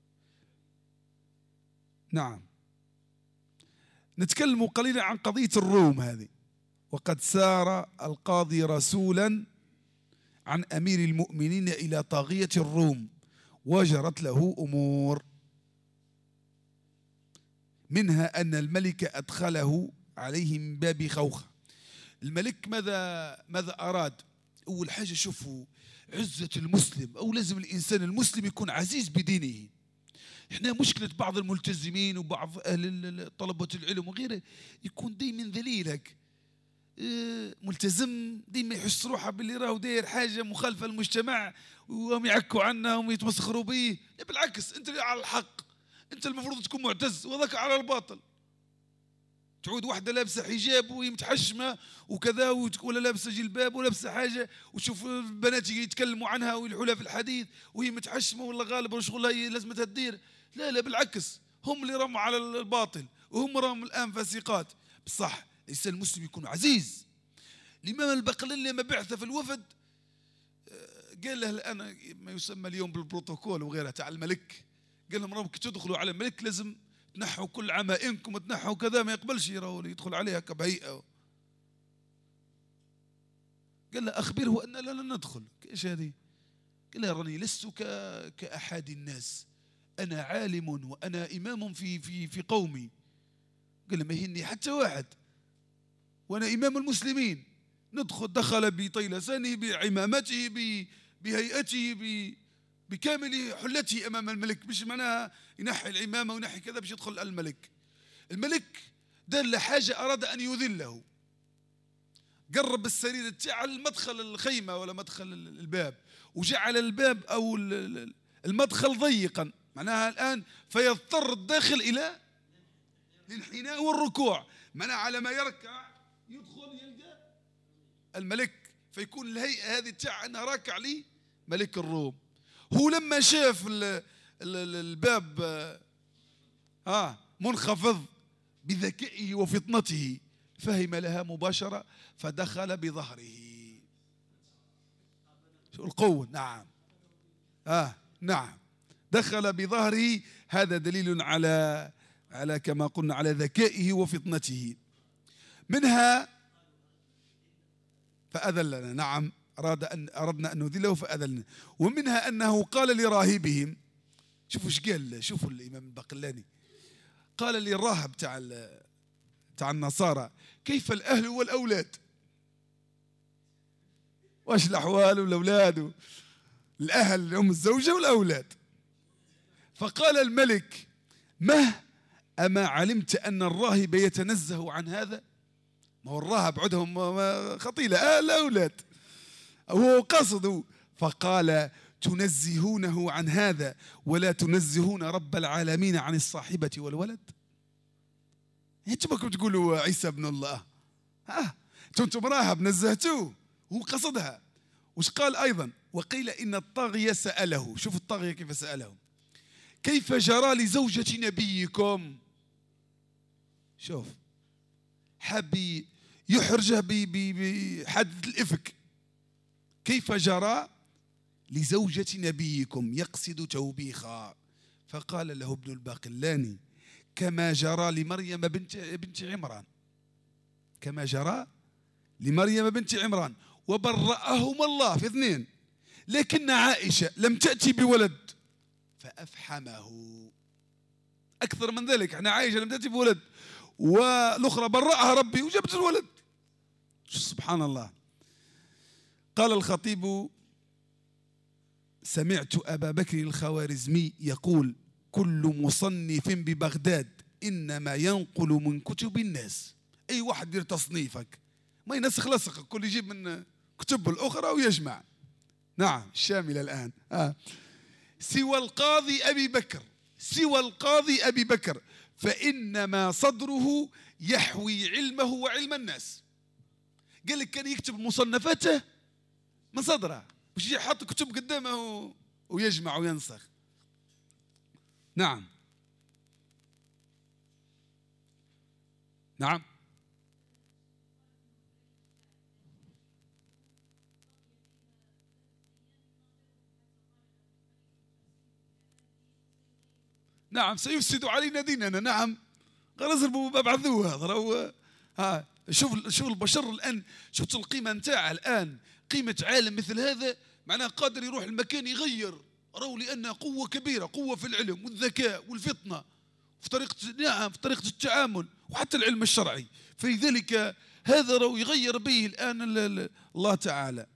نعم، نتكلم قليلا عن قضية الروم هذه. وقد سار القاضي رسولا عن أمير المؤمنين إلى طاغية الروم وجرت له أمور، منها أن الملك أدخله عليه من باب خوخة. الملك ماذا ماذا أراد؟ أول حاجة شوفوا عزة المسلم، أو لازم الإنسان المسلم يكون عزيز بدينه. إحنا مشكلة بعض الملتزمين وبعض أهل طلبة العلم وغيره يكون دايما ذليل هيك، ملتزم ديما يحس روحه باللي راهو داير حاجة مخالفة للمجتمع وهم يعكوا عنه وهم يتمسخروا به. لا بالعكس، أنت اللي على الحق، أنت المفروض تكون معتز وذاك على الباطل. تعود واحدة لابسة حجاب وهي متحشمة وكذا، ولا لابسة جلباب ولابسة حاجة، وتشوف البنات يتكلموا عنها ويلحوا لها في الحديث وهي متحشمة ولا غالبا شغلها هي لازمتها تدير. لا لا بالعكس، هم اللي رموا على الباطل وهم رموا الآن فاسقات. بصح الإنسان المسلم يكون عزيز. الإمام البقلاني لما بعث في الوفد قال له الآن ما يسمى اليوم بالبروتوكول وغيرها تاع الملك، قال لهم راكم كي تدخلوا على الملك لازم تنحوا كل عمائمكم وتنحوا كذا، ما يقبلش يدخل عليها كبهيئة. قال له أخبره أن لا ندخل. ايش هذه؟ قال له راني لست كأحد الناس، أنا عالم وأنا إمام في في في قومي. قال له ما يهني حتى واحد وأنا إمام المسلمين. ندخل. دخل بطيلسانه بعمامته بهيئته بكامل حلته أمام الملك، مش معناها ينحي العمامة وينحي كذا باش يدخل الملك. الملك دار له حاجة أراد أن يذله، قرب السرير تاع المدخل الخيمة ولا مدخل الباب، وجعل الباب أو المدخل ضيقا، معناها الآن فيضطر الداخل إلى الانحناء والركوع، معناها على ما يركع يدخل يلقى الملك، فيكون الهيئة هذه تاع أنها راكع لي ملك الروم. هو لما شاف الباب آه منخفض بذكائه وفطنته فهم لها مباشرة فدخل بظهره. شو القوة؟ نعم آه نعم دخل بظهره. هذا دليل على على كما قلنا على ذكائه وفطنته. منها فأذلنا، نعم أراد أن أردنا أن نذله فأذلنا. ومنها أنه قال لراهبهم، شوفوا ايش قال، شوفوا الإمام البقلاني قال للراهب تاع تاع النصارى كيف الأهل والأولاد؟ واش الأحوال والأولاد؟ الأهل هم الزوجة والأولاد. فقال الملك ما أما علمت أن الراهب يتنزه عن هذا؟ ما هو الراهب عندهم خطيلة أهل الأولاد، هو قصده. فقال تنزهونه عن هذا ولا تنزهون رب العالمين عن الصاحبة والولد؟ انتم راكم تقولوا عيسى ابن الله، ها انتم راهب نزهتوه، هو قصدها. وش قال أيضا؟ وقيل إن الطاغية سأله، شوف الطاغية كيف سأله كيف جرى لزوجة نبيكم. شوف حاب يحرجه بحادث الإفك. كيف جرى لزوجة نبيكم يقصد توبيخا. فقال له ابن الباقلاني كما جرى لمريم بنت بنت عمران، كما جرى لمريم بنت عمران وبرأهما الله في اثنين، لكن عائشة لم تأتي بولد فأفحمه. أكثر من ذلك، احنا عائشة لم تأتي بولد والأخرى برأها ربي وجبت الولد. سبحان الله. قال الخطيب سمعت أبا بكر الخوارزمي يقول كل مصنف ببغداد إنما ينقل من كتب الناس. أي واحد يدير تصنيفك ما ينسخ لصق، كل يجيب من كتب الأخرى ويجمع. نعم الشاملة الآن آه. سوى القاضي أبي بكر، سوى القاضي أبي بكر فإنما صدره يحوي علمه وعلم الناس. قال لك كان يكتب مصنفاته من صدره، مش يجي يحط كتب قدامه ويجمع وينسخ. نعم نعم نعم سيفسد علينا ديننا. نعم غير ابعثوه هذا ها شوف شوف البشر الآن، شفت القيمة نتاعه الآن، قيمة عالم مثل هذا معناه قادر يروح المكان يغير، راهو لأنه قوة كبيرة، قوة في العلم والذكاء والفطنة، في طريقة نعم في طريقة التعامل وحتى العلم الشرعي. فلذلك هذا راهو يغير به الآن الله تعالى.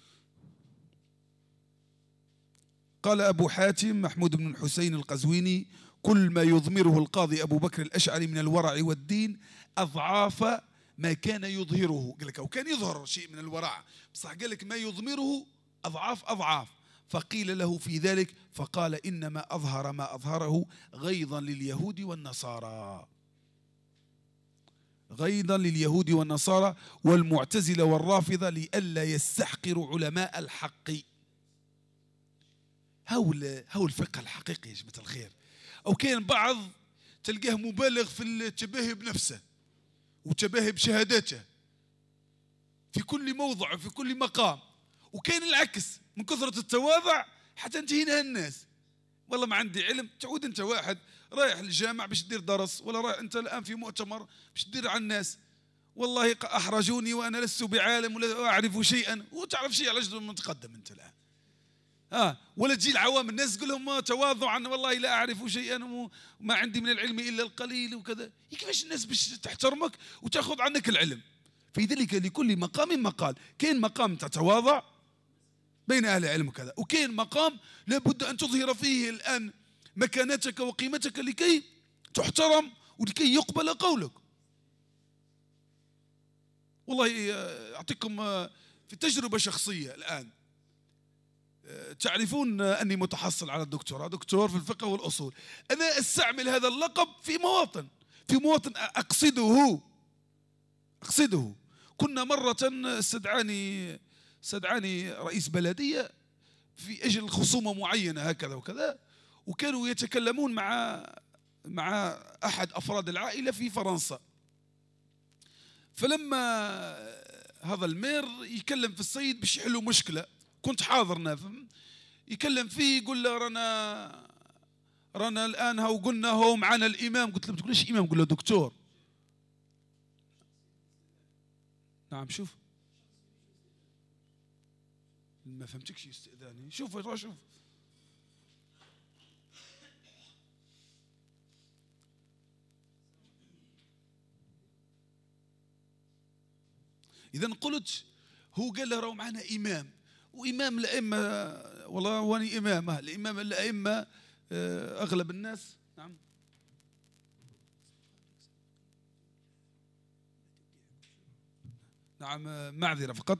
قال أبو حاتم محمود بن الحسين القزويني: كل ما يضمره القاضي أبو بكر الأشعري من الورع والدين أضعاف ما كان يظهره. قال لك أو كان يظهر شيء من الورع، بصح قال لك ما يضمره أضعاف أضعاف. فقيل له في ذلك فقال: إنما أظهر ما أظهره غيظا لليهود والنصارى، غيظا لليهود والنصارى والمعتزلة والرافضة لئلا يستحقروا علماء الحق. هول هول الفقه الحقيقي يا جماعة الخير. أو كان بعض تلقاه مبالغ في التباهي بنفسه وتباهي بشهاداته في كل موضع وفي كل مقام، وكان العكس من كثرة التواضع حتى انتهينا الناس. والله ما عندي علم. تعود انت واحد رايح للجامع باش تدير درس، ولا رايح انت الان في مؤتمر باش تدير على الناس، والله احرجوني وانا لست بعالم ولا اعرف شيئا، وتعرف شيء على جدول متقدم انت الان. اه ولا تجي العوام الناس تقول لهم تواضعا والله لا اعرف شيئا وما عندي من العلم الا القليل وكذا. كيفاش الناس باش تحترمك وتاخذ عنك العلم؟ في ذلك لكل مقام مقال. كاين مقام تتواضع بين اهل العلم وكذا، وكاين مقام لابد ان تظهر فيه الان مكانتك وقيمتك لكي تحترم ولكي يقبل قولك. والله اعطيكم في تجربه شخصيه الان. تعرفون أني متحصل على الدكتوراه، دكتور في الفقه والأصول. أنا أستعمل هذا اللقب في مواطن في مواطن أقصده أقصده كنا مرة استدعاني استدعاني رئيس بلدية في أجل خصومة معينة هكذا وكذا، وكانوا يتكلمون مع مع أحد أفراد العائلة في فرنسا. فلما هذا المير يكلم في السيد باش يحلوا مشكلة، كنت حاضر نافهم، يكلم فيه يقول له رانا رانا الان هو قلنا هو معنا الامام. قلت له ما تقولش امام، قول له دكتور. نعم شوف ما فهمتكش استئذاني. شوف روح شوف. اذا قلت هو قال له راهو معنا امام، وإمام الأئمة والله واني إمام الإمام الأئمة أغلب الناس. نعم نعم معذرة فقط.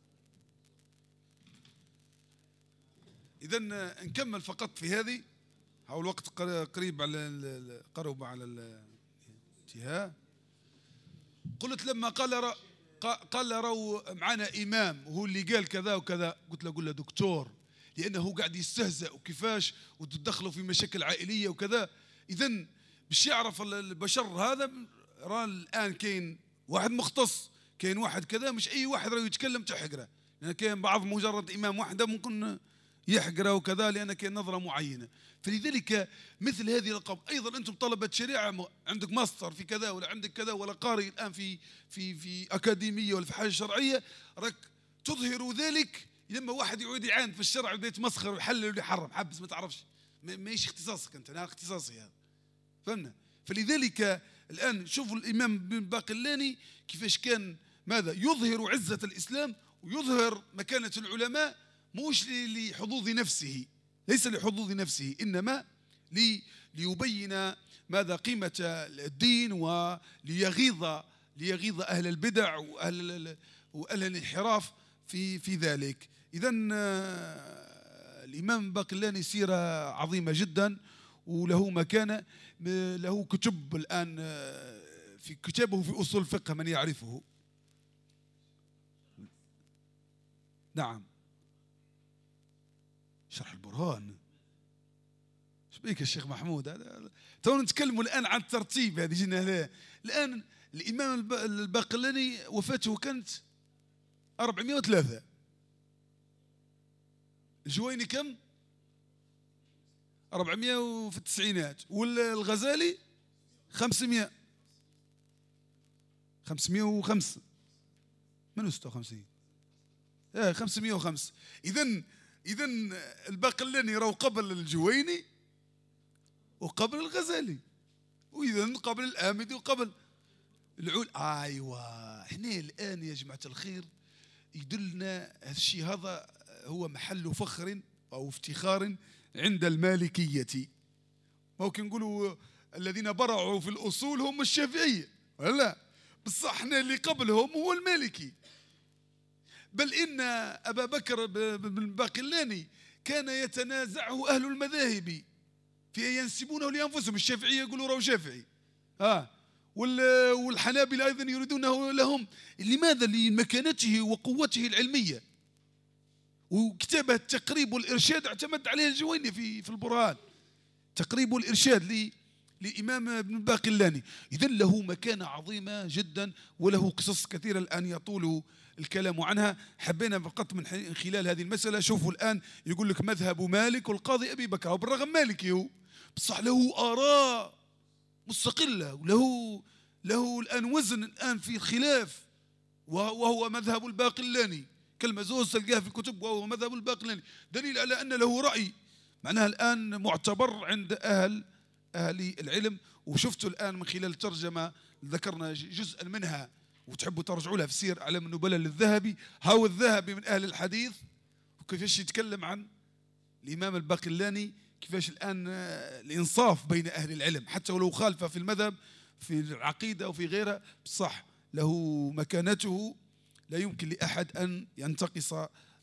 إذن نكمل فقط في هذه هاو الوقت قريب على قرب على الانتهاء. قلت لما قال قال راهو معنا إمام وهو اللي قال كذا وكذا، قلت له قول له دكتور، لأنه قاعد يستهزأ وكيفاش وتدخلوا في مشاكل عائلية وكذا. إذن باش يعرف البشر هذا راه الآن كاين واحد مختص، كاين واحد كذا، مش أي واحد راه يتكلم تحقره، لأن كاين بعض مجرد إمام واحدة ممكن يحقره وكذا، لأن كاين نظرة معينة. فلذلك مثل هذه الألقاب أيضا أنتم طلبة شريعة، عندك ماستر في كذا ولا عندك كذا ولا قارئ الآن في في في أكاديمية ولا في حاجة شرعية، راك تظهر ذلك لما واحد يعود يعاند في الشرع ويبدا يتمسخر ويحلل ويحرم، حبس ما تعرفش، ماهيش اختصاصك أنت، أنا اختصاصي هذا، فهمنا؟ فلذلك الآن شوفوا الإمام بن باقلاني كيفاش كان ماذا يظهر عزة الإسلام ويظهر مكانة العلماء، مش لحظوظ نفسه، ليس لحظوظ نفسه، إنما ليبين ماذا قيمة الدين وليغيظ ليغيظ أهل البدع وأهل وأهل الانحراف في في ذلك. إذن الإمام باقلاني سيرة عظيمة جدا وله مكانة، له كتب الآن، في كتابه في أصول الفقه من يعرفه. نعم، شرح البرهان. شبيك يا شيخ محمود؟ هذا تو نتكلموا الآن عن الترتيب، هذه جينا الآن. الإمام الباقلاني وفاته كانت أربعمائة وثلاثة، الجويني كم؟ أربعمائة في التسعينات، والغزالي خمسمائة خمسمائة وخمسة، منو ستة وخمسين؟ اه خمسمائة وخمسة. إذن إذن الباقلاني راهو قبل الجويني وقبل الغزالي، وإذن قبل الآمدي وقبل العول. أيوة، احنا الآن يا جماعة الخير يدلنا الشيء هذا هو محل فخر أو افتخار عند المالكية. ممكن نقولوا الذين برعوا في الأصول هم الشافعية، ولا بصح احنا اللي قبلهم هو المالكي. بل إن أبا بكر بن باقلاني كان يتنازعه أهل المذاهب في أن ينسبونه لأنفسهم. الشافعية يقولوا راهو شافعي، ها، والحنابلة أيضا يريدونه لهم. لماذا؟ لمكانته وقوته العلمية. وكتابه التقريب والإرشاد اعتمد عليه الجويني في في البرهان، تقريب والإرشاد لإمام ابن باقلاني. إذن له مكانة عظيمة جدا وله قصص كثيرة الآن يطول الكلام عنها. حبينا فقط من خلال هذه المسألة. شوفوا الآن يقول لك مذهب مالك والقاضي أبي بكر، وبالرغم مالكي هو، بصح له آراء مستقلة وله له الآن وزن الآن في الخلاف، وهو مذهب الباقلاني. كلمة زوز تلقاها في الكتب وهو مذهب الباقلاني، دليل على أن له رأي معناها الآن معتبر عند أهل أهل العلم. وشفتوا الآن من خلال الترجمة ذكرنا جزءا منها، وتحبوا ترجعوا لها في سير أعلام النبلاء للذهبي. هاو الذهبي من أهل الحديث وكيفاش يتكلم عن الإمام الباقلاني، كيفاش الآن الإنصاف بين أهل العلم حتى ولو خالف في المذهب في العقيدة أو في غيرها، بصح له مكانته لا يمكن لأحد أن ينتقص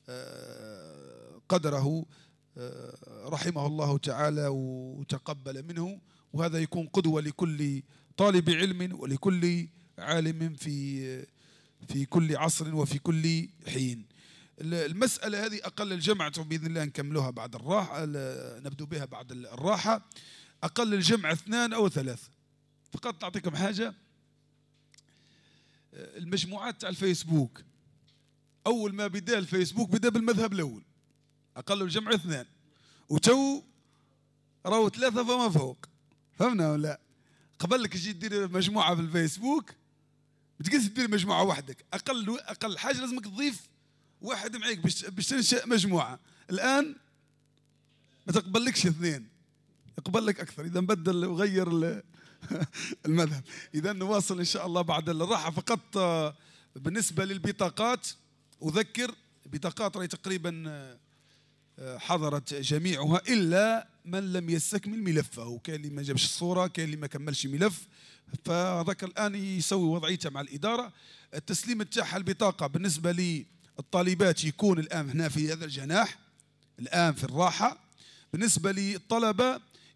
قدره رحمه الله تعالى وتقبل منه. وهذا يكون قدوة لكل طالب علم ولكل عالم في في كل عصر وفي كل حين. المسألة هذه أقل الجمع بإذن الله نكملوها بعد الراحة، نبدو بها بعد الراحة. أقل الجمع اثنان أو ثلاث. فقط أعطيكم حاجة، المجموعات تاع الفيسبوك أول ما بدأ الفيسبوك بدأ بالمذهب الأول، أقل الجمع اثنان، وتو راهو ثلاثة فما فوق، فهمنا ولا؟ قبل لك تجي دير مجموعة في الفيسبوك ما تقدرش دير مجموعة وحدك، أقل أقل حاجة لازمك تضيف واحد معيك باش باش تنشأ مجموعة. الآن ما تقبلكش اثنين، يقبل لك أكثر إذا بدل وغير المذهب. إذا نواصل إن شاء الله بعد الراحة. فقط بالنسبة للبطاقات أذكر بطاقات راهي تقريبا حضرت جميعها إلا من لم يستكمل ملفه، كاين اللي ما جابش الصورة، كاين اللي ما كملش ملف، فذاك الآن يسوي وضعيته مع الإدارة. التسليم تاعها البطاقة بالنسبة للطالبات يكون الآن هنا في هذا الجناح الآن في الراحة. بالنسبة للطلبة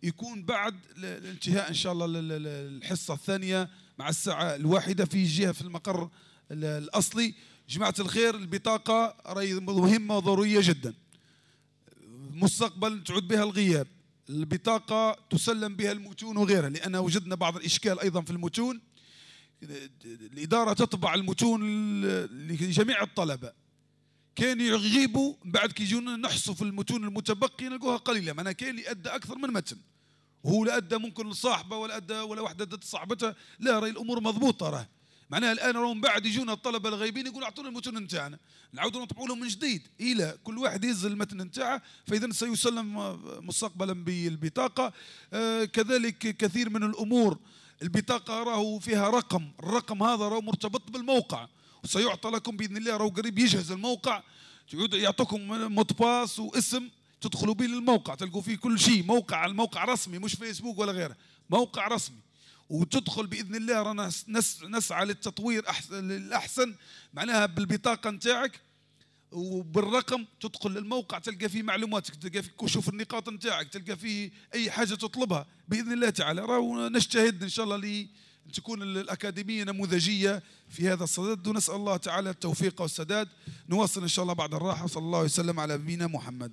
يكون بعد الانتهاء إن شاء الله الحصة الثانية مع الساعة الواحدة في جهة في المقر الأصلي. جماعة الخير، البطاقة راهي مهمة وضرورية جدا، مستقبل تعود بها الغياب. البطاقة تسلم بها المتون وغيرها، لأن وجدنا بعض الإشكال أيضا في المتون. الإدارة تطبع المتون لجميع الطلبة، كان يغيبوا بعد كي يجونا نحصوا في المتون المتبقية نلقوها قليلة، معناها كاين اللي أدى أكثر من متن، وهو لا أدى ممكن لصاحبه ولا أدى ولا واحدة أدت صاحبتها، لا راهي الأمور مضبوطة. راه معناها الآن راهم بعد يجونا الطلبة الغايبين يقولوا أعطونا المتون نتاعنا، نعاودوا نطبعوا لهم من جديد إلى كل واحد يهز المتن نتاعه، فإذا سيسلم مستقبلا بالبطاقة. آه كذلك كثير من الأمور، البطاقة راهو فيها رقم، الرقم هذا راهو مرتبط بالموقع، وسيعطى لكم بإذن الله، راهو قريب يجهز الموقع، يعطوكم مطباس واسم تدخلوا به للموقع، تلقوا فيه كل شيء، موقع الموقع رسمي مش فيسبوك ولا غيره، موقع رسمي، وتدخل باذن الله. رانا نسعى للتطوير احسن الاحسن، معناها بالبطاقه نتاعك وبالرقم تدخل للموقع تلقى فيه معلوماتك، تلقى فيه كشوف النقاط نتاعك، تلقى فيه اي حاجه تطلبها باذن الله تعالى. راهو نجتهد ان شاء الله لي تكون الأكاديمية نموذجية في هذا الصدد، ونسأل الله تعالى التوفيق والسداد. نواصل إن شاء الله بعد الراحة. صلى الله وسلم على نبينا محمد.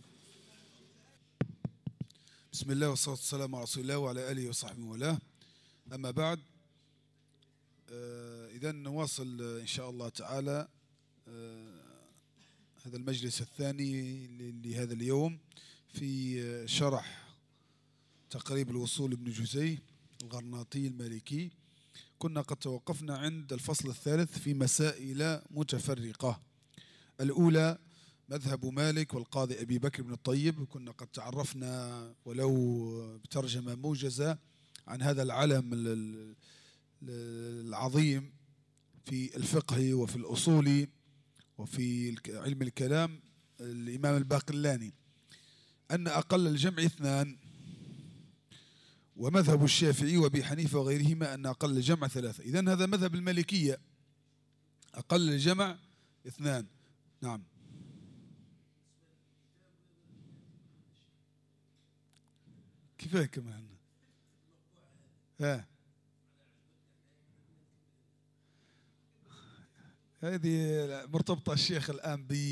بسم الله والصلاة والسلام على رسول الله وعلى آله وصحبه وله. أما بعد، آه إذا نواصل إن شاء الله تعالى آه هذا المجلس الثاني لهذا اليوم في شرح تقريب الوصول ابن جزي الغرناطي المالكي. كنا قد توقفنا عند الفصل الثالث في مسائل متفرقة. الأولى مذهب مالك والقاضي أبي بكر بن الطيب، كنا قد تعرفنا ولو بترجمة موجزة عن هذا العلم العظيم في الفقه وفي الأصول وفي علم الكلام، الإمام الباقلاني، أن أقل الجمع اثنان، ومذهب الشافعي وابي حنيفه وغيرهما أن أقل الجمع ثلاثة. إذن هذا مذهب المالكية، أقل الجمع اثنان. نعم. كيفاه كمان؟ ها هذه مرتبطة الشيخ الآن ب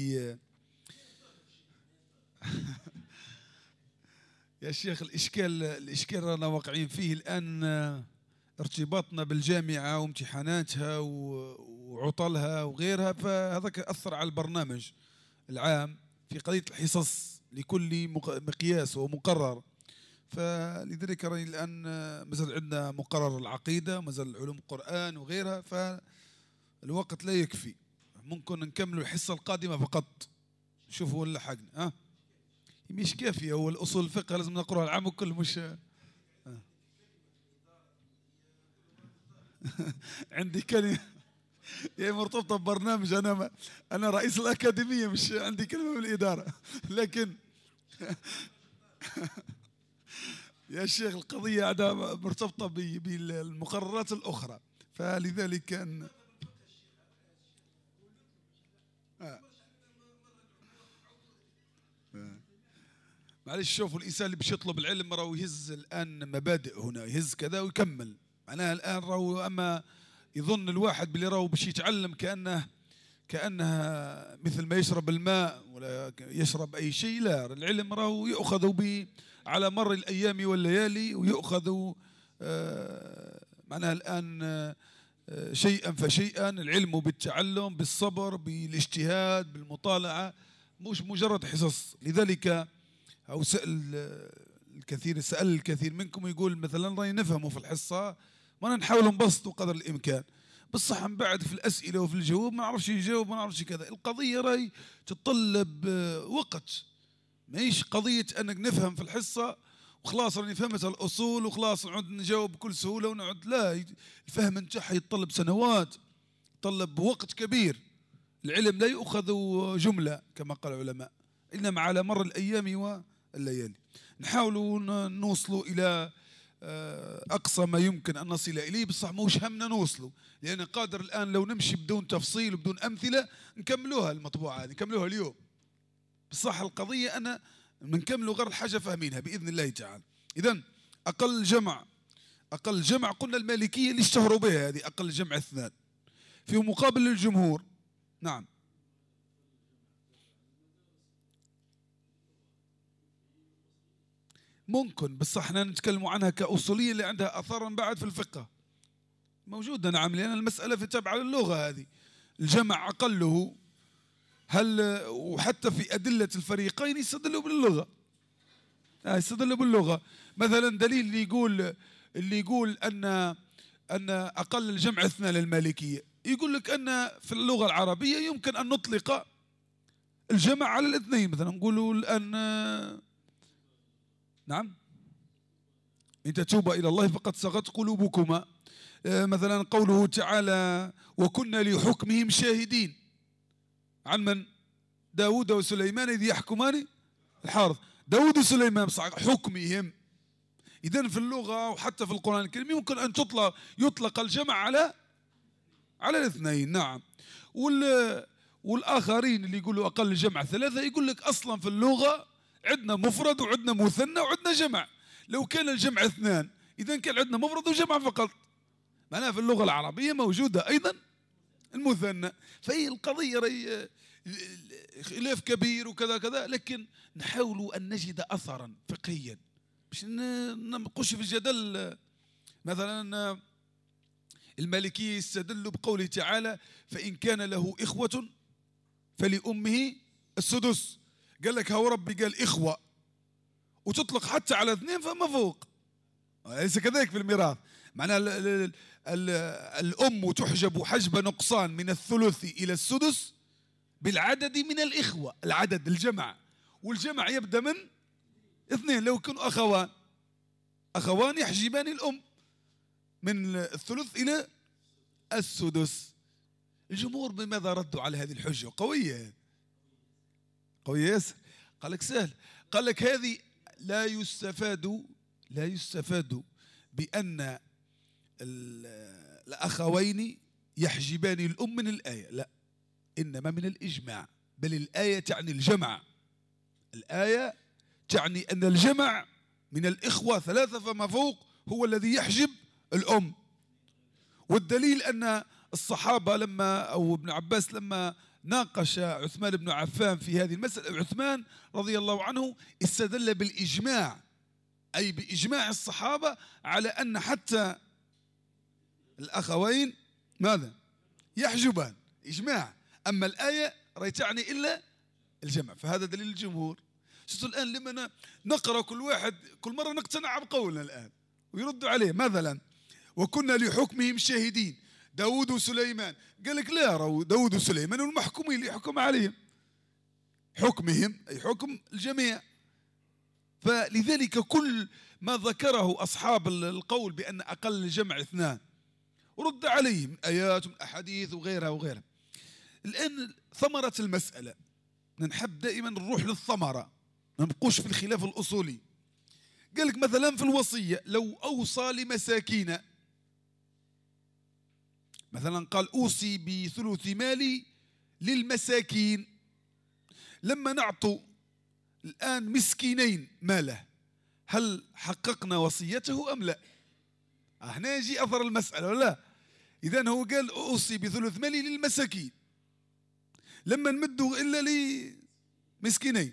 يا شيخ الإشكال الإشكال رانا واقعين فيه الآن، ارتباطنا بالجامعة وامتحاناتها وعطلها وغيرها، فهذاك أثر على البرنامج العام في قضية الحصص لكل مقياس ومقرر. فلذلك رأي الآن مازال عندنا مقرر العقيدة، مازال علوم القرآن وغيرها، فالوقت لا يكفي. ممكن نكمل الحصة القادمة فقط، شوفوا ولا حاجة. ها مش كافية، هو الأصول الفقه لازم نقرأها العام كله، مش عندي كلمة هي مرتبطة ببرنامج، أنا ما أنا رئيس الأكاديمية، مش عندي كلمة بالإدارة، لكن يا شيخ القضية عندها مرتبطة بالمقررات الأخرى، فلذلك كان معلش. شوفوا الإنسان اللي باش يطلب العلم راهو يهز الآن مبادئ، هنا يهز كذا ويكمل، معناها الآن راهو أما يظن الواحد باللي راهو باش يتعلم كأنه كأنها مثل ما يشرب الماء ولا يشرب أي شيء، لا، العلم راهو يؤخذ به على مر الأيام والليالي، ويؤخذ آه معناها الآن آه شيئا فشيئا، العلم بالتعلم بالصبر بالاجتهاد بالمطالعة، مش مجرد حصص. لذلك أو سأل الكثير سأل الكثير منكم يقول مثلا رأي نفهمه في الحصة، وانا نحاول نبسطه قدر الإمكان، بصح من بعد في الأسئلة وفي الجواب ما نعرفش يجاوب ما نعرفش كذا. القضية راهي تتطلب وقت، ماهيش قضية أنك نفهم في الحصة وخلاص راني فهمت الأصول وخلاص نعود نجاوب بكل سهولة ونعود، لا، الفهم نتاعها يتطلب سنوات، يتطلب وقت كبير. العلم لا يؤخذ جملة كما قال العلماء، إنما على مر الأيام والليالي. نحاولوا نوصلوا إلى أقصى ما يمكن أن نصل إليه، بصح موش همنا نوصلوا، لأن قادر الآن لو نمشي بدون تفصيل وبدون أمثلة نكملوها المطبوعة هذه، نكملوها اليوم. بصح القضية أنا بنكملوا غير الحاجة فاهمينها بإذن الله تعالى. إذن أقل جمع أقل جمع قلنا المالكية اللي اشتهروا بها هذه أقل جمع اثنان في مقابل الجمهور. نعم ممكن، بس احنا نتكلم عنها كأصولية اللي عندها أثر بعد في الفقه موجودة. نعم، لأن المسألة في تبع للغة هذه الجمع أقله. هل وحتى في أدلة الفريقين يستدلوا باللغة، يستدلوا باللغة. مثلا دليل اللي يقول اللي يقول أن أن أقل الجمع اثنان للمالكية، يقول لك أن في اللغة العربية يمكن أن نطلق الجمع على الاثنين. مثلا نقولوا الآن نعم إن تتوبا إلى الله فقد صغت قلوبكما. مثلا قوله تعالى وكنا لحكمهم شاهدين، عن من؟ داود وسليمان إذ يحكمان الحرث. داود وسليمان بصح حكمهم. إذن في اللغة وحتى في القرآن الكريم يمكن أن تطلق يطلق الجمع على على الاثنين. نعم. وال والآخرين اللي يقولوا أقل الجمع ثلاثة يقول لك أصلا في اللغة عندنا مفرد وعندنا مثنى وعندنا جمع. لو كان الجمع اثنان إذا كان عندنا مفرد وجمع فقط. معناها في اللغة العربية موجودة أيضا المثنى. فهي القضية ري خلاف كبير وكذا كذا، لكن نحاول أن نجد أثرا فقهيا باش نبقوش في الجدل. مثلا المالكية يستدل بقوله تعالى فإن كان له إخوة فلأمه السدس. قال لك هو ربي قال إخوة وتطلق حتى على اثنين فما فوق، ليس كذلك في الميراث. معناها الأم تحجب حجب نقصان من الثلث إلى السدس بالعدد من الإخوة، العدد الجمع، والجمع يبدأ من اثنين. لو كانوا أخوان أخوان يحجبان الأم من الثلث إلى السدس. الجمهور بماذا ردوا على هذه الحجة؟ قوية قوية ياسر. قال لك سهل، قال لك هذه لا يستفاد لا يستفاد بأن الأخوين يحجبان الأم من الآية، لا، إنما من الإجماع. بل الآية تعني الجمع، الآية تعني أن الجمع من الإخوة ثلاثة فما فوق هو الذي يحجب الأم. والدليل أن الصحابة لما أو ابن عباس لما ناقش عثمان بن عفان في هذه المسألة، عثمان رضي الله عنه استدل بالإجماع، أي بإجماع الصحابة على أن حتى الأخوين ماذا؟ يحجبان، إجماع. أما الآية لا تعني إلا الجمع، فهذا دليل الجمهور. شفتوا الآن لما نقرأ كل واحد كل مرة نقتنع بقولنا الآن ويردوا عليه. مثلا وكنا لحكمهم شاهدين، داود وسليمان، قال لك لا، راهو داود وسليمان والمحكومين اللي يحكم عليهم، حكمهم أي حكم الجميع. فلذلك كل ما ذكره أصحاب القول بأن أقل الجمع اثنان ورد عليهم آيات من أحاديث وغيرها وغيرها. الآن ثمرة المسألة نحب دائما نروح للثمرة، ما نبقوش في الخلاف الأصولي. قال لك مثلا في الوصية لو أوصى لمساكين، مثلا قال أوصي بثلث مالي للمساكين، لما نعطوا الآن مسكينين ماله هل حققنا وصيته أم لا؟ هنا يجي أثر المسألة ولا لا؟ إذن هو قال أوصي بثلث مالي للمساكين، لما نمدوا إلا لمسكينين،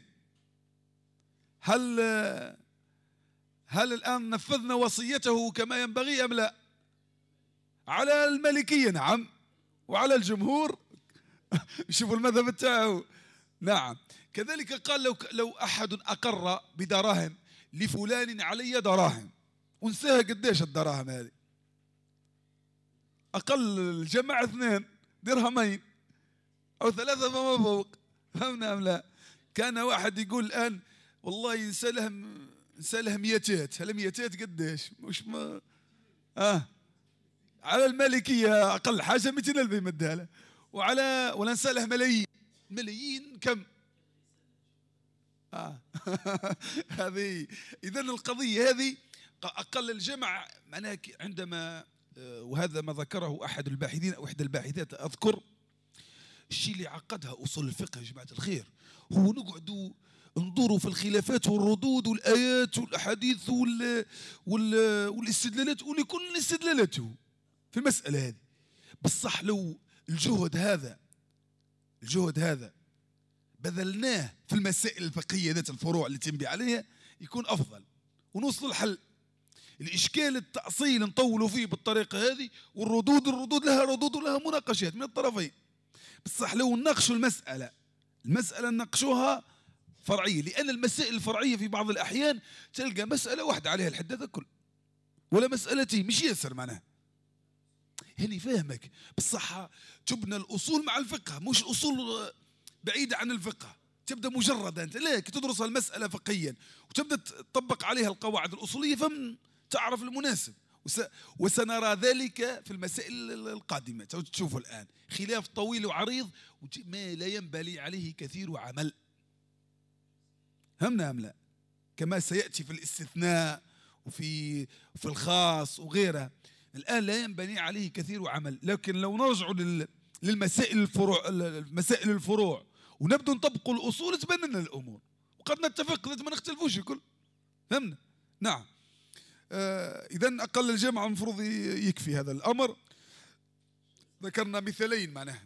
هل هل الآن نفذنا وصيته كما ينبغي أم لا؟ على المالكية نعم، وعلى الجمهور شوفوا المذهب تاعه نعم. كذلك قال لو لو أحد أقر بدراهم لفلان علي دراهم، ونساها قديش الدراهم هذه؟ أقل الجمع اثنين درهمين أو ثلاثة فما فوق، فهمنا أم لا؟ كان واحد يقول الآن والله نسالهم نسالهم ميتات، هل ميتات قديش؟ مش ما آه على المالكية أقل حاجة مئتين ألف يمدها له، وعلى ولا نساله ملايين، ملايين كم؟ آه هذه. إذن القضية هذه أقل الجمع معناها عندما، وهذا ما ذكره أحد الباحثين أو إحدى الباحثات أذكر، الشيء اللي عقدها أصول الفقه يا جماعة الخير هو نقعدوا انظروا في الخلافات والردود والآيات والأحاديث وال وال والاستدلالات، ولكل استدلالاته في المسألة هذه. بالصح لو الجهد هذا الجهد هذا بذلناه في المسائل الفقهية ذات الفروع اللي تنبي عليها يكون أفضل ونوصل الحل. الإشكال التأصيل نطولوا فيه بالطريقة هذه، والردود الردود لها ردود ولها مناقشات من الطرفين. بصح لو نناقشوا المسألة المسألة نناقشوها فرعية، لأن المسائل الفرعية في بعض الأحيان تلقى مسألة واحدة عليها الحد هذا كل، ولا مسألتين مش ياسر معناها. هني فاهمك بالصحة تبنى الأصول مع الفقه، مش أصول بعيدة عن الفقه تبدأ مجردة أنت، لا كي تدرس المسألة فقهيا وتبدأ تطبق عليها القواعد الأصولية فم تعرف المناسب. وسنرى ذلك في المسائل القادمة. تشوفوا الآن خلاف طويل وعريض ما لا ينبغي عليه كثير عمل، همنا أم لا؟ كما سيأتي في الاستثناء وفي في الخاص وغيرها. الآن لا ينبني عليه كثير عمل، لكن لو نرجع للمسائل الفروع مسائل الفروع ونبدأ نطبق الأصول تبان لنا الأمور، وقد نتفق ما نختلفوش الكل. فهمنا؟ نعم. آه إذا أقل الجمع المفروض يكفي هذا الأمر. ذكرنا مثالين معناها.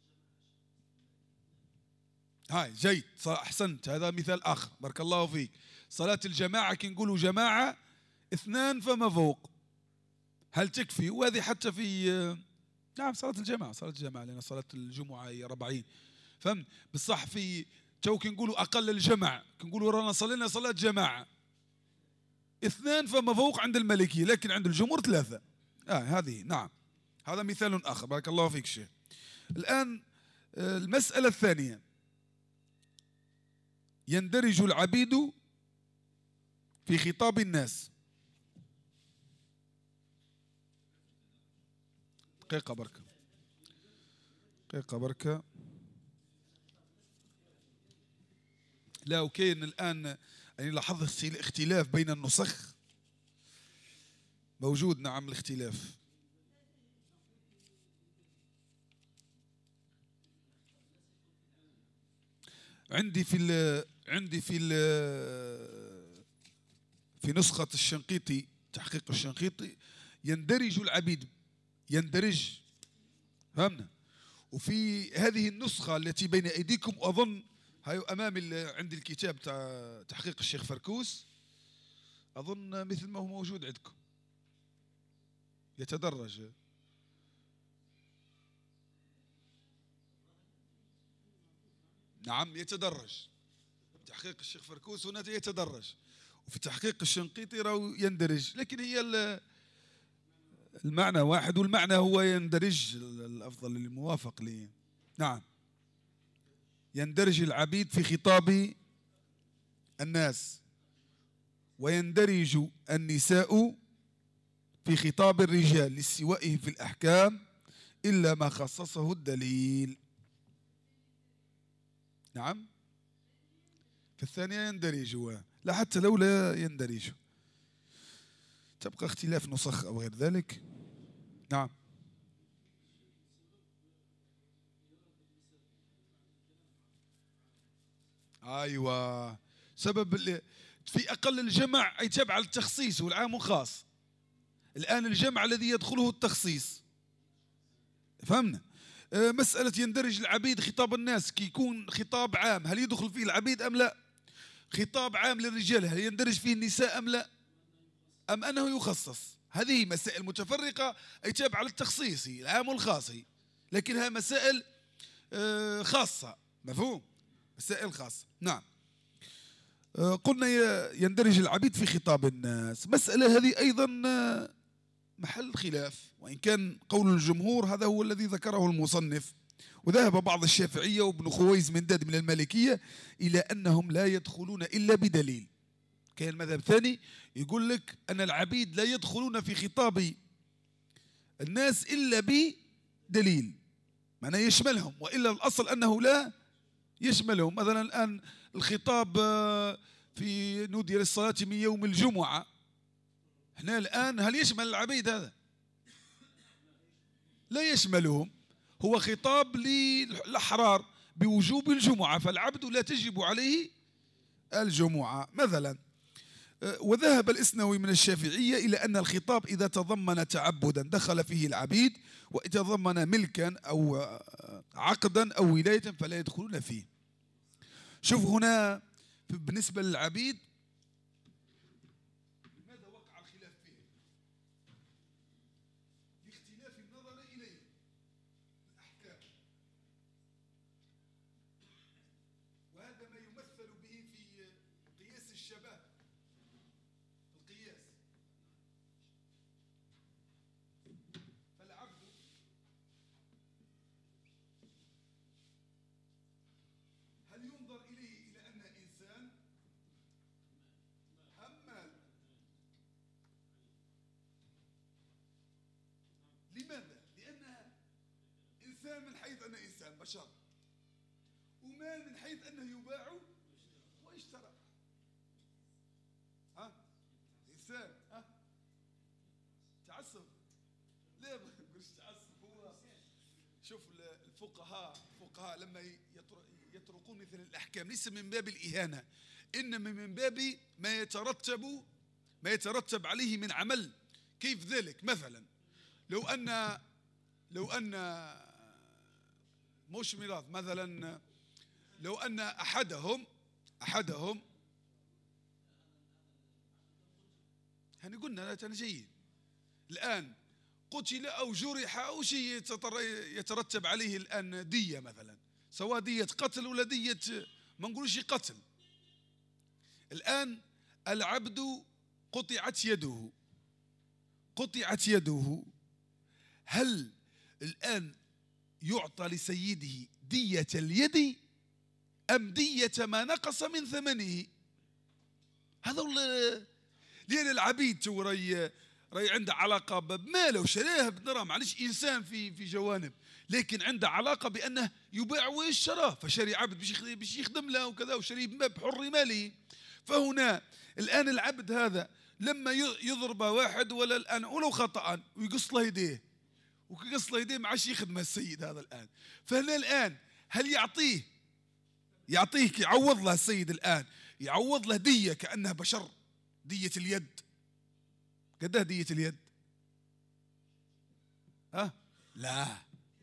هاي جيد أحسنت، هذا مثال آخر بارك الله فيك. صلاة الجماعة كي نقولوا جماعة اثنان فما فوق هل تكفي؟ وهذه حتى في نعم صلاة الجماعة صلاة الجماعة لأن صلاة الجمعة هي أربعين. فهم بالصح في تو كي نقولوا أقل الجمع كي نقولوا رانا صلينا صلاة جماعة اثنان فما فوق عند المالكية، لكن عند الجمهور ثلاثة. آه هذه نعم هذا مثال آخر بارك الله فيك شيخ. الآن المسألة الثانية، يندرج العبيد في خطاب الناس. دقيقة بركة دقيقة بركة لا وكاين الآن يعني لاحظت الاختلاف بين النسخ موجود. نعم الاختلاف عندي في ال عندي في ال في نسخة الشنقيطي تحقيق الشنقيطي يندرج العبيد يندرج فهمنا. وفي هذه النسخة التي بين أيديكم أظن هاي أمامي عندي الكتاب تاع تحقيق الشيخ فركوس أظن مثل ما هو موجود عندكم يتدرج. نعم يتدرج تحقيق الشيخ فركوس هنا يتدرج، وفي تحقيق الشنقيطي راهو يندرج، لكن هي المعنى واحد والمعنى هو يندرج الأفضل الموافق لي. نعم يندرج العبيد في خطاب الناس ويندرج النساء في خطاب الرجال لاستوائه في الأحكام إلا ما خصصه الدليل. نعم في الثانية يندرج لا حتى لو لا يندرج تبقى اختلاف نسخ أو غير ذلك. نعم أيوة سبب في أقل الجمع يتبع التخصيص والعام خاص. الآن الجمع الذي يدخله التخصيص فهمنا. مسألة يندرج العبيد خطاب الناس كي يكون خطاب عام هل يدخل فيه العبيد أم لا؟ خطاب عام للرجال هل يندرج فيه النساء أم لا؟ أم أنه يخصص؟ هذه مسائل متفرقة أي تابعة للتخصيص العام والخاص، لكنها مسائل خاصة مفهوم؟ مسائل خاصة. نعم قلنا يندرج العبيد في خطاب الناس. مسألة هذه أيضا محل خلاف، وإن كان قول الجمهور هذا هو الذي ذكره المصنف، وذهب بعض الشافعية وابن خويز من داد من المالكية إلى أنهم لا يدخلون إلا بدليل. كان المذهب الثاني يقول لك أن العبيد لا يدخلون في خطاب الناس إلا بدليل معناه يشملهم، وإلا الأصل أنه لا يشملهم. مثلا الآن الخطاب في نودي للصلاة من يوم الجمعة، احنا الآن هل يشمل العبيد هذا؟ لا يشملهم، هو خطاب للأحرار بوجوب الجمعة، فالعبد لا تجب عليه الجمعة مثلا. وذهب الإسنوي من الشافعية إلى أن الخطاب إذا تضمن تعبدا دخل فيه العبيد، وإذا تضمن ملكا أو عقدا أو ولاية فلا يدخلون فيه. شوف هنا بالنسبة للعبيد لماذا وقع الخلاف فيه؟ لاختلاف النظر إليه الأحكام، وهذا ما يمثل به في قياس الشباب. القياس فالعبد هل ينظر إليه إلى أنه إنسان أم مال؟ لماذا؟ لأنه إنسان من حيث أنه إنسان بشر، ومال من حيث أنه يباع ويشترى. ها؟ إنسان ها؟ تعصب؟ لا ما نقولش تعصب. هو شوف الفقهاء الفقهاء لما يطرقون مثل الأحكام ليس من باب الإهانة، إنما من باب ما يترتب ما يترتب عليه من عمل. كيف ذلك؟ مثلا لو أن لو أن مش ميراث، مثلا لو أن أحدهم أحدهم هني قلنا لا تنجي الآن قتل أو جرح أو شيء يترتب عليه الآن دية مثلا، سواء دية قتل ولا دية ما نقولش قتل. الآن العبد قطعت يده قطعت يده هل الآن يعطى لسيده دية اليد أم دية ما نقص من ثمنه؟ هذا لأن العبيد تو راي راي عنده علاقة بماله وشراه بدرهم، معلش إنسان في في جوانب، لكن عنده علاقة بأنه يباع ويشترى، فشري عبد باش يخدم له وكذا، وشري بحر ماله. فهنا الآن العبد هذا لما يضرب واحد ولا الآن ولو خطأ ويقص له يديه ويقص له يديه ما عادش يخدم السيد هذا الآن، فهنا الآن هل يعطيه يعطيه يعوض له السيد الآن يعوض له دية كأنها بشر، دية اليد؟ قدها دية اليد؟ ها؟ لا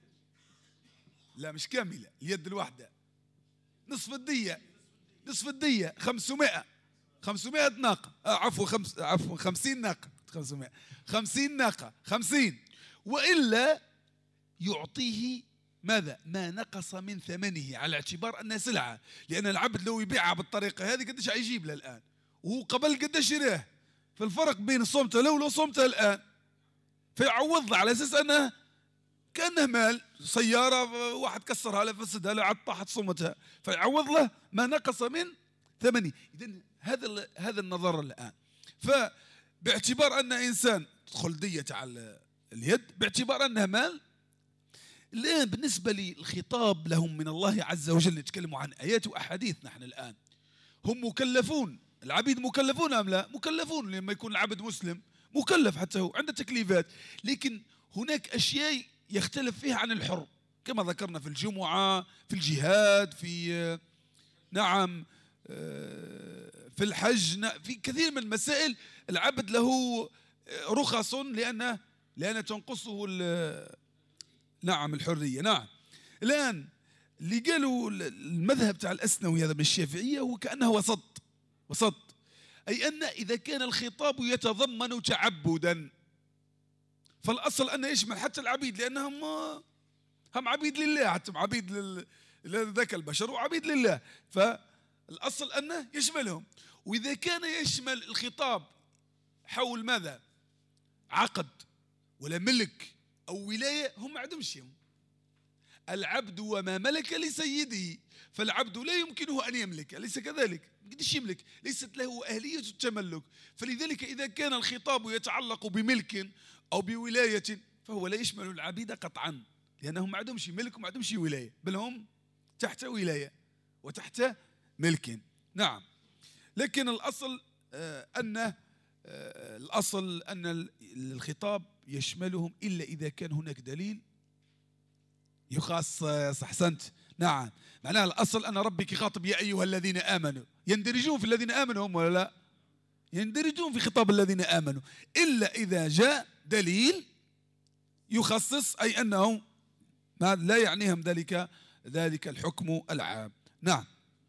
لا مش كاملة، اليد الواحدة نصف الدية، نصف الدية خمسمائة خمسمائة ناقة، آه عفوا خمس عفوا خمسين ناقة، خمسمائة خمسين ناقة خمسين، وإلا يعطيه ماذا؟ ما نقص من ثمنه، على اعتبار أنها سلعة، لأن العبد لو يبيعها بالطريقة هذه قديش هيجيب له الآن؟ وهو قبل قديش شراه؟ فالفرق بين صمته لو لو صمته الآن، فيعوض له على أساس أنه كأنه مال، سيارة واحد كسرها له فسدها له عاد طاحت صمتها، فيعوض له ما نقص من ثمنه. إذن هذا هذا النظر الآن. فباعتبار أن إنسان تدخل دية على اليد باعتبار أنها مال، الآن بالنسبة للخطاب لهم من الله عز وجل، نتكلم عن آيات وأحاديث، نحن الآن هم مكلفون، العبيد مكلفون أم لا؟ مكلفون، لما يكون العبد مسلم مكلف حتى هو عنده تكليفات، لكن هناك أشياء يختلف فيها عن الحر كما ذكرنا في الجمعة، في الجهاد، في نعم في الحج، في كثير من المسائل العبد له رخص لأن لأن تنقصه نعم الحرية. نعم الآن اللي قالوا المذهب تاع الأسنوي هذا من الشافعية هو كأنه وسط وسط، أي أن إذا كان الخطاب يتضمن تعبدا فالأصل أنه يشمل حتى العبيد، لأنهم هم عبيد لله، حتى عبيد لذاك البشر وعبيد لله، فالأصل أنه يشملهم. وإذا كان يشمل الخطاب حول ماذا؟ عقد ولا ملك أو ولاية، هم ما عندهمش شيء. العبد وما ملك لسيده، فالعبد لا يمكنه أن يملك، أليس كذلك؟ قديش يملك؟ ليست له أهلية التملك، فلذلك إذا كان الخطاب يتعلق بملك أو بولاية فهو لا يشمل العبيد قطعا، لأنهم ما عندهمش ملك وما عندهمش ولاية، بل هم تحت ولاية وتحت ملك. نعم، لكن الأصل أن الأصل أن الخطاب يشملهم إلا إذا كان هناك دليل يخص. أحسنت، نعم، معناها الأصل أن ربك خاطب يا أيها الذين آمنوا، يندرجون في الذين آمنوا هم ولا لا؟ يندرجون في خطاب الذين آمنوا، إلا إذا جاء دليل يخصص، أي أنهم لا يعنيهم ذلك ذلك الحكم العام. نعم.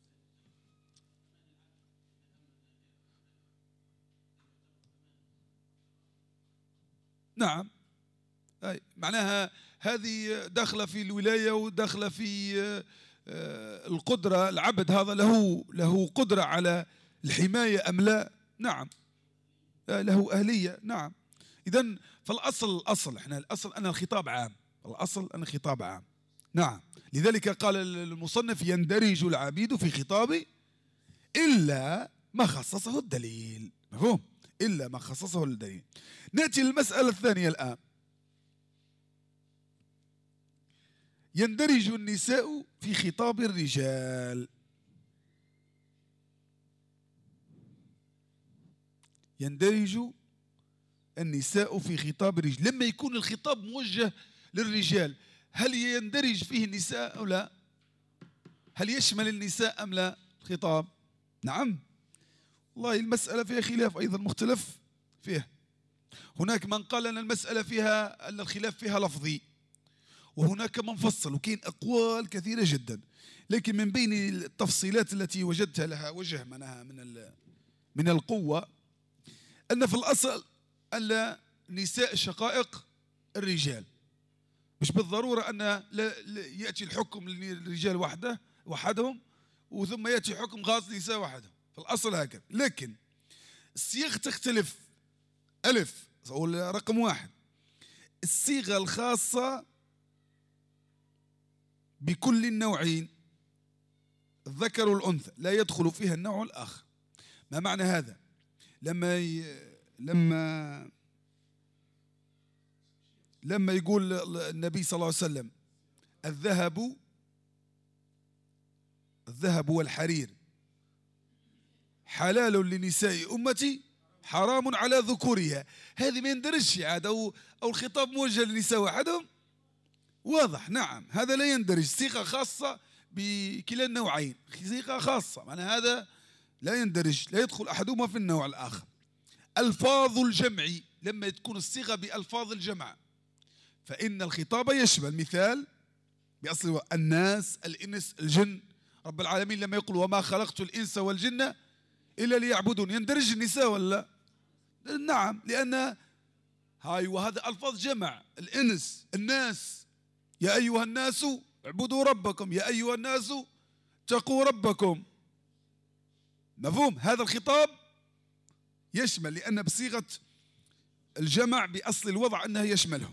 نعم، أي معناها هذه داخلة في الولاية وداخلة في القدرة، العبد هذا له له قدرة على الحماية أم لا؟ نعم، له أهلية. نعم. إذن فالأصل الأصل احنا الأصل أن الخطاب عام، الأصل أن الخطاب عام. نعم، لذلك قال المصنف يندرج العبيد في خطابه إلا ما خصصه الدليل. مفهوم؟ إلا ما خصصه الدليل. نأتي للمسألة الثانية الآن. يندرج النساء في خطاب الرجال. يندرج النساء في خطاب الرجال لما يكون الخطاب موجه للرجال، هل يندرج فيه النساء أو لا؟ هل يشمل النساء أم لا الخطاب؟ نعم، والله المسألة فيها خلاف أيضا مختلف فيه. هناك من قال أن المسألة فيها أن الخلاف فيها لفظي، وهناك من فصل، وكاين أقوال كثيرة جدا، لكن من بين التفصيلات التي وجدتها لها وجه منها من من القوة أن في الأصل أن النساء شقائق الرجال، مش بالضرورة أن لا يأتي الحكم للرجال وحده وحدهم وثم يأتي حكم خاص للنساء وحدهم، في الأصل هكذا. لكن الصيغ تختلف. ألف رقم واحد، الصيغة الخاصة بكل النوعين الذكر والأنثى لا يدخل فيها النوع الآخر. ما معنى هذا؟ لما ي... لما لما يقول النبي صلى الله عليه وسلم الذهب الذهب والحرير حلال لنساء أمتي حرام على ذكورها، هذه ما يندرجش عاد، أو أو الخطاب موجه للنساء وحدهم، واضح. نعم، هذا لا يندرج، صيغة خاصة بكلا النوعين، صيغة خاصة، معنى هذا لا يندرج، لا يدخل أحدهما في النوع الآخر. ألفاظ الجمع، لما تكون الصيغة بألفاظ الجمع فإن الخطاب يشمل، مثال بأصل الناس، الإنس، الجن. رب العالمين لما يقول وما خلقت الإنس والجن إلا ليعبدون، يندرج النساء ولا؟ نعم، لأن هاي وهذا ألفاظ جمع، الإنس، الناس، يا أيها الناس اعبدوا ربكم، يا أيها الناس اتقوا ربكم. مفهوم؟ هذا الخطاب يشمل، لأن بصيغة الجمع بأصل الوضع أنها يشملهم.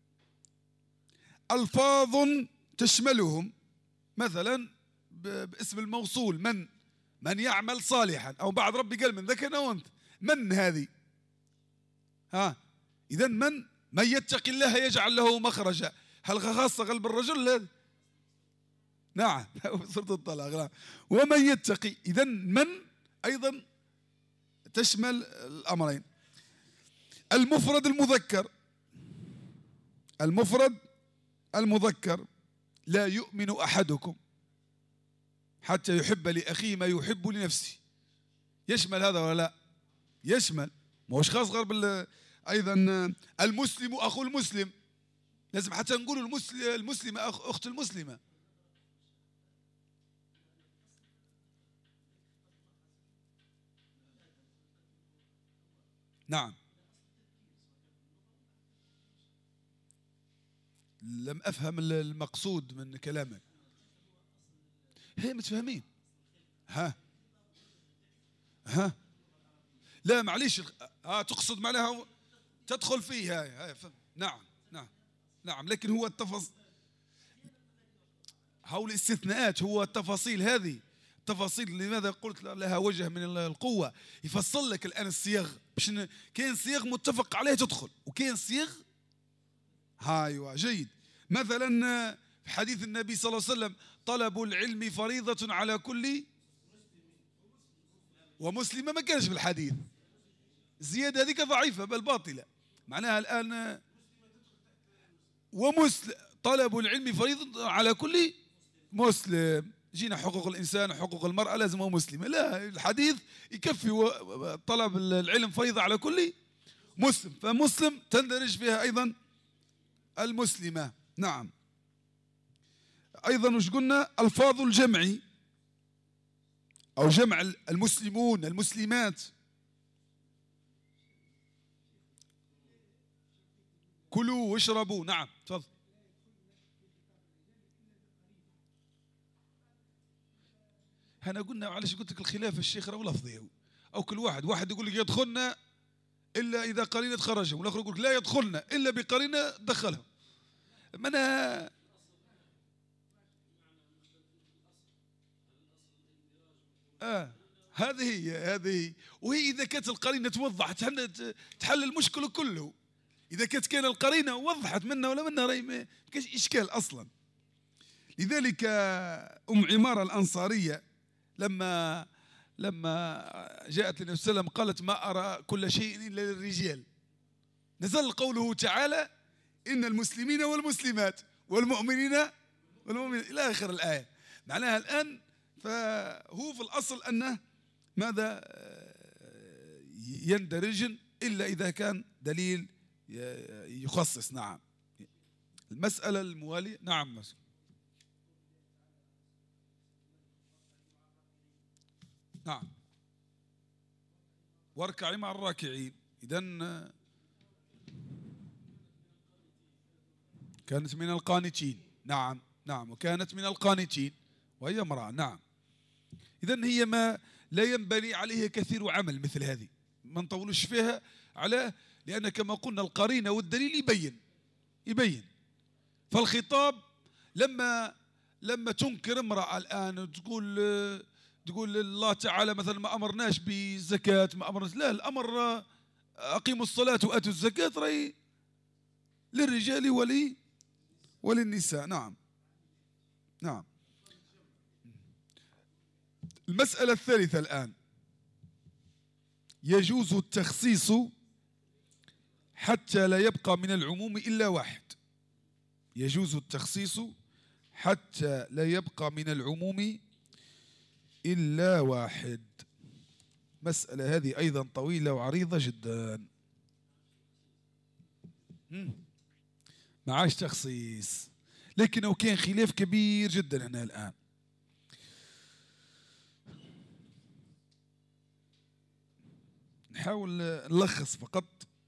ألفاظ تشملهم، مثلا باسم الموصول، من من يعمل صالحا، أو بعد ربي قال من ذكر أو أنثى، من هذه؟ ها، إذن من من يتق الله يجعل له مخرجا، هل خاصة قلب الرجل هذا؟ نعم، سورة الطلاق. نعم. ومن يتقي، إذن من أيضا تشمل الأمرين. المفرد المذكر، المفرد المذكر لا يؤمن أحدكم حتى يحب لأخيه ما يحب لنفسه، يشمل هذا ولا لا؟ يشمل، ما هوش خاص غير أيضا المسلم أخو المسلم، لازم حتى نقول المسلم المسلمة أخت المسلمة. نعم، لم أفهم المقصود من كلامك. هي متفاهمين. ها ها لا معليش، ها تقصد معناها تدخل فيه هاي هاي. نعم نعم نعم، لكن هو التفاصيل، هو الاستثناءات، هو التفاصيل هذه التفاصيل. لماذا قلت لها وجه من القوة؟ يفصل لك الآن الصيغ، باش كاين صيغ متفق عليه تدخل، وكاين صيغ هايوا جيد. مثلا في حديث النبي صلى الله عليه وسلم طلب العلم فريضة على كل ومسلمة، ما كانش في الحديث، الزيادة هذيك ضعيفة بل باطلة، معناها الآن ومسلم طلب العلم فريضة على كل مسلم. جينا حقوق الإنسان وحقوق المرأة لازم هو مسلم، لا، الحديث يكفي طلب العلم فريضة على كل مسلم، فمسلم تندرج فيها أيضا المسلمة. نعم. أيضا وش قلنا؟ ألفاظ الجمع أو جمع المسلمون المسلمات. كلوا واشربوا. نعم تفضل. أنا قلنا معلش قلت لك الخلاف الشيخ راهو لفظي، أو كل واحد واحد يقول لك يدخلنا إلا إذا قرينة خرجهم، والآخر يقول لك لا يدخلنا إلا بقرينة دخلهم. من آه هذه هي هذه هي. وهي إذا كانت القرينة توضح تحل المشكل كله. إذا كانت كان القرينة وضحت منا ولا منا راهي ما كاش إشكال أصلا. لذلك أم عمارة الأنصارية لما لما جاءت للنبي صلى الله عليه وسلم قالت ما أرى كل شيء إلا للرجال، نزل قوله تعالى إن المسلمين والمسلمات والمؤمنين والمؤمنين إلى آخر الآية. معناها الآن فهو في الأصل أنه ماذا يندرج إلا إذا كان دليل يخصص. نعم. المسألة الموالية. نعم. نعم. واركعي مع الراكعين. إذن كانت من القانتين. نعم نعم. وكانت من القانتين وهي امرأة. نعم. إذن هي ما لا ينبني عليه كثير عمل مثل هذه، ما نطولش فيها على، لأن كما قلنا القرينة والدليل يبين يبين. فالخطاب لما لما تنكر امرأة الآن تقول تقول الله تعالى مثلا ما أمرناش بالزكاة، ما أمرناش، لا، الأمر أقيموا الصلاة وآتوا الزكاة راهي للرجال ولي وللنساء. نعم نعم. المسألة الثالثة الآن، يجوز التخصيص حتى لا يبقى من العموم إلا واحد. يجوز التخصيص حتى لا يبقى من العموم إلا واحد. مسألة هذه أيضا طويلة وعريضة جدا. معاش تخصيص، لكنه كان خلاف كبير جدا هنا الآن. نحاول نلخص فقط.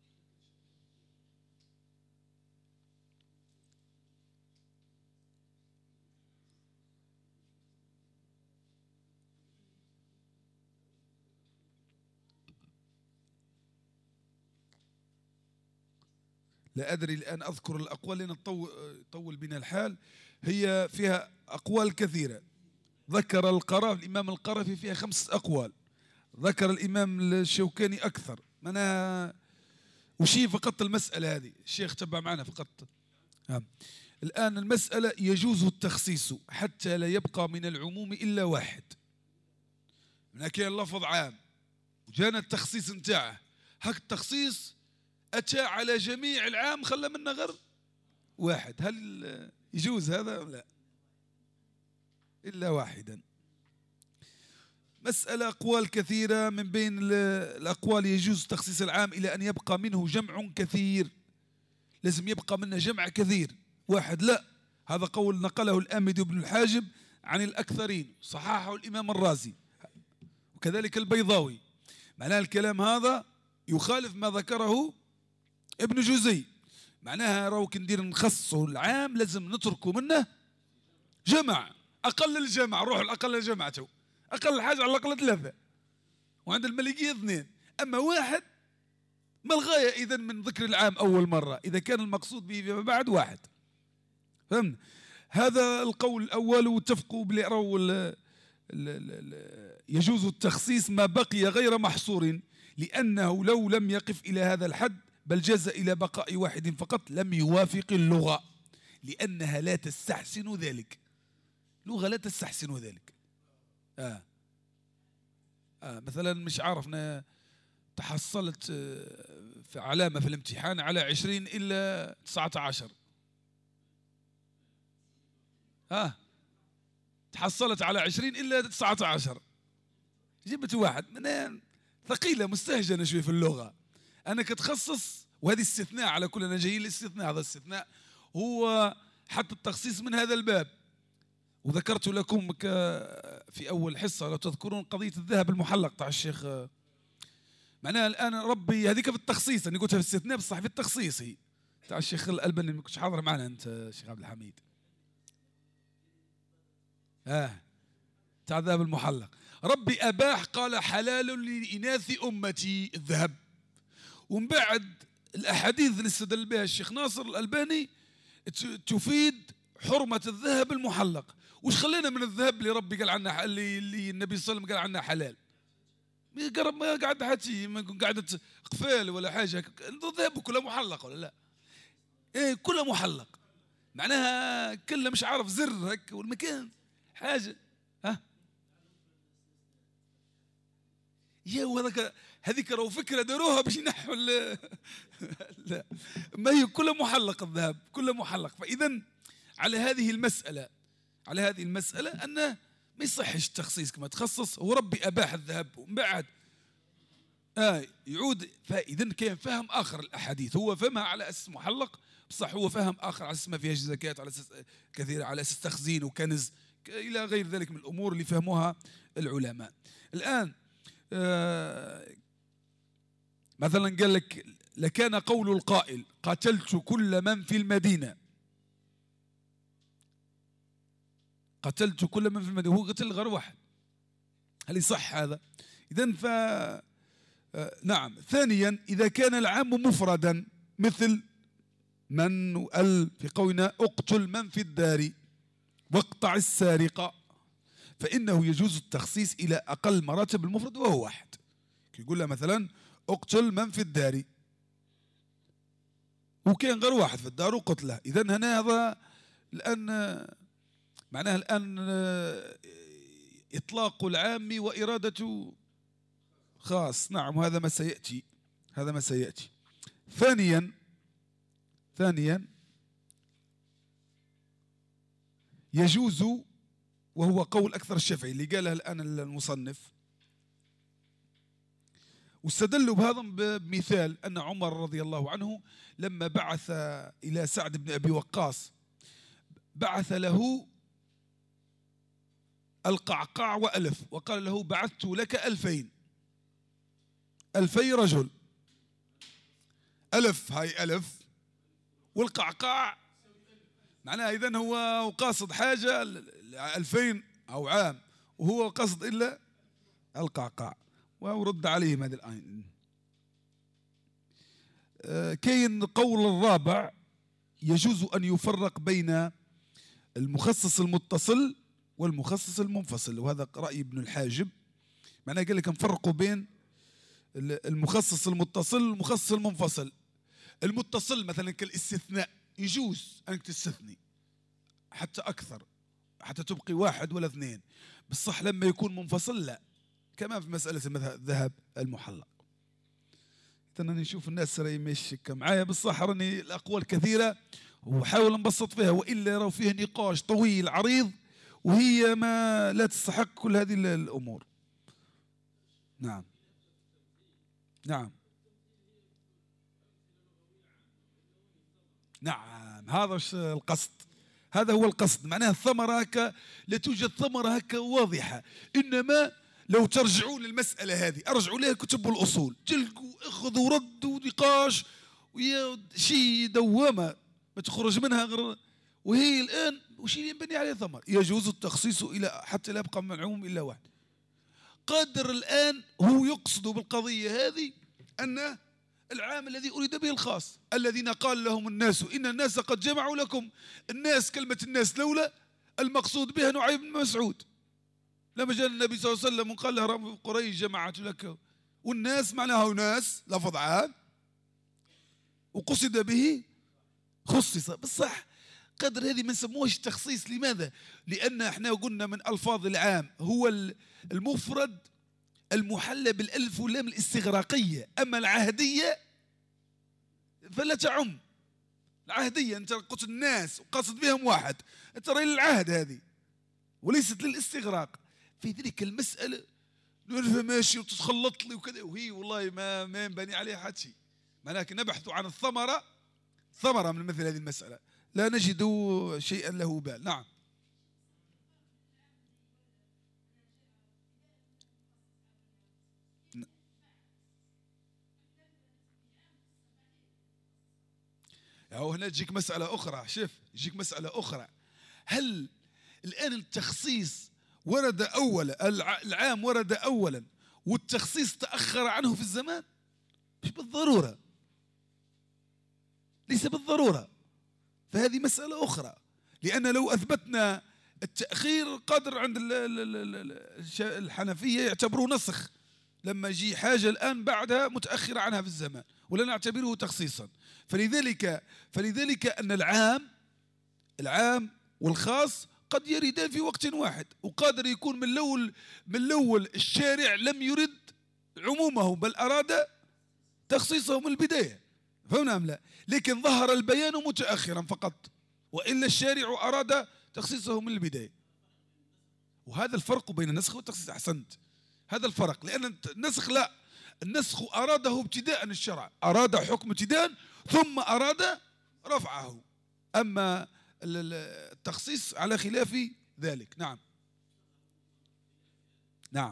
لا أدري الآن أذكر الأقوال لأن طول بنا الحال. هي فيها أقوال كثيرة. ذكر القرافي الإمام القرافي فيها خمس أقوال، ذكر الإمام الشوكاني أكثر. أنا وشي فقط المسألة هذه الشيخ تبع معنا فقط. الآن المسألة يجوز التخصيص حتى لا يبقى من العموم إلا واحد. من كان لفظ عام وجانا التخصيص نتاعه، هك التخصيص أتى على جميع العام خلى منا غير واحد. هل يجوز هذا؟ لا، إلا واحدا. مسألة أقوال كثيرة، من بين الأقوال يجوز تخصيص العام إلى أن يبقى منه جمع كثير. لازم يبقى منه جمع كثير، واحد لا. هذا قول نقله الآمدي بن الحاجب عن الأكثرين، صححه الإمام الرازي وكذلك البيضاوي. معناه الكلام هذا يخالف ما ذكره ابن جوزي. معناها راهو كي ندير نخصصه العام لازم نتركوا منه جمع، أقل الجمع، روحوا الأقل الجمع، تو أقل حاجة على الأقل ثلاثة، وعند الملكية اثنين. أما واحد ما الغاية إذن من ذكر العام أول مرة إذا كان المقصود به فيما بعد واحد؟ فهمنا؟ هذا القول الأول. واتفقوا بلي راهو يجوز التخصيص ما بقي غير محصور، لأنه لو لم يقف إلى هذا الحد بل جاز إلى بقاء واحد فقط لم يوافق اللغة، لأنها لا تستحسن ذلك. لغة لا تستحسن ذلك. آه. آه مثلا مش عارفنا تحصلت في علامة في الامتحان على عشرين إلا تسعة عشر. آه تحصلت على عشرين إلا تسعة عشر. جبت واحد من ثقيلة مستهجنة شوي في اللغة. أنا كتخصص، وهذه استثناء على كل، أنا جاي الاستثناء، هذا الاستثناء هو حتى التخصيص من هذا الباب. وذكرت لكم في أول حصة لو تذكرون قضية الذهب المحلق تاع الشيخ، معناها الآن ربي هذيك في التخصيص، أنا قلتها في الاستثناء بصح في التخصيص هي تاع الشيخ الألباني. ما كنتش حاضر معنا أنت الشيخ عبد الحميد. آه تاع الذهب المحلق، ربي أباح قال حلال لإناث أمتي الذهب. ومن بعد الأحاديث اللي استدل بها الشيخ ناصر الألباني تفيد حرمة الذهب المحلق. وش خلينا من الذهب اللي ربي قال عنه، اللي, اللي النبي صلى الله عليه وسلم قال عنه حلال؟ قرب ما قاعد حتى ما قعدت قفال ولا حاجة، الذهب كله محلق ولا لا؟ ايه كله محلق، معناها كله مش عارف زر هيك والمكان حاجة. ها يا وهذاك هذيك راهو فكرة داروها باش ينحوا لا، ما هي كله محلق، الذهب كله محلق. فإذا على هذه المسألة على هذه المسألة أنه ما يصحش التخصيص كما تخصص، هو ربي أباح الذهب ومن بعد آه يعود. فإذا كان فهم آخر الأحاديث، هو فهمها على أساس محلق، بصح هو فهم آخر على أساس ما فيهاش زكاة، على أساس كثير على أساس تخزين وكنز إلى غير ذلك من الأمور اللي فهموها العلماء. الآن آه مثلا قال لك لكان قول القائل قتلت كل من في المدينة، قتلت كل من في المدينة، هو قتل غير واحد، هل يصح هذا؟ إذن ف نعم. ثانيا إذا كان العام مفردا مثل من وال في قولنا اقتل من في الدار واقطع السارقة، فإنه يجوز التخصيص إلى أقل مراتب المفرد وهو واحد. يقول له مثلا اقتل من في الدار، وكان غير واحد في الدار وقتله، إذن هنا هذا الآن معناها الآن إطلاق العام وإرادة خاص. نعم وهذا ما سيأتي هذا ما سيأتي. ثانيا ثانيا يجوز، وهو قول أكثر الشافعي اللي قاله الآن المصنف، واستدلوا بهذا بمثال أن عمر رضي الله عنه لما بعث إلى سعد بن أبي وقاص بعث له القعقاع وألف، وقال له بعثت لك ألفين ألفي رجل، ألف هاي ألف والقعقاع معناها إذن هو قاصد حاجة ألفين أو عام، وهو قصد إلا القعقاع. ورد عليهم هذه الآية. كاين قول الرابع يجوز أن يفرق بين المخصص المتصل والمخصص المنفصل، وهذا رأي ابن الحاجب. معناه قال لك نفرقوا بين المخصص المتصل والمخصص المنفصل. المتصل مثلا كالاستثناء يجوز أنك تستثني حتى أكثر، حتى تبقي واحد ولا اثنين، بالصح لما يكون منفصل لا، كما في مسألة الذهب المحلق. أنا نشوف الناس راهي ماشي معايا، بالصح راني الأقوال كثيرة وحاول نبسط فيها، وإلا راه فيه نقاش طويل عريض وهي ما لا تستحق كل هذه الأمور. نعم نعم نعم هذا القصد، هذا هو القصد. معناها الثمرة هكا لا توجد ثمرة هكا واضحة، إنما لو ترجعوا للمسألة هذه ارجعوا لها كتب والأصول، تلقوا اخذ ورد ونقاش ويا شيء دوامة ما تخرج منها غير، وهي الآن وش اللي ينبني عليه ثمر. يجوز التخصيص إلى حتى لا يبقى منعوم إلا واحد. قادر الآن هو يقصد بالقضية هذه أن العام الذي أريد به الخاص، الذين قال لهم الناس إن الناس قد جمعوا لكم. الناس كلمة الناس لولا المقصود بها نعيم بن مسعود لما جاء النبي صلى الله عليه وسلم وقال له قريش جمعت لك، والناس معناها ناس لفظ عام وقصد به خصص. بالصح قدر هذه ما نسموهش تخصيص. لماذا؟ لأن احنا قلنا من ألفاظ العام هو المفرد المحلى بالألف واللام الاستغراقية، أما العهدية فلا تعم. العهدية أنت قلت الناس وقصد بهم واحد، أنت رأي العهد هذه وليست للاستغراق. في تلك المسألة نعرفها ماشي وتتخلط لي وكذا، وهي والله ما ما ينبني عليها حتى شيء. ولكن نبحث عن الثمرة، ثمرة من مثل هذه المسألة، لا نجد شيئا له بال. نعم. أو هنا تجيك مسألة أخرى. شوف تجيك مسألة أخرى. هل الآن التخصيص ورد أولا، العام ورد أولا والتخصيص تأخر عنه في الزمان؟ مش بالضرورة، ليس بالضرورة. فهذه مسألة أخرى، لأن لو أثبتنا التأخير قادر عند الحنفية يعتبروه نسخ، لما يجي حاجة الآن بعدها متأخرة عنها في الزمان، ولا نعتبره تخصيصا. فلذلك فلذلك أن العام العام والخاص قد يردان في وقت واحد، وقادر يكون من الأول من الأول الشارع لم يرد عمومه بل أراد تخصيصه من البداية. فهمنا أم لا؟ لكن ظهر البيان متأخرا فقط، وإلا الشارع أراد تخصيصه من البداية. وهذا الفرق بين النسخ والتخصيص. أحسنت، هذا الفرق. لأن النسخ لا، النسخ أراده ابتداء الشرع، أراد حكم ابتداء ثم أراد رفعه. أما التخصيص على خلاف ذلك. نعم نعم.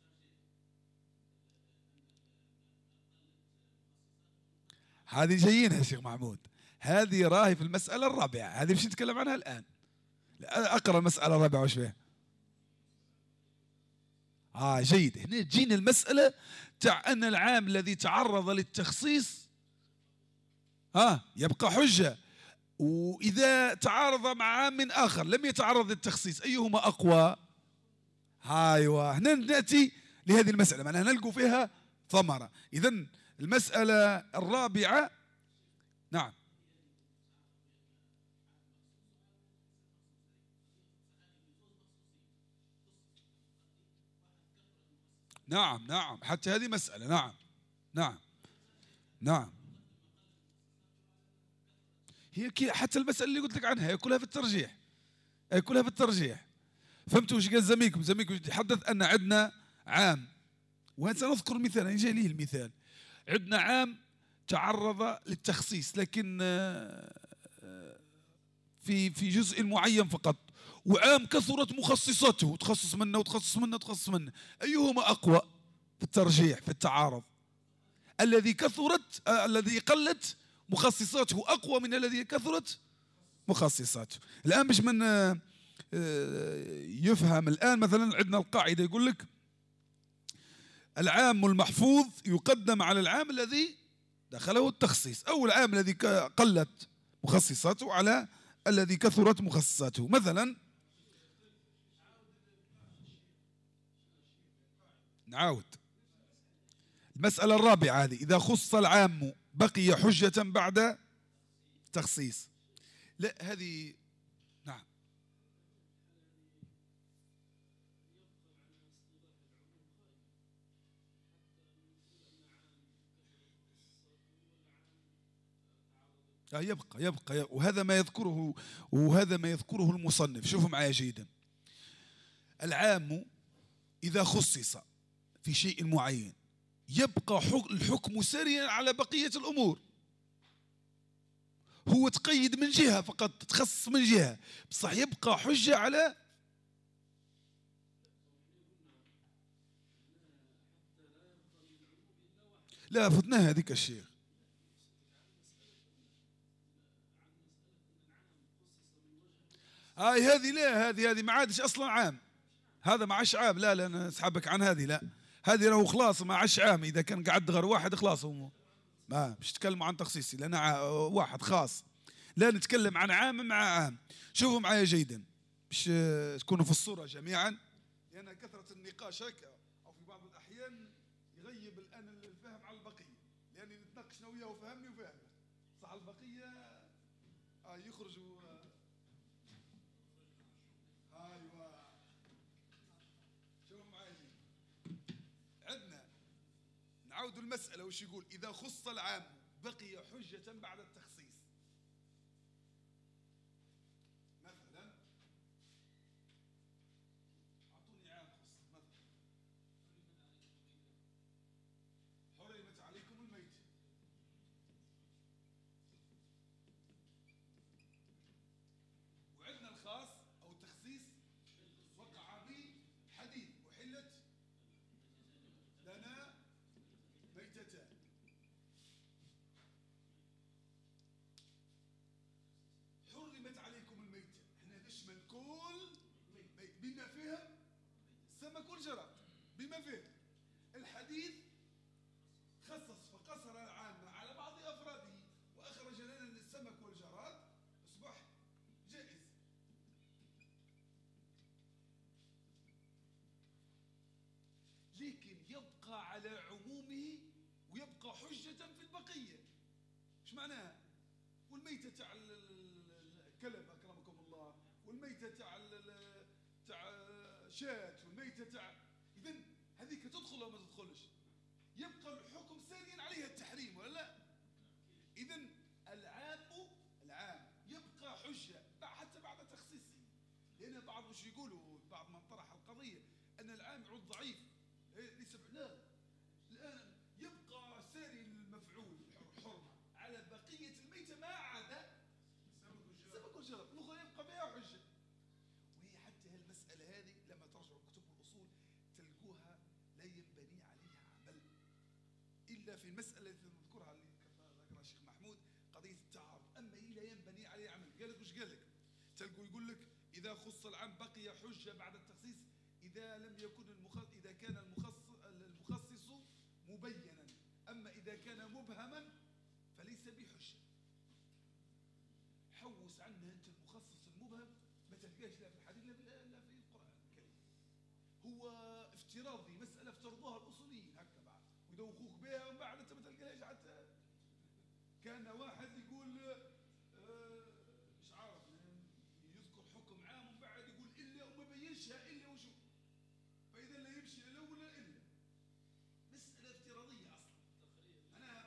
هذه جيدة يا شيخ محمود، هذه راهي في المسألة الرابعة، هذه مش نتكلم عنها الآن. أقرأ المسألة الرابعة وش فيها. آه جيد. هنا تجينا المسألة تاع أن العام الذي تعرض للتخصيص آه يبقى حجة، وإذا تعارض مع عام آخر لم يتعرض للتخصيص أيهما أقوى؟ أيوة. هنا نأتي لهذه المسألة، معناها نلقوا فيها ثمرة. إذن المسألة الرابعة. نعم نعم نعم، حتى هذه مسألة. نعم نعم نعم. هي حتى المسألة اللي قلت لك عنها هي كلها في الترجيح، هي كلها في الترجيح. فهمتوا وش قال زميلكم؟ زميلكم يتحدث أن عندنا عام، وسنذكر مثال، أنا جاي ليه المثال. عندنا عام تعرض للتخصيص لكن في في جزء معين فقط، وعام كثرت مخصصاته، تخصص منه وتخصص منه وتخصص منه، أيهما أقوى في الترجيح في التعارض؟ الذي كثرت آه الذي قلت مخصصاته أقوى من الذي كثرت مخصصاته. الآن باش من آه يفهم الآن مثلا عندنا القاعدة يقول لك العام المحفوظ يقدم على العام الذي دخله التخصيص، أو العام الذي قلت مخصصاته على الذي كثرت مخصصاته. مثلا نعاود المسألة الرابعة هذه، إذا خص العام بقي حجة بعد تخصيص. لا هذه نعم يبقى يبقى وهذا ما يذكره وهذا ما يذكره المصنف. شوفوا معايا جيدا. العام إذا خصص في شيء معين يبقى الحكم ساريا على بقية الأمور. هو تقيد من جهة فقط، تخصص من جهة، بصح يبقى حجة على لا فتناها هذيك الشيخ. هاي هذه لا هذه هذه ما عادش أصلا عام، هذا ما عادش عام. لا لا أنا أسحبك عن هذه. لا هذه راهو خلاص ما عادش عام، إذا كان قعد غير واحد خلاص هو ما باش تكلموا عن تخصيصي لأن واحد خاص. لا نتكلم عن عام مع عام. شوفوا معايا جيدا باش تكونوا في الصورة جميعا، لأن كثرة النقاش هكا أو في بعض الأحيان يغيب الآن الفهم على البقية، لأني نتناقش أنا وياه وفهمني وفهمك، صح البقية آه يخرجوا آه أيوة. شوفوا معايا عندنا نعود المسألة وش يقول. إذا خص العام بقي حجة بعد التخصيص. مثلا يشمل كل بما فيها السمك والجراد، بما فيها الحديث خصص فقصر العام على بعض أفراده وأخرج لنا السمك والجراد أصبح جائز. لكن يبقى على عمومه ويبقى حجة في البقية. ايش معناها؟ والميتة تاع الكلب أكرمكم الله، والميتة تاع تاع شاة، والميتة تاع، إذن هذيك تدخل أو ما تدخلش؟ يبقى الحكم ثانيا عليها التحريم ولا لا؟ إذن العام العام يبقى حجة حتى بعد تخصيصه، لأن بعض وش يقولوا بعض من طرح القضية أن العام يعود ضعيف ليس لا، الآن يبقى ساري المفعول حرمة على بقية الميتة ما عدا السمك والجراد، الأخرى يبقى بها حجة. وهي حتى هالمسألة هذه لما ترجعوا كتب الأصول تلقوها لا ينبني عليها عمل إلا في المسألة التي نذكرها اللي ذكرها الشيخ محمود، قضية التعارض. أما هي لا ينبني عليها عمل. قال لك وش قال لك؟ تلقوا يقول لك إذا خص العام بقي حجة بعد التخصيص إذا لم يكن المخصص، إذا كان المخصص المخصص مبينا، أما إذا كان مبهما فليس بحجة. حوس عنها أنت المخصص المبهم ما تلقاش لا في الحديث لا في القرآن الكريم. هو افتراضي، مسألة افترضوها الأصوليين هكا بعد ويدوخوك بها ومن بعد أنت ما تلقاهاش. حتى كان واحد يقول مش عارف يذكر حكم عام ومن بعد يقول إلا وما بينشها إلا وشو، فإذا لا يمشي إلا ولا إلا. مسألة افتراضية أصلا. أنا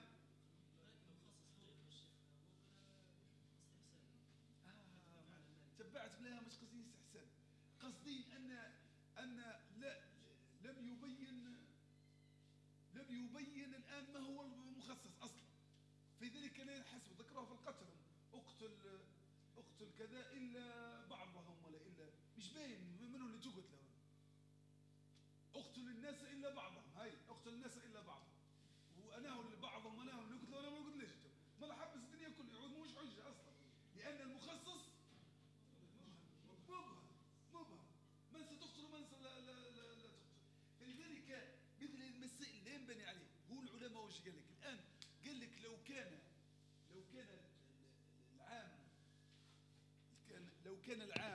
آه تبعت بلاها مش قصدي استحسان، قصدي أن أن لا لم يبين لم يبين الآن ما هو المخصص أصلا، فلذلك لا ينحسب. ذكروها في القتل، اقتل اقتل كذا إلا بعضهم ولا إلا مش باين منو اللي تقتل، اقتل الناس إلا بعضهم، هاي اقتل الناس إلا بعضهم، وأنا اللي بعضهم وأنا اللي قتلوا وأنا ما قلت ليش ما لا حبس الدنيا كلها يعود مش حجة أصلا، لأن المخصص مبهم مبهم من ستقتل ومن لا لا لا, لا تقتل. فلذلك مثل المسائل لا ينبني عليه. هو العلماء وش قال لك الآن؟ قال لك لو كان لو كان العام كان لو كان العام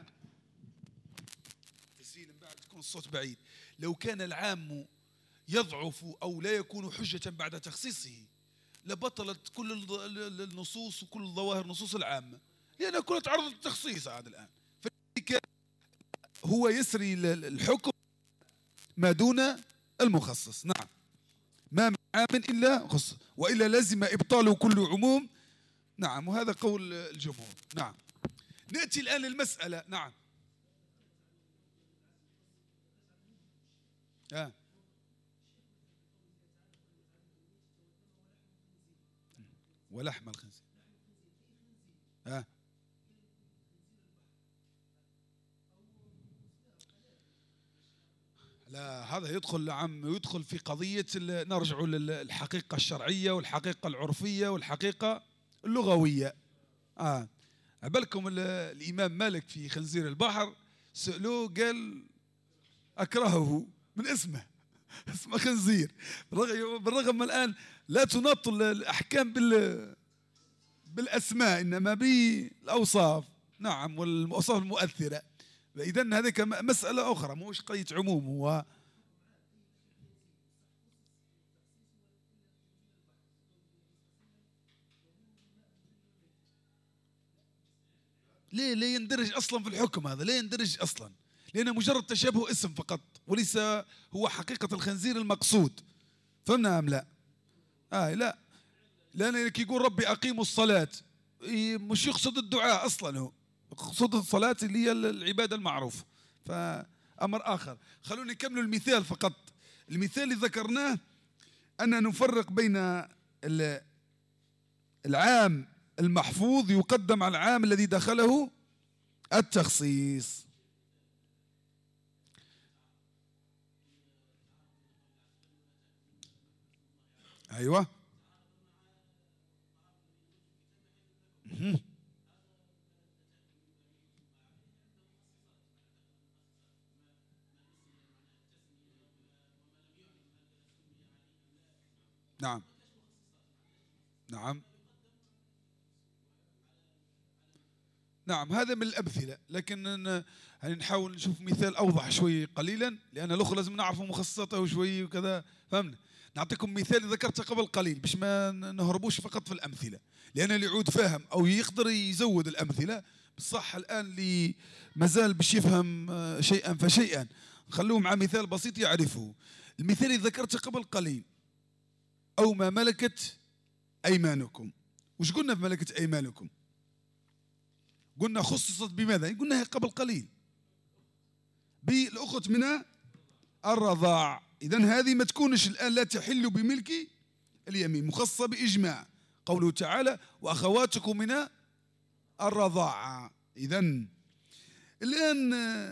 تسهيلا بعد تكون الصوت بعيد، لو كان العام يضعف أو لا يكون حجة بعد تخصيصه لبطلت كل النصوص وكل الظواهر النصوص العامة، لأنها كلها تعرض للتخصيص عاد الآن. فلذلك هو يسري الحكم ما دون المخصص. نعم، ما من عام إلا خص وإلا لازم إبطال كل عموم. نعم، وهذا قول الجمهور. نعم، نأتي الآن للمسألة. نعم آه. ولحم الخنزير آه. لا، هذا يدخل عم يدخل في قضية نرجع للحقيقة الشرعية والحقيقة العرفية والحقيقة اللغوية. آه عبالكم الإمام مالك في خنزير البحر سألوه قال أكرهه من اسمه اسمه خنزير، بالرغم من الآن لا تناط الأحكام بال بالأسماء إنما بالأوصاف. نعم، والأوصاف المؤثرة. إذن هذه مسألة أخرى مش قضية عموم. هو ليه لا يندرج أصلا في الحكم هذا، لا يندرج أصلا، لأنه مجرد تشابه اسم فقط وليس هو حقيقة الخنزير المقصود. فهمنا أم لا؟ آه لا، لأن كي يقول ربي أقيموا الصلاة مش يقصد الدعاء أصلا، هو يقصد الصلاة اللي هي العبادة المعروفة، فأمر آخر. خلونا نكمل المثال فقط. المثال اللي ذكرناه أن نفرق بين العام المحفوظ يقدم على العام الذي دخله التخصيص. أيوة نعم نعم نعم هذا من الأمثلة، لكن يعني نحاول نشوف مثال أوضح شوي قليلا، لأن الأخر لازم نعرف مخصصاته شوي وكذا، فهمنا. نعطيكم مثال ذكرته قبل قليل باش ما نهربوش فقط في الأمثلة، لأن اللي يعود فاهم أو يقدر يزود الأمثلة. بصح الآن اللي مازال باش يفهم شيئا فشيئا نخلوه مع مثال بسيط يعرفه. المثال اللي ذكرته قبل قليل، أو ما ملكت أيمانكم. وش قلنا في ملكت أيمانكم؟ قلنا خصصت بماذا؟ قلنا قبل قليل بالأخت من الرضاع. إذن هذه ما تكونش الآن لا تحل بملك اليمين، مخصصة بإجماع، قوله تعالى وأخواتكم من الرضاعة. إذن الآن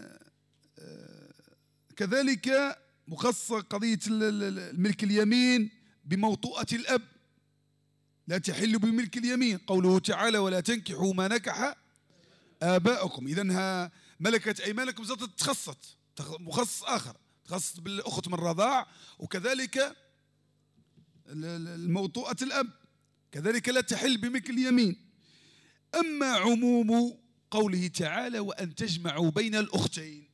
كذلك مخصصة قضية الملك اليمين بموطؤة الأب، لا تحل بملك اليمين، قوله تعالى ولا تنكحوا ما نكح آباؤكم. إذن ملكت أيمانكم زادت تخصصت مخصص آخر، تخصص بالأخت من الرضاع، وكذلك الموطؤة الأب كذلك لا تحل بملك اليمين. أما عموم قوله تعالى وأن تجمعوا بين الأختين،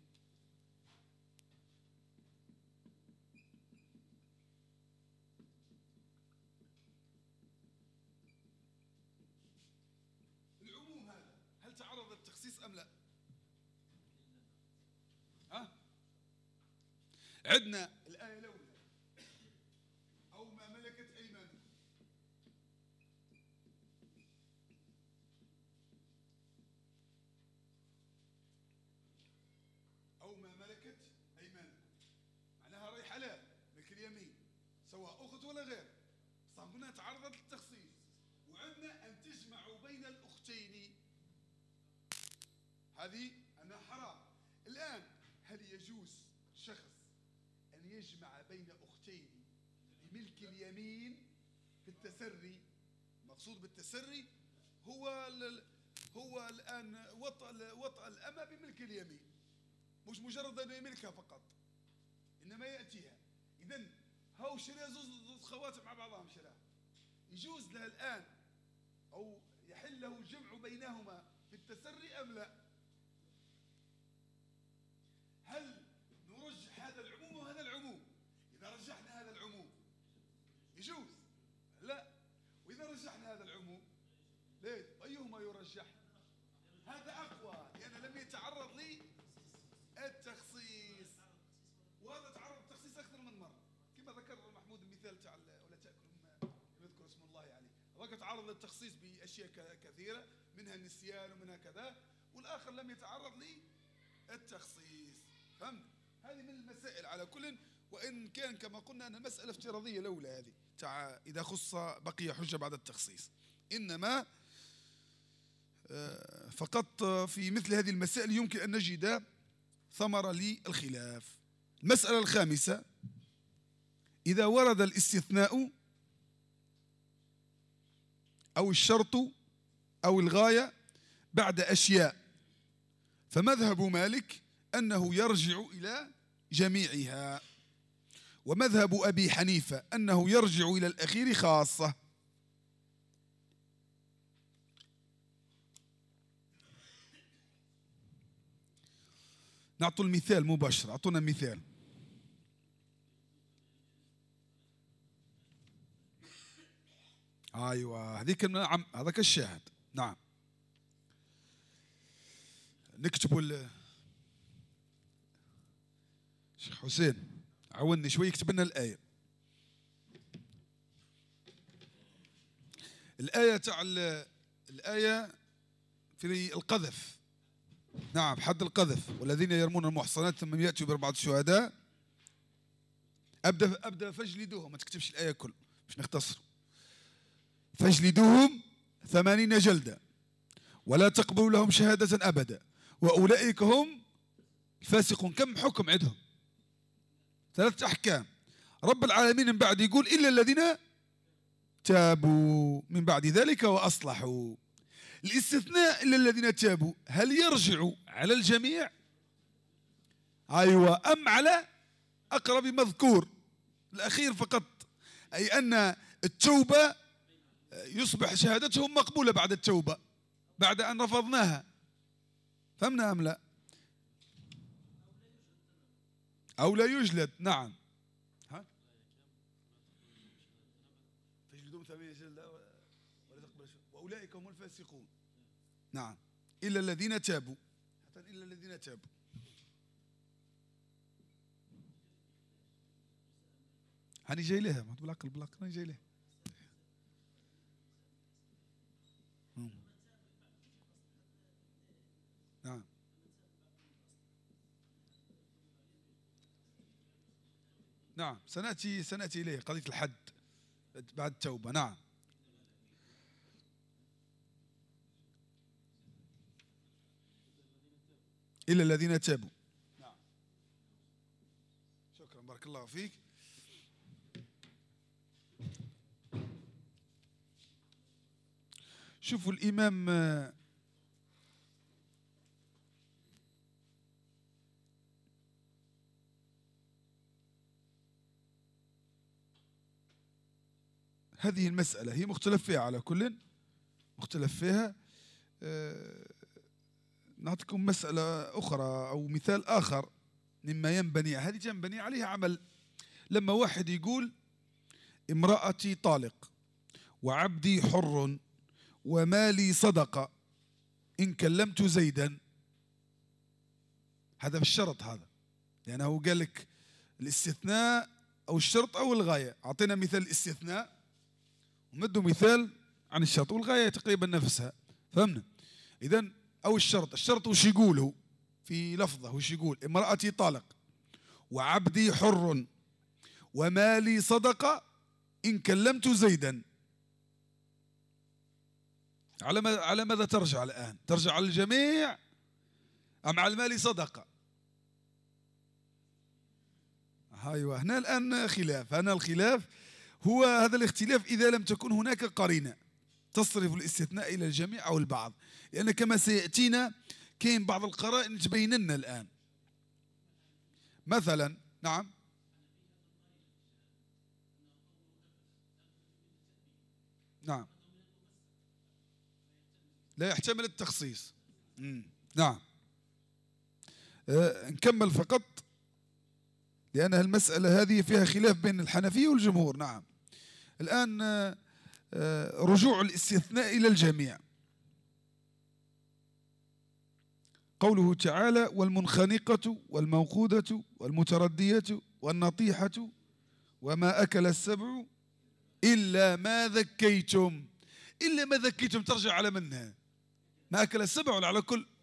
العموم هذا هل تعرض للتخصيص أم لا؟ ها؟ عندنا الآية الأولى أو ما ملكت أيمانكم، أو ما ملكت أيمانكم معناها رايحة لا ملك اليمين سواء أخت ولا غير، صح قلنا تعرضت للتخصيص. وعندنا أن تجمعوا بين الأختين، هذه أنها حرام. الآن هل يجوز شخص أن يجمع بين أختين بملك اليمين في التسري؟ مقصود بالتسري هو هو الآن وطأ وطأ الأمة بملك اليمين، مش مجرد أن يملكها فقط، إنما يأتيها. إذن هاو شرا زوج خواتم مع بعضهم شرا، يجوز له الآن أو يحل له الجمع بينهما في التسري أم لا؟ هل نرجح هذا العموم وهذا العموم؟ إذا رجحنا هذا العموم يجوز؟ لا. وإذا رجحنا هذا العموم ليه؟ أيهما يرجح؟ هذا أقوى لأنه لم يتعرض لي التخصيص، وهذا تعرض للتخصيص أكثر من مرة، كما ذكر محمود المثال تاع ولا تأكلوا مما يذكر اسم الله عليه. هذاك تعرض للتخصيص بأشياء كثيرة منها النسيان ومنها كذا، والآخر لم يتعرض للتخصيص. فهمت؟ هذه من المسائل على كل، وإن كان كما قلنا أن مسألة افتراضية لولا هذه تاع إذا خص بقي حجة بعد التخصيص، إنما فقط في مثل هذه المسائل يمكن أن نجد ثمرة للخلاف. المسألة الخامسة إذا ورد الاستثناء أو الشرط أو الغاية بعد أشياء، فمذهب مالك أنه يرجع إلى جميعها، ومذهب أبي حنيفة أنه يرجع إلى الأخير خاصة. نعطوا المثال مباشر، أعطونا مثال. أيوة هذيك نعم، هذاك الشاهد. نعم نكتبوا ال شيخ حسين عاوني شوي، يكتب لنا الآية. الآية تاع الآية في القذف. نعم حد القذف، والذين يرمون المحصنات ثم يأتوا بأربعة شهداء أبدأ أبدأ فاجلدوهم، ما تكتبش الآية كل مش نختصر. فاجلدوهم ثمانين جلدة ولا تقبلوا لهم شهادة أبدا وأولئك هم الفاسقون. كم حكم عندهم؟ ثلاثة أحكام. رب العالمين من بعد يقول إلا الذين تابوا من بعد ذلك وأصلحوا. الاستثناء إلا الذين تابوا هل يرجع على الجميع؟ أيوة، أم على أقرب مذكور الأخير فقط؟ أي أن التوبة يصبح شهادتهم مقبولة بعد التوبة، بعد أن رفضناها. فهمنا أم لا؟ أو لا يجلد. نعم. ها؟ تجلدون ثمانية جلدة ولا تقبل، وأولئك هم الفاسقون. نعم. إلا الذين تابوا، حتى إلا الذين تابوا. هاني جاي لها، ما بالعقل بالعقل هاني جاي لها. نعم. نعم سنأتي سنأتي إليه قضية الحد بعد التوبة. نعم. إلا الذين تابوا. نعم. شكرا بارك الله فيك. شوفوا الإمام هذه المسألة هي مختلف فيها، على كل مختلف فيها. أه نعطيكم مسألة أخرى أو مثال آخر مما ينبني، هذه ينبني عليها عمل. لما واحد يقول امرأتي طالق وعبدي حر ومالي صدقة إن كلمت زيدا، هذا بالشرط، هذا لأنه يعني قال لك الاستثناء أو الشرط أو الغاية. أعطينا مثال الاستثناء ومدوا مثال عن الشرط، والغاية تقريبا نفسها. فهمنا؟ إذن أو الشرط، الشرط وش يقوله في لفظه؟ وش يقول؟ امرأتي طالق وعبدي حر ومالي صدقة إن كلمت زيدا. على ما على ماذا ترجع الآن؟ ترجع على الجميع أم على المال صدقة؟ أيوة، هنا الآن خلاف. هنا الخلاف هو هذا الاختلاف إذا لم تكن هناك قرينة تصرف الاستثناء إلى الجميع أو البعض، لأن كما سيأتينا كاين بعض القرائن تبين لنا الآن. مثلا نعم نعم لا يحتمل التخصيص. مم. نعم. أه نكمل فقط لأن المسألة هذه فيها خلاف بين الحنفية والجمهور. نعم. الآن أه رجوع الاستثناء إلى الجميع. قوله تعالى والمنخنقة والموقودة والمتردية والنطيحة وما أكل السبع إلا ما ذكيتم. إلا ما ذكيتم ترجع على منها؟ ما أكل السبع ولا على كل؟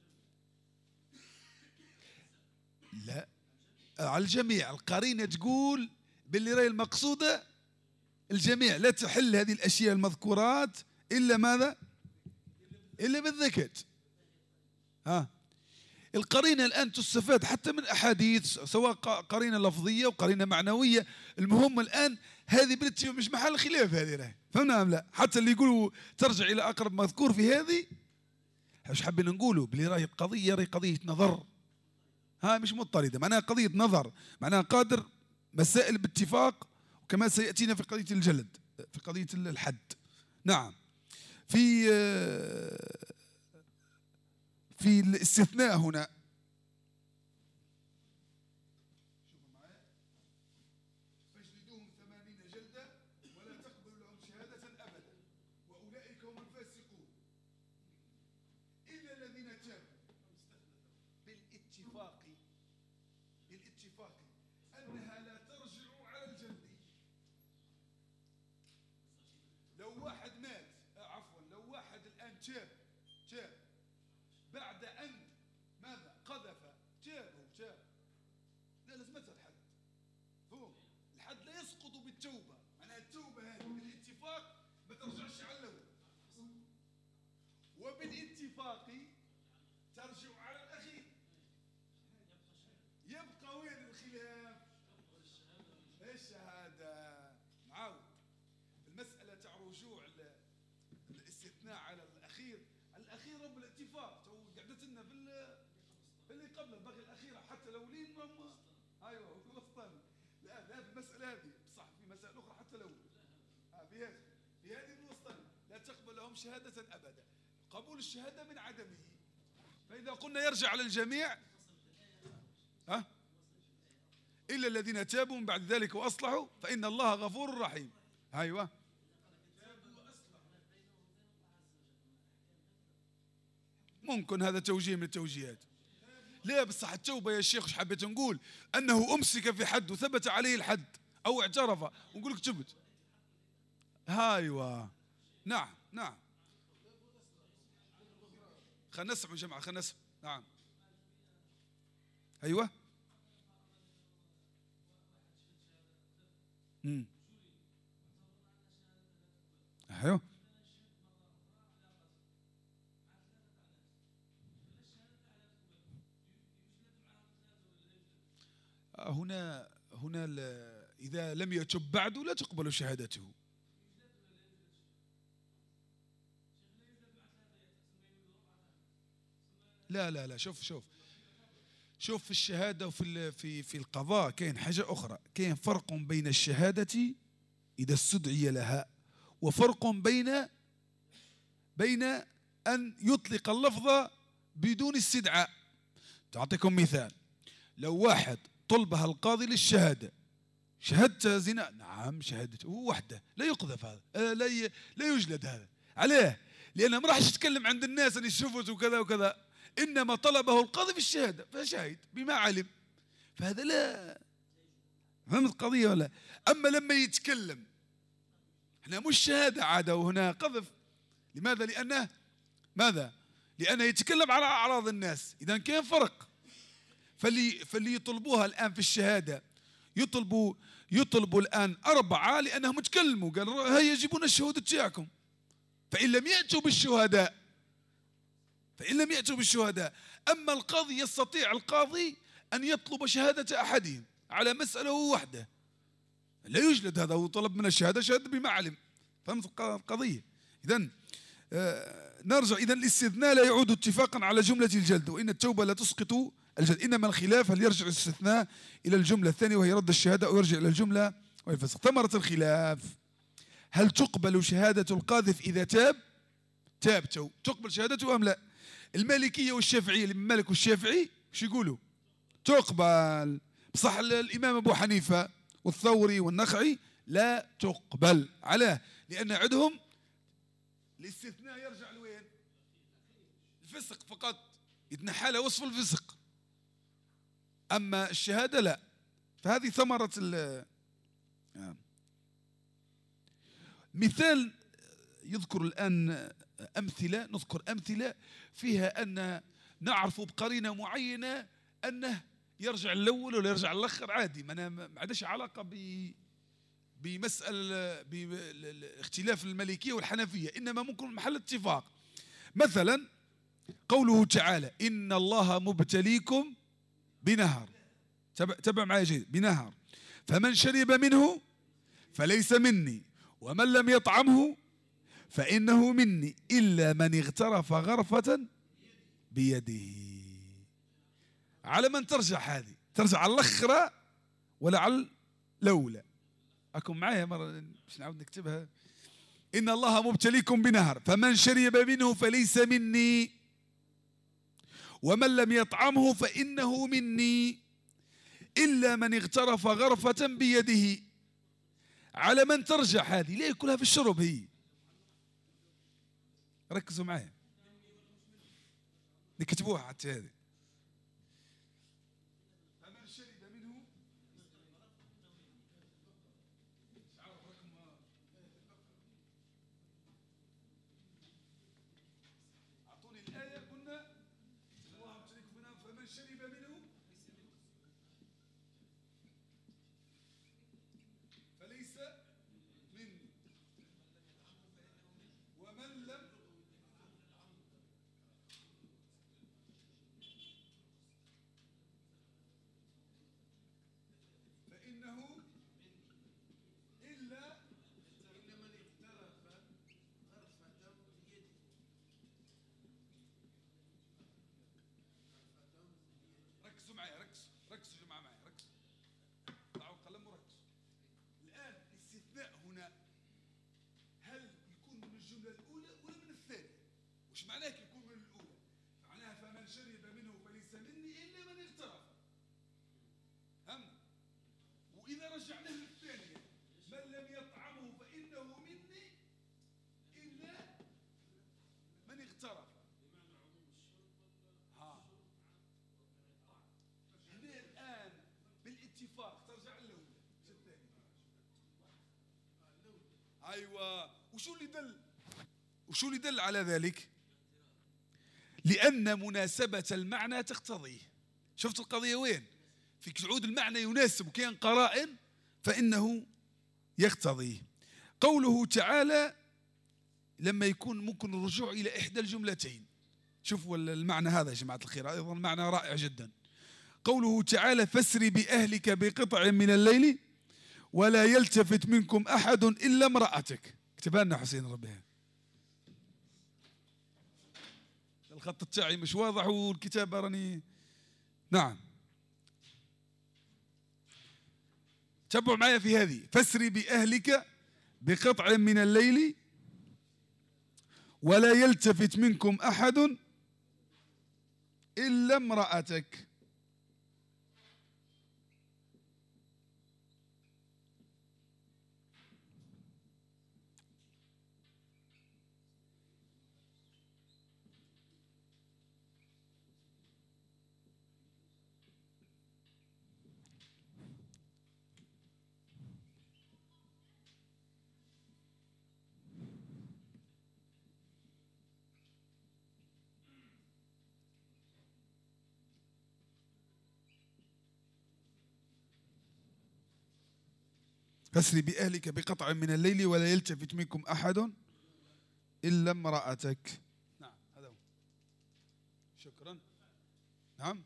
لا، على الجميع. القرينة تقول باللي راي المقصودة الجميع، لا تحل هذه الأشياء المذكورات إلا ماذا؟ إلا بالذكاء. ها القرينة الآن تستفاد حتى من أحاديث، سواء قرينة لفظية وقرينة معنوية. المهم الآن هذه بلتي مش محل خلاف، هذه راهي. فهمنا أم لا؟ حتى اللي يقولوا ترجع إلى أقرب مذكور في هذه، ايش حابين نقولوا؟ بلي راهي القضية راهي قضية نظر، ها مش مضطردة، معناها قضية نظر، معناها قادر مسائل باتفاق، وكما سيأتينا في قضية الجلد، في قضية الحد. نعم. في في الاستثناء هنا فاجلدوهم ثمانين جلدة ولا تقبلوا لهم شهادة أبدا وأولئك هم الفاسقون إلا الذين تابوا. بالاتفاق بالاتفاق أنها لا ترجع على الجلد. لو واحد مات، عفوا لو واحد الآن تاب تاب بعد أن ماذا قذف، تاب تاب، لا لازمتها الحد. فهم؟ الحد لا يسقط بالتوبة، معناها التوبة هذه بالاتفاق ما ترجعش على الأول، وبالاتفاق ترجع على الأخير. يبقى وين الخلاف؟ الشهادة. معاود المسألة تاع رجوع الاستثناء على الأخير، الأخيرة بالاتفاق. تو قعدت لنا في في اللي قبل الباقي الأخيرة حتى لو لين هم. أيوه وسطنا. لا لا في المسألة هذه بصح، في مسائل أخرى حتى لو في هذه في هذه الوسطى لا تقبل لهم شهادة أبدا. قبول الشهادة من عدمه. فإذا قلنا يرجع على الجميع ها إلا الذين تابوا من بعد ذلك وأصلحوا فإن الله غفور رحيم. أيوة ممكن هذا توجيه من التوجيهات. لا بصح التوبة يا شيخ، حبيت نقول أنه أمسك في حد وثبت عليه الحد أو اعترف ونقول لك تبت. أيوة نعم نعم. خلينا نسمع يا جماعة، خلينا نسمع. نعم أيوة. امم أيوة. هنا هنا إذا لم يتب بعد لا تقبل شهادته. لا لا لا شوف شوف شوف في الشهادة وفي في في القضاء كاين حاجة أخرى. كاين فرق بين الشهادة إذا استدعي لها، وفرق بين بين أن يطلق اللفظ بدون استدعاء. تعطيكم مثال، لو واحد طلبها القاضي للشهادة، شهدت زنا، نعم شهادته وحده، لا يقذف هذا، لا ي... لا يجلد هذا. عليه؟ لأنه ما راحش يتكلم عند الناس أن شفت وكذا وكذا، إنما طلبه القاضي في الشهادة فشهد بما علم، فهذا لا. فهمت القضية ولا؟ أما لما يتكلم، احنا مش شهادة عادة وهنا قذف. لماذا؟ لأنه ماذا؟ لأنه يتكلم على أعراض الناس. إذا كان فرق. فاللي فاللي يطلبوها الآن في الشهادة يطلبوا يطلبوا الآن أربعة لأنهم تكلموا، قال هيا جيبونا الشهود تاعكم. فإن لم يأتوا بالشهداء فإن لم يأتوا بالشهداء أما القاضي يستطيع القاضي أن يطلب شهادة أحدهم على مسألة وحده، لا يجلد هذا وطلب من الشهادة شهادة بما علم. فهمت القضية؟ إذن آه نرجع. إذن الاستثناء لا يعود اتفاقا على جملة الجلد، وإن التوبة لا تسقط الجلد، إنما الخلاف هل يرجع الاستثناء إلى الجملة الثانية وهي رد الشهادة أو يرجع إلى الجملة وهي الفسق. ثمرة الخلاف: هل تقبل شهادة القاذف إذا تاب؟ تاب تو تقبل شهادته أم لا؟ المالكية والشافعية، الإمام مالك والشافعي شو يقولوا؟ تقبل. بصح الإمام أبو حنيفة والثوري والنخعي لا تقبل. علاه؟ لأن عندهم الاستثناء يرجع لوين؟ الفسق فقط، يتنحى له وصف الفسق، أما الشهادة لا. فهذه ثمرة ال مثال. يذكر الآن أمثلة، نذكر أمثلة فيها أن نعرف بقرينة معينة أنه يرجع الأول ولا يرجع الآخر عادي، ما عندهاش علاقة ب بمسألة باختلاف المالكية والحنفية، إنما ممكن محل اتفاق. مثلا قوله تعالى: إن الله مبتليكم بنهر، تبع, تبع معي جيد، بنهر فمن شرب منه فليس مني ومن لم يطعمه فإنه مني إلا من اغترف غرفة بيده. على من ترجع هذه؟ ترجع على الأخرى ولا على الأولى؟ أكون معايا مرة مش نعود نكتبها. إن الله مبتليكم بنهر فمن شرب منه فليس مني ومن لم يطعمه فإنه مني إلا من اغترف غرفة بيده. على من ترجع هذه؟ ليه كلها في الشرب هي؟ ركزوا معايا نكتبوها حتى هذه. فمن شرب منه أعطوني الآية. قلنا الله مبتليكم بنهر فمن شرب منه فليس مني ومن لم فإنه إلا إن من اغترف غرفة بيده. ركزوا معي، ركزوا ركزوا يا جماعة معي، ركزوا ضعوا القلم وركزوا. الآن الاستثناء هنا معناه يكون من الأولى؟ معناها فمن شرب منه فليس مني إلا من اغترف. هم وإذا رجعناه للثانية من لم يطعمه فإنه مني إلا من اغترف. ها هنا الآن بالاتفاق ترجع الأولى مش الثانية. أيوة. وشو اللي دل وشو اللي دل على ذلك؟ لأن مناسبة المعنى تقتضيه. شفت القضية وين؟ في تعود المعنى يناسب وكان قرائن فإنه يقتضيه. قوله تعالى لما يكون ممكن الرجوع إلى إحدى الجملتين. شوفوا المعنى هذا يا جماعة الخير، أيضا معنى رائع جدا. قوله تعالى فاسر بأهلك بقطع من الليل ولا يلتفت منكم أحد إلا امرأتك. اكتبها لنا حسين ربها، الخط تاعي مش واضح والكتابة راني. نعم تبعوا معايا في هذه. فاسري بأهلك بقطع من الليل ولا يلتفت منكم أحد إلا امرأتك. فاسر بأهلك بقطع من الليل ولا يلتفت منكم أحد إلا امرأتك. نعم هذا هو. شكرا. نعم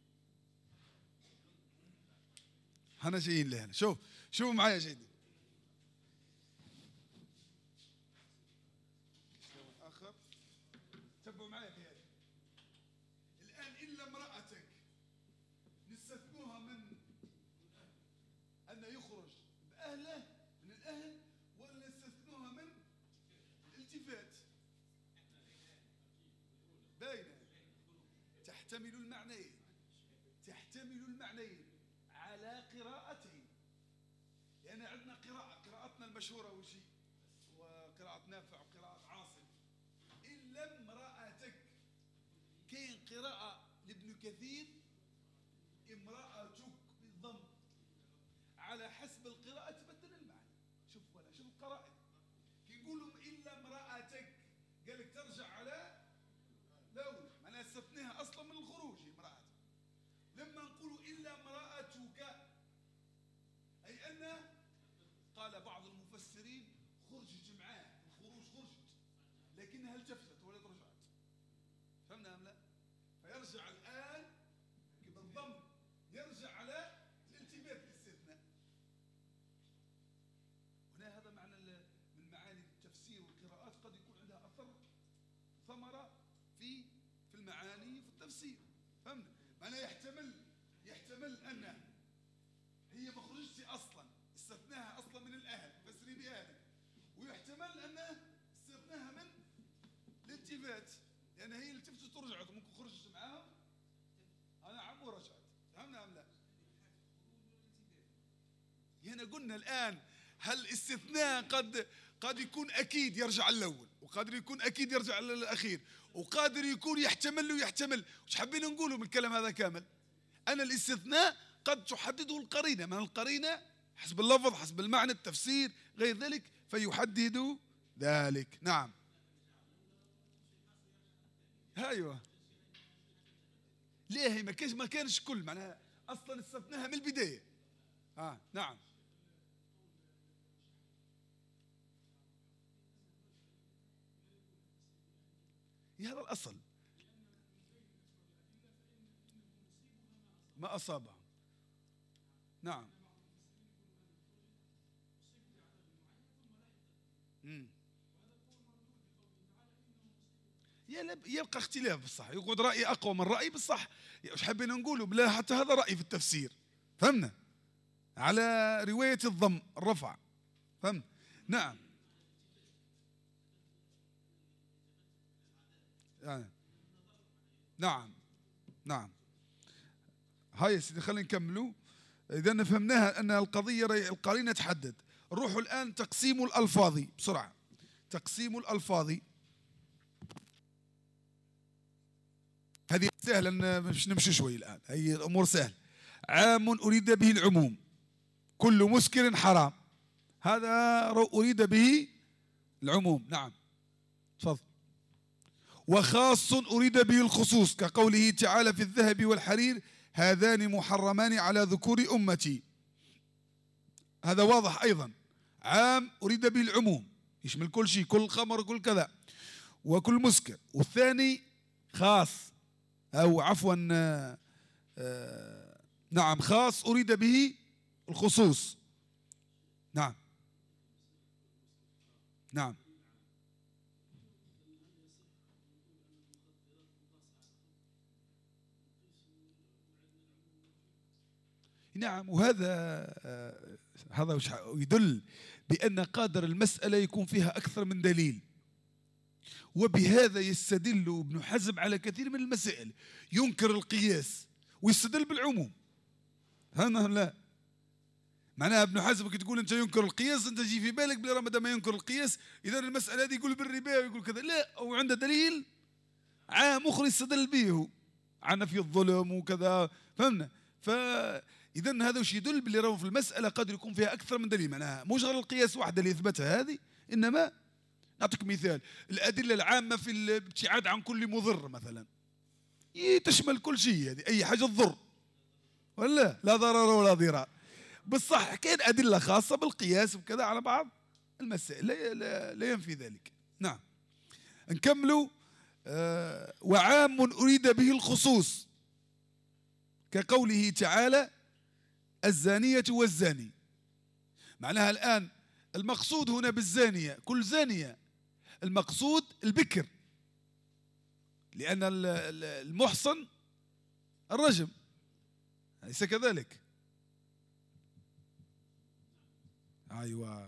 هنا جايين لهنا. شوف شوفوا معايا جيدين. آخر تبعوا معايا في هذا. الآن إلا امرأتك نستثنوها من أن يخرج بأهله من الأهل ولا نستثنوها من الالتفات؟ باينة تحتمل المعنيين تحتمل المعنيين على قراءتين. لأن عندنا قراءة قراءتنا المشهورة وشي وقراءة نافع وقراءة عاصم إلا امرأتك. كاين قراءة لابن كثير امرأتك بالضم على حسب القراءة تبدل المعنى. شوف ولا شوف القرائن كي يقولوا إلا امرأتك قال لك ترجع على لون معناها استثناها أصلا من الخروج امرأتك. لما نقولوا إلا امرأتك أي أن قال بعض المفسرين خرجت معاه الخروج خرجت لكنها التفتت ولا رجعت. فهمنا أم لا؟ فيرجع الآن بالضم يرجع على الالتفات الاستثناء. هنا هذا معنى من معاني التفسير والقراءات قد يكون عندها أثر ثمرة في في المعاني في التفسير. فهمنا؟ معناه يحتمل يحتمل أن هي ما خرجتش أصلا استثناها أصلا من الأهل فاسري بأهلك، ويحتمل أن استثناها من الالتفات لأن هي التفتت ورجعت ممكن خرجت معاهم أنا عم ورجعت. فهمنا أم لا؟ هنا قلنا الآن هل الاستثناء قد قد يكون أكيد يرجع الأول وقادر يكون أكيد يرجع للأخير وقادر يكون يحتمل ويحتمل. وش حابين نقوله من الكلام هذا كامل؟ أن الاستثناء قد تحدده القرينة من القرينة حسب اللفظ حسب المعنى التفسير غير ذلك فيحدد ذلك. نعم ايوه ليه ما كانش ما كانش كل معناها اصلا استثناها من البدايه. اه نعم هذا الاصل ما اصابه. نعم امم يلقى اختلاف بالصح يقعد رأي أقوى من رأي بالصح. وش حابين نقوله بلا حتى هذا رأي في التفسير. فهمنا على رواية الضم الرفع. فهمنا. نعم يعني نعم نعم. هاي يا سيدي خلينا نكملوا. إذا فهمناها أن القضية القرينة تحدد. نروحوا الآن تقسيم الألفاظ بسرعة. تقسيم الألفاظ هذه سهلة، مش نمشي شوي الآن، هي الأمور سهلة. عام أريد به العموم، كل مسكر حرام، هذا أريد به العموم. نعم تفضل. وخاص أريد به الخصوص، كقوله تعالى في الذهب والحرير هذان محرمان على ذكور أمتي، هذا واضح أيضا. عام أريد به العموم يشمل كل شيء، كل خمر كل كذا وكل مسكر. والثاني خاص أو عفوا آه آه نعم خاص أريد به الخصوص. نعم نعم نعم. وهذا آه هذا يدل بأن قادر المسألة يكون فيها أكثر من دليل، وبهذا يستدل ابن حزم على كثير من المسائل، ينكر القياس ويستدل بالعموم. هنا لا معناها ابن حزم كي تقول انت ينكر القياس انت تجي في بالك بلا ما دام ينكر القياس اذا المساله هذه يقول بالربا ويقول كذا، لا، او عنده دليل عام اخر يستدل به عن نفي الظلم وكذا، فهمنا؟ فاذا هذا وش يدل باللي راهو في المساله قد يكون فيها اكثر من دليل، معناها مش غير القياس وحده اللي يثبتها هذه، انما نعطيك مثال الادله العامه في الابتعاد عن كل مضر مثلا تشمل كل شيء، هذه اي حاجه تضر ولا لا ضرر ولا ضرار. بالصح كاين أدلة خاصة بالقياس وكذا على بعض المسائل، لا, لا, لا ينفي ذلك. نعم نكملوا. آه وعام أريد به الخصوص، كقوله تعالى الزانية والزاني، معناها الآن المقصود هنا بالزانية كل زانية، المقصود البكر، لأن المحصن الرجم، أليس كذلك؟ أيوة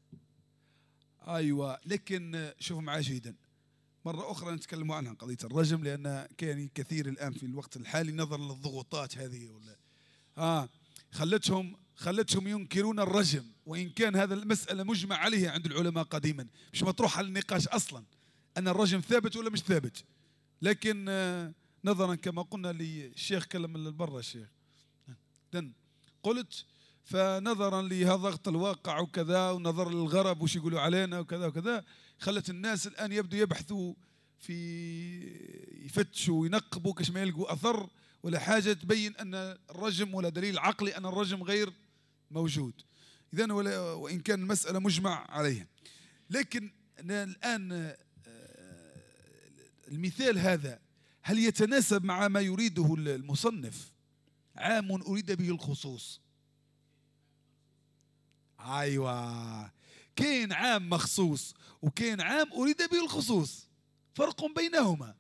أيوة. لكن شوفوا معي جيدا، مرة أخرى نتكلم عنها قضية الرجم، لأن كان كثير الآن في الوقت الحالي نظرا للضغوطات هذه ولا آه خلتهم خلتهم ينكرون الرجم، وإن كان هذا المسألة مجمع عليها عند العلماء قديما، مش مطروح على النقاش أصلا أن الرجم ثابت ولا مش ثابت، لكن آه نظرا كما قلنا للشيخ كلم البر الشيخ دن قلت فنظرا لهذا ضغط الواقع وكذا ونظر للغرب وش يقولوا علينا وكذا وكذا، خلت الناس الآن يبدو يبحثوا في يفتشوا وينقبوا كش ما يلقوا أثر ولا حاجة تبين أن الرجم ولا دليل عقلي أن الرجم غير موجود. إذن وإن كان المسألة مجمع عليها، لكن الآن المثال هذا هل يتناسب مع ما يريده المصنف؟ عام أريد به الخصوص. أيوة، كاين عام مخصوص وكاين عام أريد به الخصوص، فرق بينهما.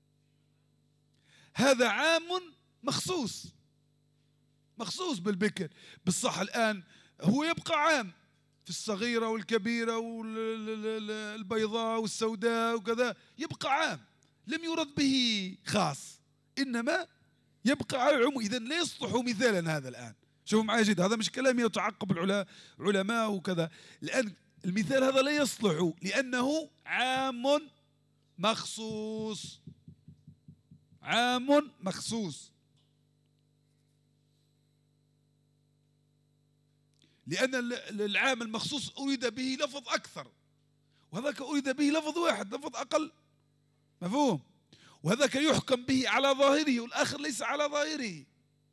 هذا عام مخصوص مخصوص بالبكر، بالصح الآن هو يبقى عام في الصغيرة والكبيرة والبيضاء والسوداء وكذا، يبقى عام لم يرد به خاص، إنما يبقى على العموم. إذن لا يصلح مثالا هذا الآن. شوفوا معي جيد، هذا مش كلام يتعقب العلماء وكذا، الآن المثال هذا لا يصلح لأنه عام مخصوص، عام مخصوص، لأن العام المخصوص أريد به لفظ أكثر، وهذاك أريد به لفظ واحد، لفظ أقل، مفهوم؟ وهذاك يحكم به على ظاهره والآخر ليس على ظاهره.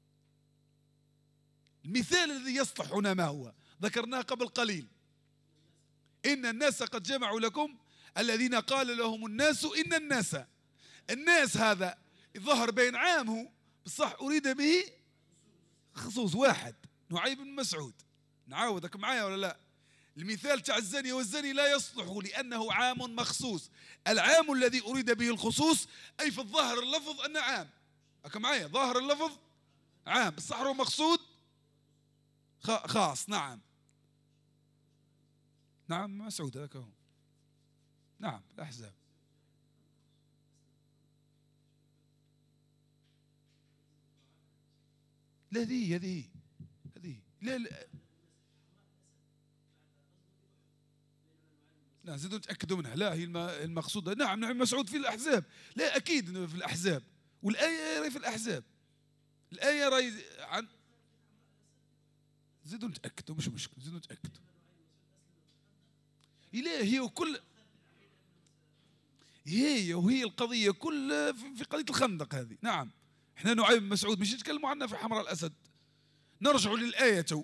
المثال الذي يصلح هنا ما هو؟ ذكرناه قبل قليل، إن الناس قد جمعوا لكم الذين قال لهم الناس إن الناس، الناس هذا ظهر بين عامه بالصح أريد به خصوص واحد، نعيب بن مسعود. نعاودك معايا ولا لا؟ المثال تاع الزاني والزاني لا يصلح لأنه عام مخصوص. العام الذي أريد به الخصوص أي في الظاهر اللفظ أنه عام، أك معايا ظاهر اللفظ عام بالصح هو مقصود خاص. نعم نعم مسعود هذاك هو. نعم الأحزاب لا هذه هذه هذه لا لا لا زيدوا تأكدوا منها. لا هي المقصودة. نعم نعم مسعود في الأحزاب. لا أكيد في الأحزاب، والآية راهي في الأحزاب. الآية راهي عن زيدوا نتأكدوا مش مشكلة، زيدوا نتأكدوا. لا هي وكل هي وهي القضية كل في قضية الخندق هذه. نعم احنا نعيب مسعود مش يتكلموا عنا في حمراء الأسد. نرجع للآية تو.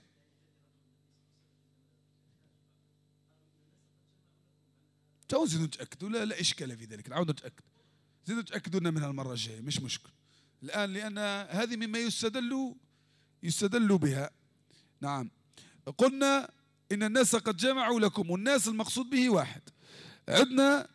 تو زيدوا نتأكدوا. لا لا إشكال في ذلك، نعاودوا نتأكد. زيدوا تأكدوا لنا منها المرة الجاية مش مشكل الآن، لأن هذه مما يستدل يستدل بها. نعم قلنا إن الناس قد جمعوا لكم، والناس المقصود به واحد. عندنا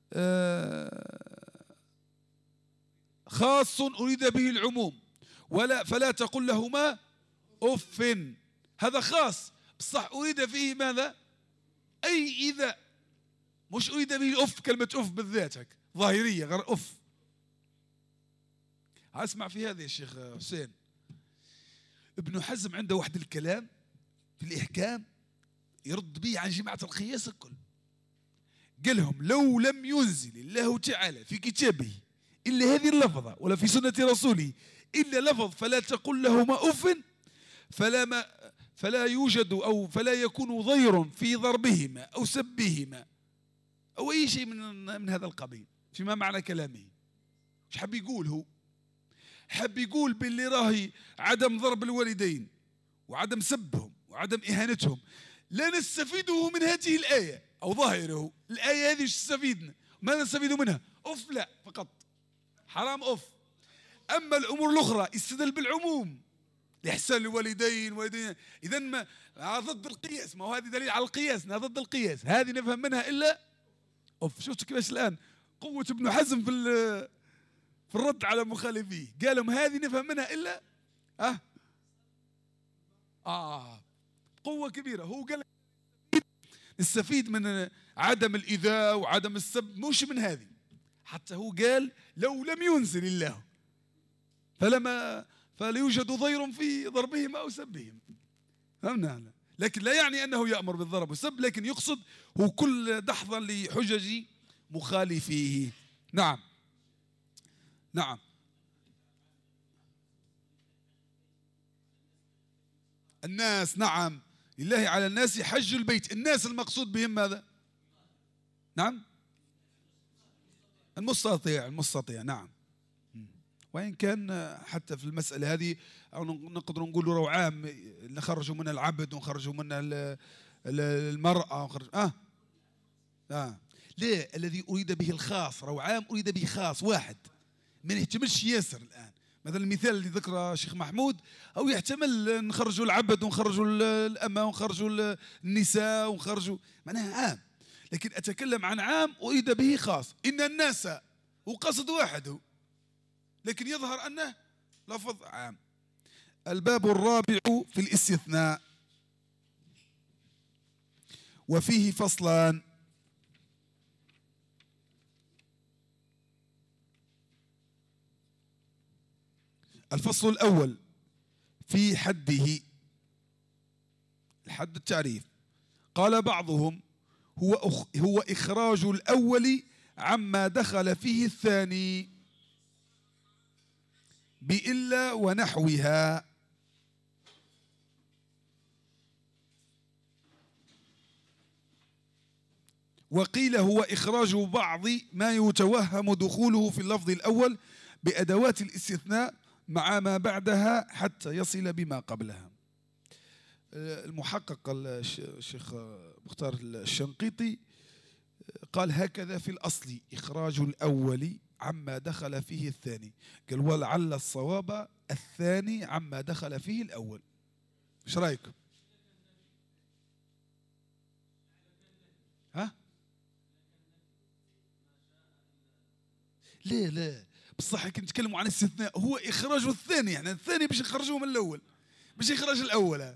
خاص أريد به العموم، ولا فلا تقل لهما أف. هذا خاص بصح أريد فيه ماذا؟ أي إذا، مش أريد به الأف كلمة أف بالذات هك ظاهرية غير أف. اسمع في هذا يا شيخ حسين، ابن حزم عنده واحد الكلام في الإحكام يرد به عن جماعة القياس الكل. قال لهم لو لم ينزل الله تعالى في كتابه إلا هذه اللفظة ولا في سنة رسوله إلا لفظ فلا تقل لهما أف، فلا ما فلا يوجد أو فلا يكون ضير في ضربهما أو سبهما أو أي شيء من من هذا القبيل فيما معنى كلامه. ايش حب يقول هو؟ حب يقول باللي راهي عدم ضرب الوالدين وعدم سبهم وعدم إهانتهم لا نستفيده من هذه الآية أو ظاهره. الآية هذه ايش تستفيدنا؟ ما نستفيد منها؟ أف لا فقط، حرام أف. أما الأمور الأخرى استدل بالعموم لإحسان الوالدين والدين. إذا ما ضد القياس، ما هو هذه دليل على القياس، ضد القياس هذه نفهم منها إلا أف. شفت كيفاش الآن قوة ابن حزم في في الرد على مخالفيه؟ قال لهم هذه نفهم منها إلا أه آه قوة كبيرة. هو قال نستفيد من عدم الإيذاء وعدم السب مش من هذه. حتى هو قال لو لم ينزل الله فلما فلا يوجد ضير في ضربهم أو سبهم. فهمنا؟ لكن لا يعني أنه يأمر بالضرب والسب، لكن يقصد هو كل دحضا لحجج مخالفيه. نعم نعم الناس. نعم لله على الناس حج البيت. الناس المقصود بهم ماذا؟ نعم المستطيع. المستطيع نعم. وإن كان حتى في المسألة هذه أو نقدر نقول له عام نخرجوا من العبد ونخرجوا من المرأة ونخرج آه آه لا الذي أريد به الخاص رو عام أريد به خاص واحد، ما يحتملش ياسر. الآن مثلا المثال اللي ذكره الشيخ محمود أو يحتمل نخرجوا العبد ونخرجوا الأمة ونخرجوا النساء ونخرجوا معناها عام، لكن أتكلم عن عام أريد به خاص. إن الناس وقصد واحد لكن يظهر أنه لفظ عام. الباب الرابع في الاستثناء وفيه فصلان. الفصل الأول في حده، الحد التعريف. قال بعضهم هو هو إخراج الأول عما دخل فيه الثاني بإلا ونحوها. وقيل هو إخراج بعض ما يتوهم دخوله في اللفظ الأول بأدوات الاستثناء مع ما بعدها حتى يصل بما قبلها. المحقق الشيخ مختار الشنقيطي قال هكذا في الأصل إخراج الأول عما دخل فيه الثاني. قال ولعل الصواب الثاني عما دخل فيه الأول. ايش رايكم؟ ها؟ لا لا بصح كي نتكلموا عن الاستثناء هو إخراج الثاني، يعني الثاني باش نخرجوه من الأول باش يخرج الأول.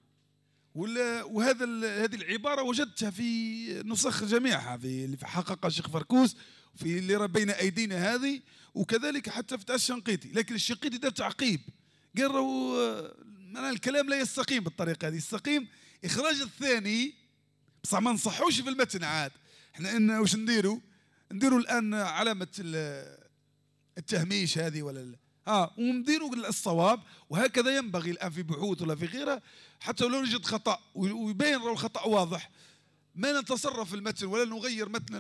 وهذا هذه العبارة وجدتها في نسخ جميعها في اللي حققها الشيخ فركوس في اللي بين أيدينا هذه، وكذلك حتى في الشنقيطي. لكن الشنقيطي دار تعقيب قال راهو أنا الكلام لا يستقيم بالطريقة هذه، يستقيم إخراج الثاني، بصح ما نصحوش في المتن عاد. احنا إن واش نديروا؟ نديروا الآن علامة التهميش هذه ولا ها، ونديروا الصواب، وهكذا ينبغي الآن في بحوث ولا في غيرها، حتى لو نجد خطأ ويبين راهو الخطأ واضح، ما نتصرف في المتن ولا نغير متن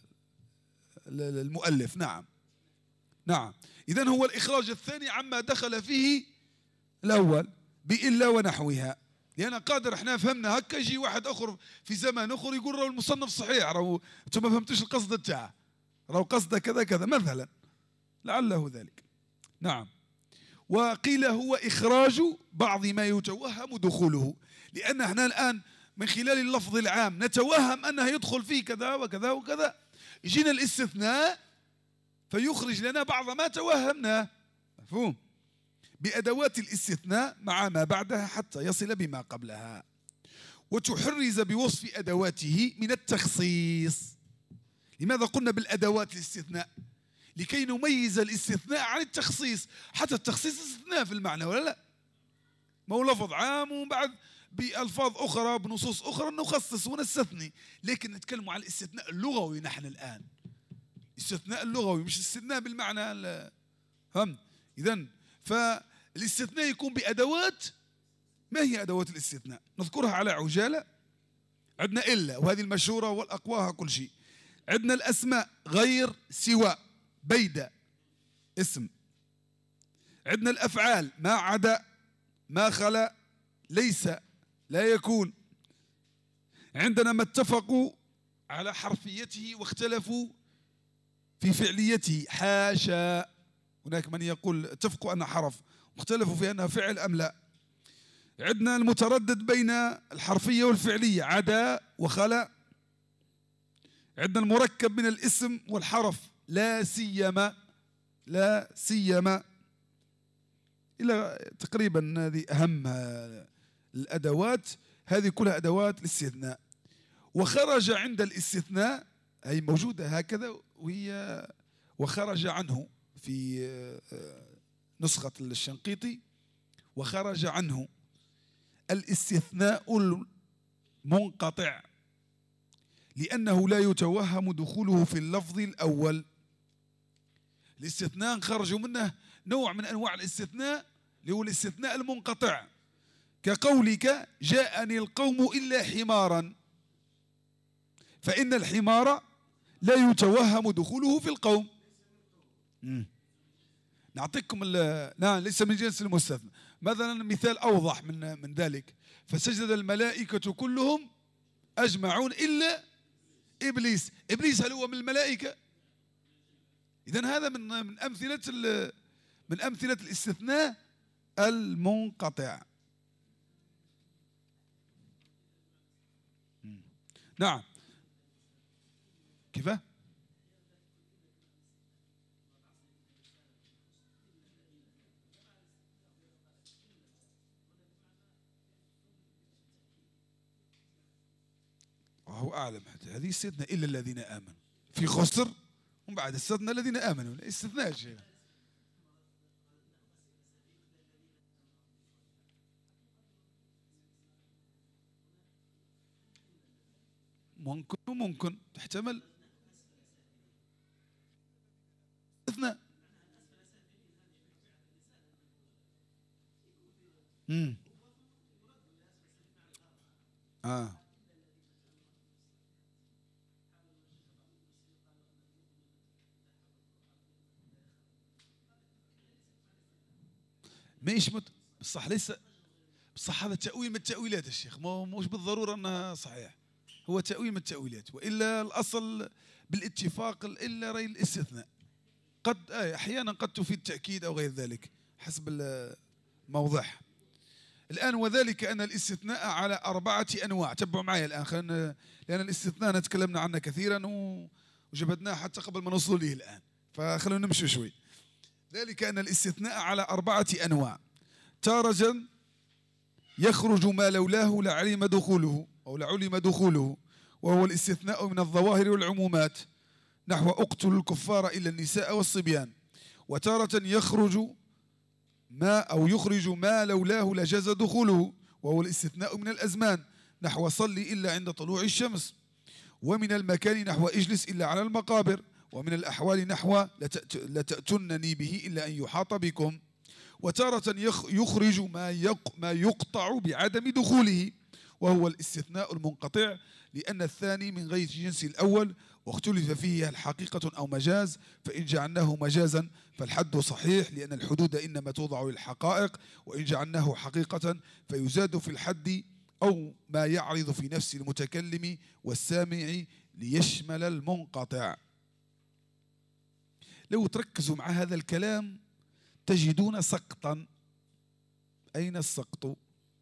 المؤلف. نعم نعم. إذن هو الإخراج الثاني عما دخل فيه الأول بإلا ونحوها، لأن قادر احنا فهمنا هكا، يجي واحد آخر في زمان آخر يقول راهو المصنف صحيح، راهو أنتم ما فهمتوش القصد تاعه، راهو قصده كذا كذا مثلا، لعله ذلك. نعم. وقيل هو إخراج بعض ما يتوهم دخوله، لأن احنا الآن من خلال اللفظ العام نتوهم أنه يدخل فيه كذا وكذا وكذا، يجينا الاستثناء فيخرج لنا بعض ما توهمناه، مفهوم؟ بأدوات الاستثناء مع ما بعدها حتى يصل بما قبلها، وتحرز بوصف أدواته من التخصيص. لماذا قلنا بالأدوات الاستثناء؟ لكي نميز الاستثناء عن التخصيص، حتى التخصيص استثناء في المعنى ولا لا؟ ما هو لفظ عام ومن بعد بألفاظ أخرى بنصوص أخرى نخصص ونستثني، لكن نتكلم عن الاستثناء اللغوي نحن الآن، الاستثناء اللغوي مش الاستثناء بالمعنى، فهمت؟ إذن فالاستثناء يكون بأدوات. ما هي أدوات الاستثناء؟ نذكرها على عجالة. عندنا إلا، وهذه المشهورة والأقواها كل شيء. عندنا الأسماء غير سوى بيد اسم. عندنا الأفعال ما عدا ما خلا ليس لا يكون. عندنا ما اتفقوا على حرفيته واختلفوا في فعليته، حاشا. هناك من يقول اتفقوا أن حرف واختلفوا في أنها فعل أم لا. عندنا المتردد بين الحرفية والفعلية، عدا وخلا. عندنا المركب من الاسم والحرف، لا سيما لا سيما، إلى تقريبا هذه أهم الأدوات، هذه كلها أدوات الاستثناء. وخرج عند الاستثناء هي موجودة هكذا، وهي وخرج عنه في نسخة الشنقيطي، وخرج عنه الاستثناء المنقطع، لأنه لا يتوهم دخوله في اللفظ الأول. الاستثناء خرجوا منه نوع من أنواع الاستثناء اللي هو الاستثناء المنقطع، كقولك جاءني القوم إلا حمارا، فإن الحمار لا يتوهم دخوله في القوم. مم. نعطيكم لا ليس من جنس المستثنى. مثلا مثال أوضح من من ذلك، فسجد الملائكة كلهم أجمعون إلا إبليس. إبليس هل هو من الملائكة؟ إذن هذا من من أمثلة من أمثلة الاستثناء المنقطع. نعم. كيف؟ الله أعلم. حتى هذه استثناء إلا الذين آمنوا في خسر، ومن بعد استثناء الذين آمنوا، استثناء شيء ممكن وممكن تحتمل استثناء. امم اه مش مت... صح، ليس صح، هذا تأويل من التأويلات الشيخ، مو مش بالضرورة أنها صحيح، هو تأويل من التأويلات، وإلا الأصل بالاتفاق إلا رأي الاستثناء قد آه أحيانا قد تفيد التأكيد أو غير ذلك حسب الموضع. الآن وذلك أن الاستثناء على أربعة أنواع. تبعوا معي الآن خلينا، لأن الاستثناء نتكلمنا عنه كثيرا وجبدناه حتى قبل ما نوصل له الآن، فخلونا نمشي شوي. ذلك أن الاستثناء على أربعة أنواع. تارة يخرج ما لولاه لعلم دخوله أو لعلم دخوله، وهو الاستثناء من الظواهر والعمومات، نحو اقتلوا الكفار إلا النساء والصبيان. وتارة يخرج ما أو يخرج ما لولاه لجاز دخوله، وهو الاستثناء من الأزمان، نحو صلي إلا عند طلوع الشمس، ومن المكان نحو اجلس إلا على المقابر، ومن الأحوال نحو لتأتنني به إلا أن يحاط بكم. وتارة يخرج ما ما يقطع بعدم دخوله، وهو الاستثناء المنقطع، لأن الثاني من غير جنس الأول، واختلف فيه هل حقيقة أو مجاز، فإن جعلناه مجازا فالحد صحيح، لأن الحدود إنما توضع للحقائق، وإن جعلناه حقيقة فيزاد في الحد أو ما يعرض في نفس المتكلم والسامع ليشمل المنقطع. لو تركزوا مع هذا الكلام تجدون سقطا. أين السقط؟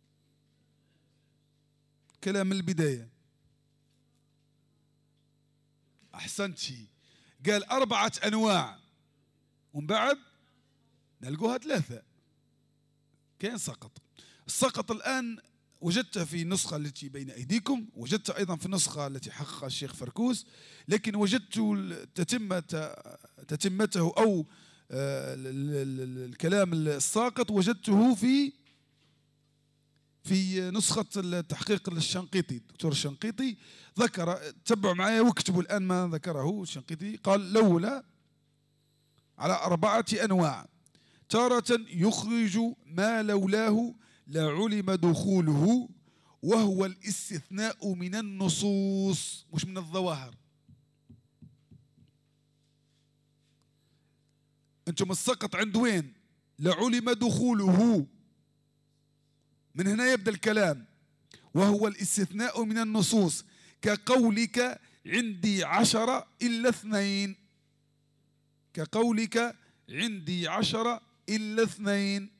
كلام البداية. أحسنتي. قال أربعة أنواع ومن بعد نلقوها ثلاثة. كاين سقط. السقط الآن وجدته في النسخة التي بين أيديكم، وجدت أيضا في النسخة التي حققها الشيخ فركوس، لكن وجدت تتمة تتمته أو الكلام الساقط وجدته في في نسخة التحقيق للشنقيطي. الدكتور الشنقيطي ذكر، تبعوا معايا واكتبوا الآن ما ذكره الشنقيطي. قال لولا على أربعة أنواع: تارة يخرج ما لولاه لعلم دخوله، وهو الاستثناء من النصوص مش من الظواهر. انتم السقط عند وين؟ لعلم دخوله، من هنا يبدأ الكلام. وهو الاستثناء من النصوص، كقولك عندي عشرة إلا اثنين، كقولك عندي عشرة إلا اثنين.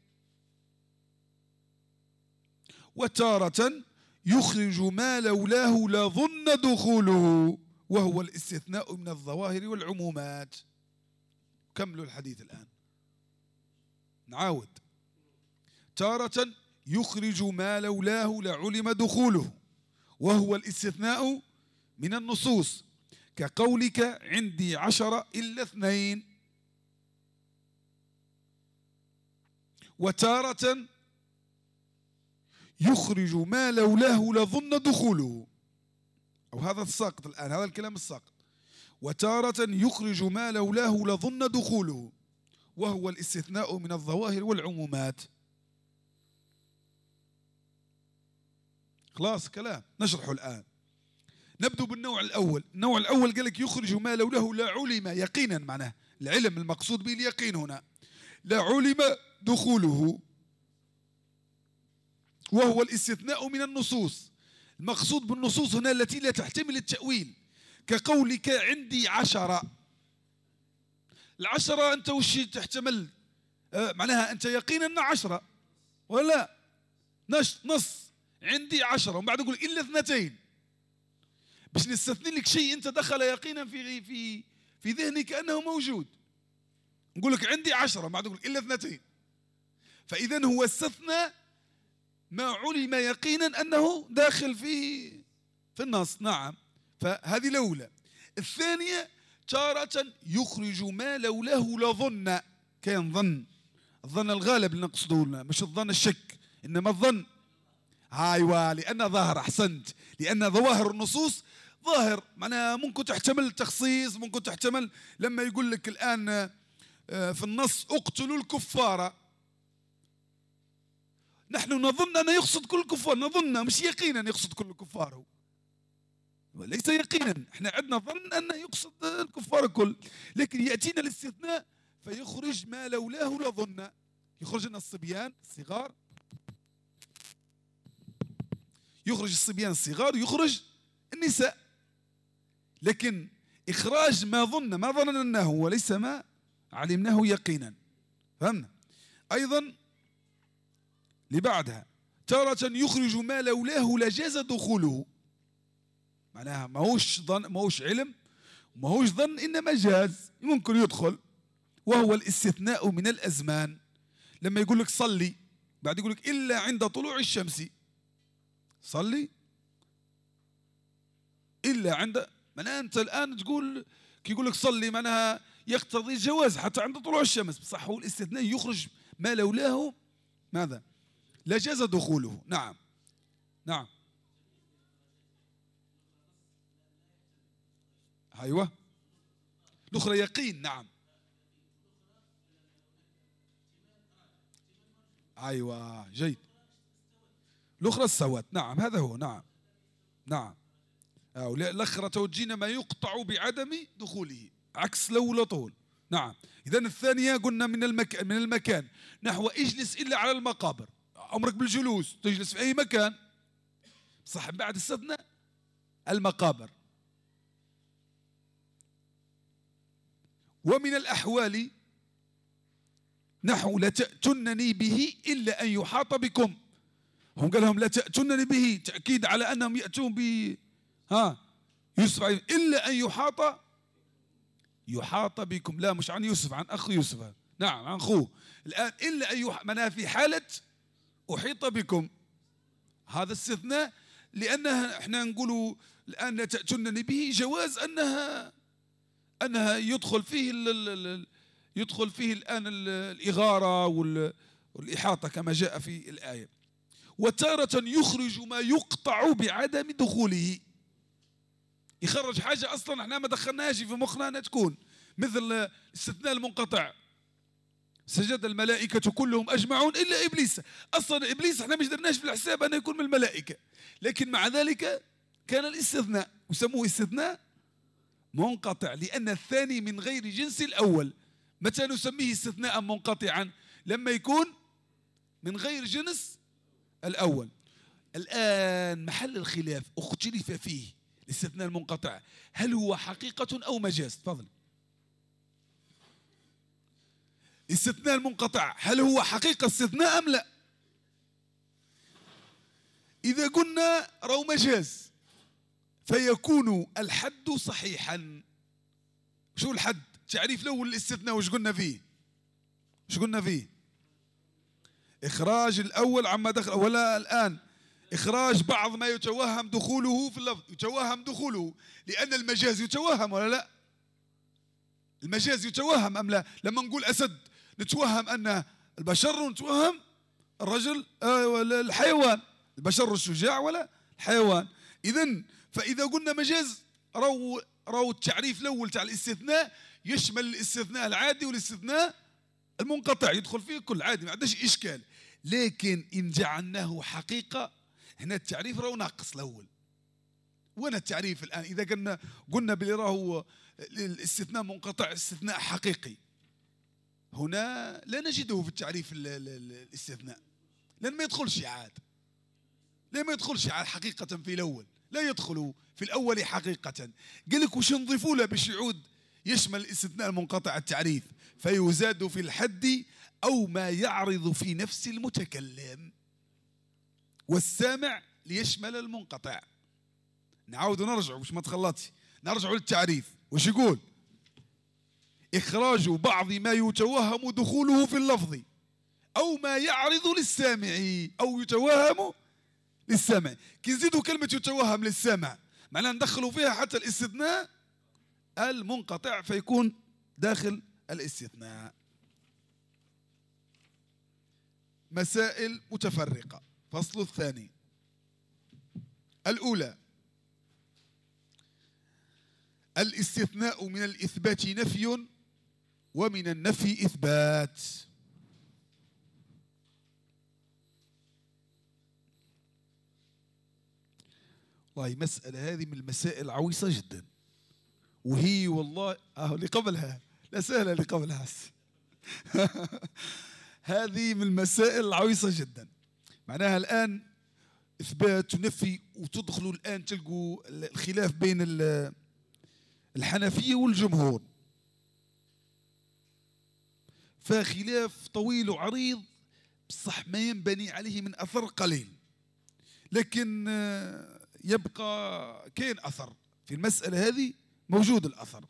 وتارة يخرج ما لولاه لظن دخوله، وهو الاستثناء من الظواهر والعمومات. كملوا الحديث الآن. نعاود. تارة يخرج ما لولاه لعلم دخوله، وهو الاستثناء من النصوص، كقولك عندي عشرة إلا اثنين. وتارة يخرج ما لولاه لظن دخوله، أو هذا الساقط الآن، هذا الكلام الساقط. وتارة يخرج ما لولاه لظن دخوله، وهو الاستثناء من الظواهر والعمومات. خلاص كلام نشرحه الآن. نبدأ بالنوع الأول. النوع الأول قال لك يخرج ما لولاه لا علم يقينا، معناه العلم المقصود به اليقين هنا، لا علم دخوله، وهو الاستثناء من النصوص. المقصود بالنصوص هنا التي لا تحتمل التأويل، كقولك عندي عشرة. العشرة أنت وش تحتمل؟ آه معناها أنت يقينا عشرة ولا نص نص. عندي عشرة ومن بعد يقول إلا اثنتين، باش نستثني لك شيء أنت دخل يقينا في في في ذهنك أنه موجود. نقول لك عندي عشرة ومن بعد يقول إلا اثنتين، فإذا هو استثنى ما علم يقينا أنه داخل في في النص. نعم، فهذه الأولى. الثانية تارة يخرج ما لولاه لظن. كان ظن، الظن الغالب اللي نقصده، مش الظن الشك، إنما الظن. ايوه، لأن ظاهر. أحسنت، لأن ظواهر النصوص ظاهر، معناها ممكن تحتمل التخصيص، ممكن تحتمل لما يقول لك الآن في النص اقتلوا الكفار، نحن نظن أنه يقصد كل الكفار، نظن مش يقينا يقصد كل الكفار، ليس يقينا. احنا عندنا ظن أنه يقصد الكفار كل، لكن يأتينا الاستثناء فيخرج ما لولاه لظن. يخرج لنا الصبيان الصغار، يخرج الصبيان الصغار، يخرج النساء، لكن إخراج ما ظن ما ظنناه وليس ما علمناه يقينا. فهمنا؟ أيضا لبعدها تارة يخرج ما لولاه لجاز دخوله، معناها ماهوش ظن، ماهوش علم، ماهوش ظن، إنما جاز، ممكن يدخل، وهو الاستثناء من الأزمان. لما يقول لك صلي، بعد يقول لك إلا عند طلوع الشمس، صلي إلا عند، معناها أنت الآن تقول كي يقول لك صلي معناها يقتضي الجواز حتى عند طلوع الشمس، بصح هو الاستثناء يخرج ما لولاه ماذا؟ لجاز دخوله. نعم نعم أيوة. الأخرى يقين. نعم أيوة جيد. الأخرى استوت. نعم هذا هو. نعم نعم. أو الأخرى توجينا ما يقطع بعدم دخوله عكس لو طول. نعم. إذن الثانية قلنا من المكان من المكان نحو اجلس إلا على المقابر، أمرك بالجلوس تجلس في أي مكان، صح. بعد استثناء المقابر. ومن الأحوال نحو لا تأتنني به إلا أن يحاط بكم. هم قال لهم لا تأتنني به، تأكيد على أنهم يأتون ب ها يوسف إلا أن يحاط يحاط بكم. لا مش عن يوسف، عن أخو يوسف. نعم عن أخوه. الآن إلا أن يحاط منها في حالة أحيط بكم، هذا استثناء. لأنها احنا نقولوا الآن لا تأتنني به جواز أنها أنها يدخل فيه ال يدخل فيه الآن الإغارة والإحاطة كما جاء في الآية. وتارة يخرج ما يقطع بعدم دخوله، يخرج حاجة أصلا احنا ما دخلناهاش في مخنا أنها تكون، مثل استثناء المنقطع سجد الملائكة كلهم أجمعون إلا إبليس. أصلا إبليس احنا مش درناش في الحساب أنه يكون من الملائكة، لكن مع ذلك كان الاستثناء وسموه استثناء منقطع، لأن الثاني من غير جنس الأول. متى نسميه استثناء منقطعا؟ لما يكون من غير جنس الأول. الآن محل الخلاف اختلف فيه الاستثناء المنقطع، هل هو حقيقة أو مجاز؟ تفضل. الاستثناء المنقطع هل هو حقيقة استثناء أم لا؟ إذا قلنا راهو مجاز فيكون الحد صحيحا. شو الحد؟ تعريف الأول الاستثناء وش قلنا فيه؟ وش قلنا فيه؟ إخراج الأول عما دخل، ولا الآن إخراج بعض ما يتوهم دخوله في اللفظ، يتوهم دخوله، لأن المجاز يتوهم ولا لا؟ المجاز يتوهم أم لا؟ لما نقول أسد نتوهم أن البشر ونتوهم الرجل آه الحيوان، البشر الشجاع ولا الحيوان. إذن فإذا قلنا مجاز راهو راهو التعريف الأول تاع الاستثناء يشمل الاستثناء العادي والاستثناء المنقطع، يدخل فيه كل عادي ما عندهش إشكال. لكن إن جعلناه حقيقة هنا التعريف راهو ناقص الأول. وين التعريف الآن؟ إذا قلنا قلنا بلي راهو الاستثناء منقطع استثناء حقيقي، هنا لا نجده في التعريف الاستثناء، لأن ما يدخلش عاد، لا ما يدخلش عاد حقيقة في الأول، لا يدخل في الأول حقيقة. قال لك وش نضيفوا له باش يعود يشمل الاستثناء المنقطع التعريف؟ فيزاد في الحد أو ما يعرض في نفس المتكلم والسامع ليشمل المنقطع. نعاود نرجع باش ما تخلطش، نرجع للتعريف. وش يقول؟ إخراج بعض ما يتوهم دخوله في اللفظ أو ما يعرض للسامع، أو يتوهم للسامع. كي نزيدوا كلمة يتوهم للسامع معناها ندخلوا فيها حتى الاستثناء المنقطع فيكون داخل الاستثناء. مسائل متفرقة. فصل الثاني. الأولى الاستثناء من الإثبات نفي ومن النفي إثبات. والله مسألة هذه من المسائل العويصة جدا، وهي والله أهو اللي قبلها لا سهلة، اللي قبلها هذه من المسائل العويصة جدا. معناها الآن إثبات ونفي، وتدخلوا الآن تلقوا الخلاف بين الحنفية والجمهور، فخلاف طويل وعريض بصح ما ينبني عليه من أثر قليل، لكن يبقى كاين أثر في المسألة هذه، موجود الأثر.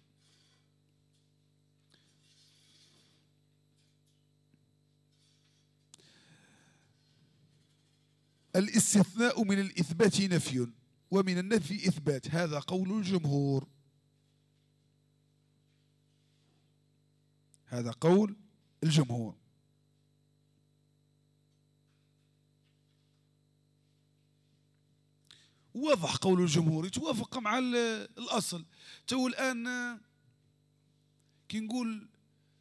الاستثناء من الإثبات نفي ومن النفي إثبات، هذا قول الجمهور، هذا قول الجمهور. واضح قول الجمهور يتوافق مع الأصل. تو الآن كي نقول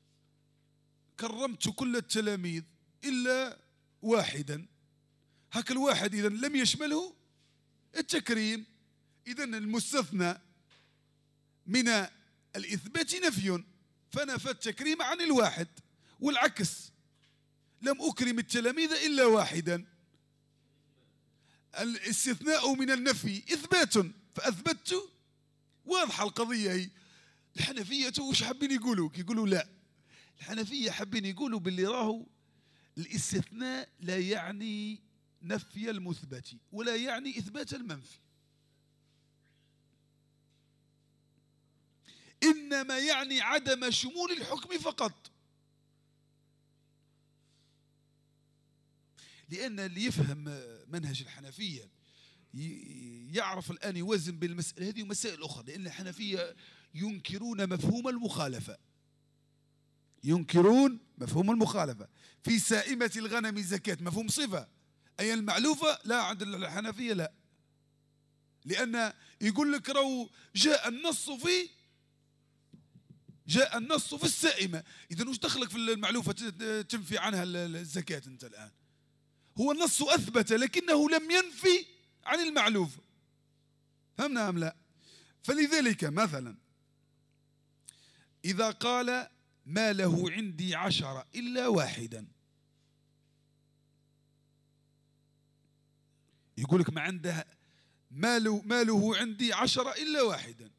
كرمت كل التلاميذ إلا واحدا، هاك الواحد إذا لم يشمله التكريم، إذا المستثنى من الإثبات نفي، فنفى التكريم عن الواحد، والعكس لم أكرم التلاميذ إلا واحدا، الاستثناء من النفي إثبات فأثبت. واضحة القضية هي. الحنفية وش حابين يقولوا؟ يقولوا لا، الحنفية حابين يقولوا باللي راهو الاستثناء لا يعني نفي المثبت ولا يعني إثبات المنفي، إنما يعني عدم شمول الحكم فقط. لأن اللي يفهم منهج الحنفية يعرف الآن يوازن بين المسألة هذه ومسائل أخرى، لأن الحنفية ينكرون مفهوم المخالفة، ينكرون مفهوم المخالفة. في سائمة الغنم زكاة مفهوم صفة، أي المعلوفة لا عند الحنفية لا، لأن يقول لك رو جاء النص في جاء النص في السائمة، إذا وش دخلك في المعلوفة تنفي عنها الزكاة أنت الآن؟ هو النص أثبت لكنه لم ينفي عن المعلوفة، فهمنا أم لا؟ فلذلك مثلا إذا قال ما له عندي عشرة إلا واحدا، يقول لك ما عنده ماله ماله عندي عشرة إلا واحدا،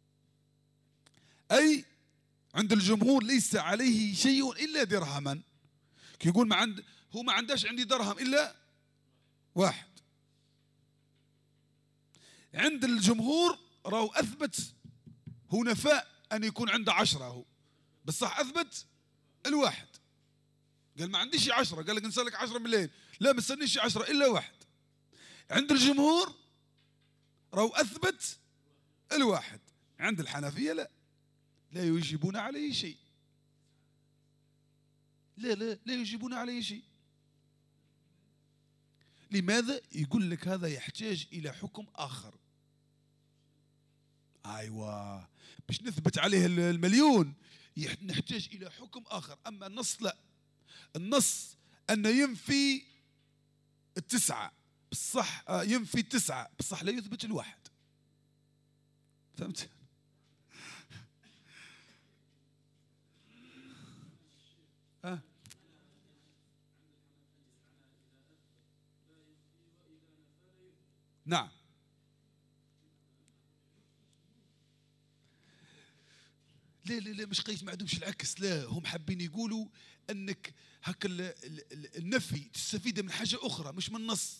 أي عند الجمهور ليس عليه شيء إلا درهما. كي يقول ما عند هو ما عندهش عندي درهم إلا واحد، عند الجمهور راهو أثبت، هو نفاء أن يكون عنده عشرة، هو بالصح أثبت الواحد، قال ما عنديش عشرة، قال لك نسألك عشرة ملايين، لا ما استنيش عشرة إلا واحد. عند الجمهور راهو أثبت الواحد، عند الحنفية لا، لا يجيبون عليه شيء، لا لا لا يجيبون عليه شيء. لماذا؟ يقول لك هذا يحتاج إلى حكم آخر. أيوة، باش نثبت عليه المليون نحتاج إلى حكم آخر، أما النص لا، النص أن ينفي التسعة بالصح، ينفي التسعة بالصح لا يثبت الواحد، فهمت؟ أه؟ نعم. لا لا لا مش قيس ما عندهمش العكس، لا هم حابين يقولوا انك هكا النفي تستفيد من حاجه اخرى مش من النص.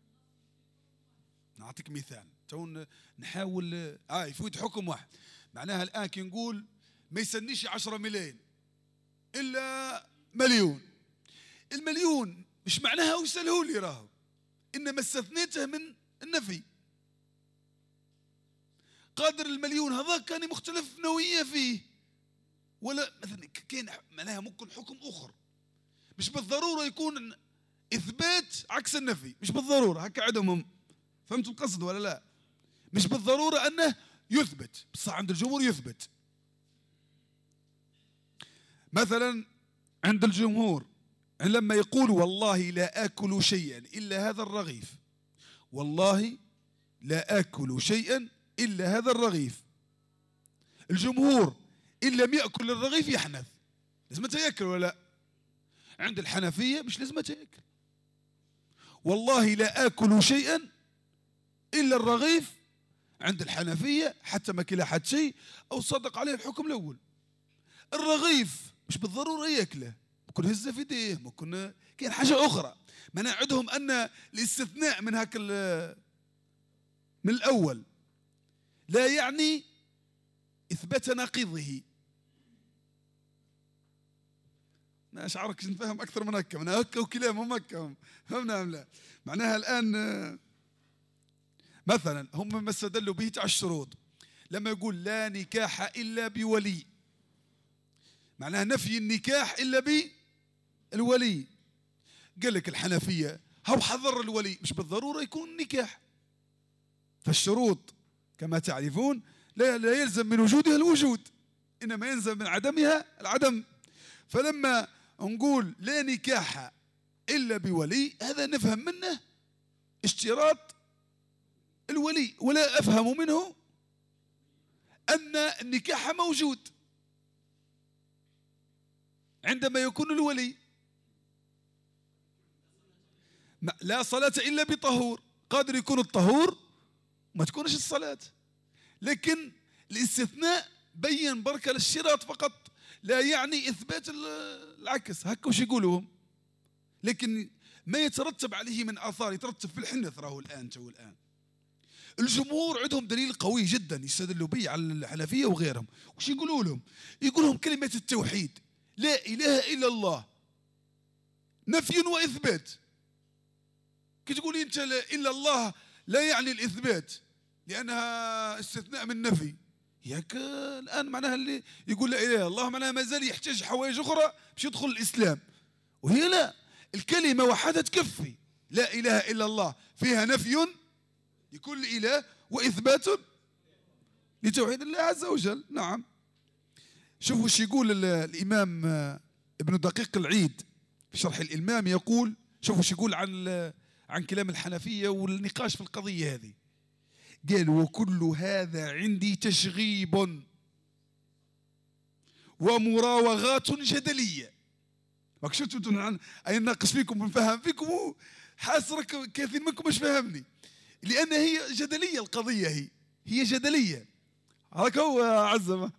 نعطيك مثال، تو نحاول اه يفوت حكم واحد، معناها الان كي نقول ما يسنيش عشرة ملايين الا مليون، المليون مش معناها وسلهوا لي راهو، انما استثنيته من النفي. قادر المليون هذا كان مختلف نوعية فيه، ولا مثلا كاين معناها ممكن حكم اخر، مش بالضروره يكون اثبات عكس النفي، مش بالضروره هكا عندهم، فهمتوا القصد ولا لا؟ مش بالضروره انه يثبت، بصح عند الجمهور يثبت. مثلا عند الجمهور لما يقول والله لا آكل شيئا إلا هذا الرغيف، والله لا آكل شيئا إلا هذا الرغيف، الجمهور إن لم يأكل الرغيف يحنث، لازم يأكل ولا لا؟ عند الحنفية مش لازم يأكل، والله لا آكل شيئا إلا الرغيف، عند الحنفية حتى ما كلا حد شيء أو صدق عليه الحكم الأول. الرغيف مش بالضرورة يأكله، ممكن هزه في يديه، ممكن كاين حاجة أخرى، معناها عندهم أن الاستثناء من هاك من الأول لا يعني إثبات ناقضه. ما أشعرك نفهم أكثر من هكا، من هكا وكلامهم هكا، فهمنا أم لا؟ معناها الآن مثلا هم ما استدلوا به تاع الشروط، لما يقول لا نكاح إلا بولي، معناها نفي النكاح إلا بالولي. قال لك الحنفية هو حضر الولي، مش بالضرورة يكون نكاح، فالشروط كما تعرفون لا, لا يلزم من وجودها الوجود، إنما يلزم من عدمها العدم. فلما نقول لا نكاح إلا بولي، هذا نفهم منه اشتراط الولي، ولا أفهم منه أن النكاح موجود عندما يكون الولي. لا صلاة إلا بطهور، قادر يكون الطهور ما تكونش الصلاة، لكن الاستثناء بين بركة للشراط فقط، لا يعني إثبات العكس. هكا وش يقولوهم، لكن ما يترتب عليه من آثار يترتب في الحنث. راهو الآن تو الآن الجمهور عندهم دليل قوي جدا يستدلوا به على الحنفية وغيرهم. وش يقولوا لهم؟ يقول لهم كلمة التوحيد لا إله إلا الله نفي وإثبات. كي تقولي أنت لا إلا الله لا يعني الإثبات لأنها استثناء من نفي، ياك الآن معناها اللي يقول لا إله إلا الله معناها مازال يحتاج حوايج أخرى باش يدخل الإسلام، وهي لا، الكلمة وحدها تكفي. لا إله إلا الله فيها نفي لكل إله وإثبات لتوحيد الله عز وجل. نعم. شوفوا ايش يقول الإمام ابن دقيق العيد في شرح الإلمام، يقول شوفوا ايش يقول عن عن كلام الحنفية والنقاش في القضية هذه. قال وكل هذا عندي تشغيب ومراوغات جدلية. راك شفتوا أي ناقص فيكم ونفهم فيكم، حاسرك كثير منكم مش فاهمني، لأن هي جدلية القضية، هي هي جدلية. هاك هو عزمة.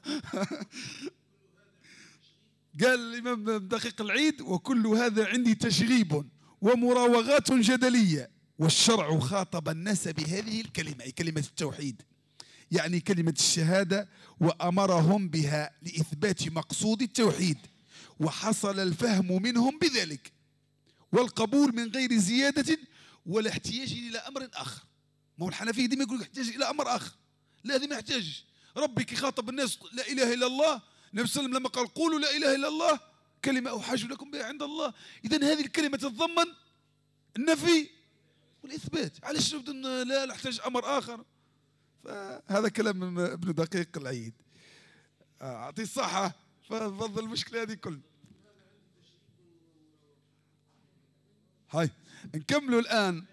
قال الإمام دقيق العيد وكل هذا عندي تشغيب ومراوغات جدلية، والشرع خاطب الناس بهذه الكلمة، أي كلمة التوحيد، يعني كلمة الشهادة، وأمرهم بها لإثبات مقصود التوحيد، وحصل الفهم منهم بذلك والقبول من غير زيادة ولا احتياج إلى أمر آخر. ما هو الحنفية ديما يقول يحتاج إلى أمر آخر، لا هذه ما يحتاجش. ربي كي خاطب الناس لا إله إلا الله، النبي صلى الله عليه وسلم لما قال قولوا لا إله إلا الله كلمة أحاج لكم بها عند الله، إذن هذه الكلمة تتضمن النفي والإثبات، علاش لا لا نحتاج أمر آخر؟ فهذا كلام من ابن دقيق العيد. أعطيه الصحة، ففضل المشكلة هذه كل. هاي نكملوا الآن.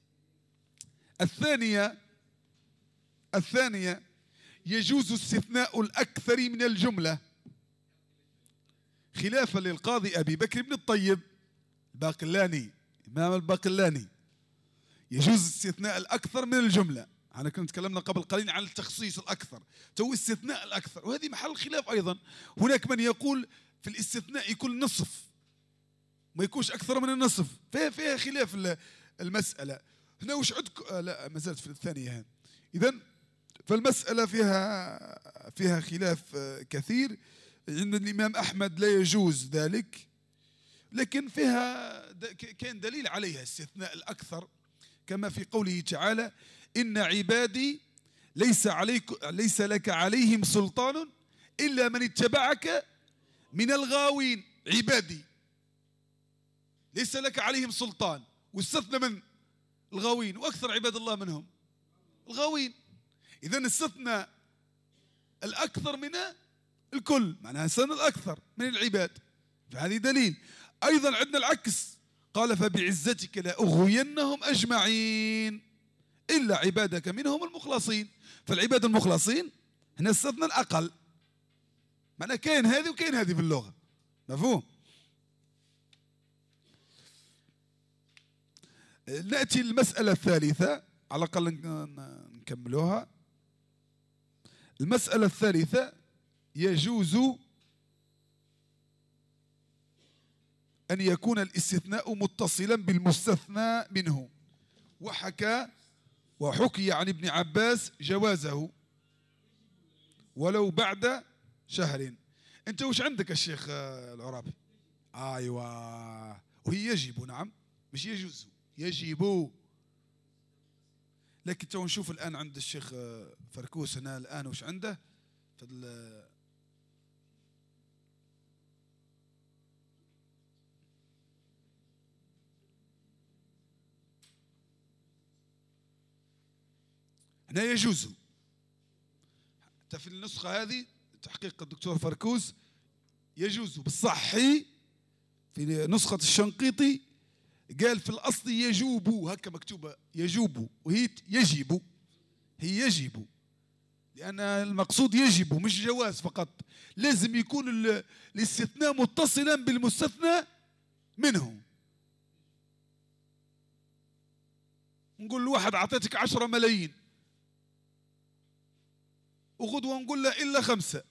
الثانية الثانية يجوز استثناء الأكثر من الجملة خلافا للقاضي أبي بكر بن الطيب الباقلاني، إمام الباقلاني. يجوز استثناء الأكثر من الجملة. أنا كنت تكلمنا قبل قليل عن التخصيص الأكثر، تو استثناء الأكثر، وهذه محل خلاف أيضا. هناك من يقول في الاستثناء يكون نصف، ما يكونش أكثر من النصف، فيها فيها خلاف المسألة. هنا وش عندك؟ لا ما زالت في الثانية. إذن فالمسألة فيها فيها خلاف كثير. عند الإمام أحمد لا يجوز ذلك، لكن فيها كان دليل عليها استثناء الأكثر، كما في قوله تعالى إن عبادي ليس عليك ليس لك عليهم سلطان إلا من اتبعك من الغاوين. عبادي ليس لك عليهم سلطان، واستثنى من الغاوين، وأكثر عباد الله منهم الغاوين. إذن استثنى الأكثر من الكل، معناها استثنى الأكثر من العباد، فهذه دليل. أيضا عندنا العكس، قال فبعزتك لأغوينهم أجمعين إلا عبادك منهم المخلصين. فالعباد المخلصين هنا استثنى الأقل، معناها كاين هذه وكاين هذه في اللغة، مفهوم؟ نأتي للمسألة الثالثة، على الأقل نكملوها. المسألة الثالثة يجوز أن يكون الاستثناء متصلا بالمستثنى منه، وحكى وحكي عن ابن عباس جوازه ولو بعد شهر. أنت وش عندك الشيخ العرابي؟ أيوة، وهي يجب، نعم، مش يجوز، يجب. لكن تو نشوف الآن عند الشيخ فركوس هنا الآن وش عنده في هنا يجوز. حتى في النسخة هذه تحقيق الدكتور فركوز يجوز بالصحي. في نسخة الشنقيطي قال في الأصل يجوب، هكا مكتوبة يجوب، وهي يجب، هي يجب، لأن المقصود يجب مش جواز فقط، لازم يكون الاستثناء متصلا بالمستثنى منه. نقول لواحد أعطيتك عشرة ملايين وغدوة نقول له إلا خمسة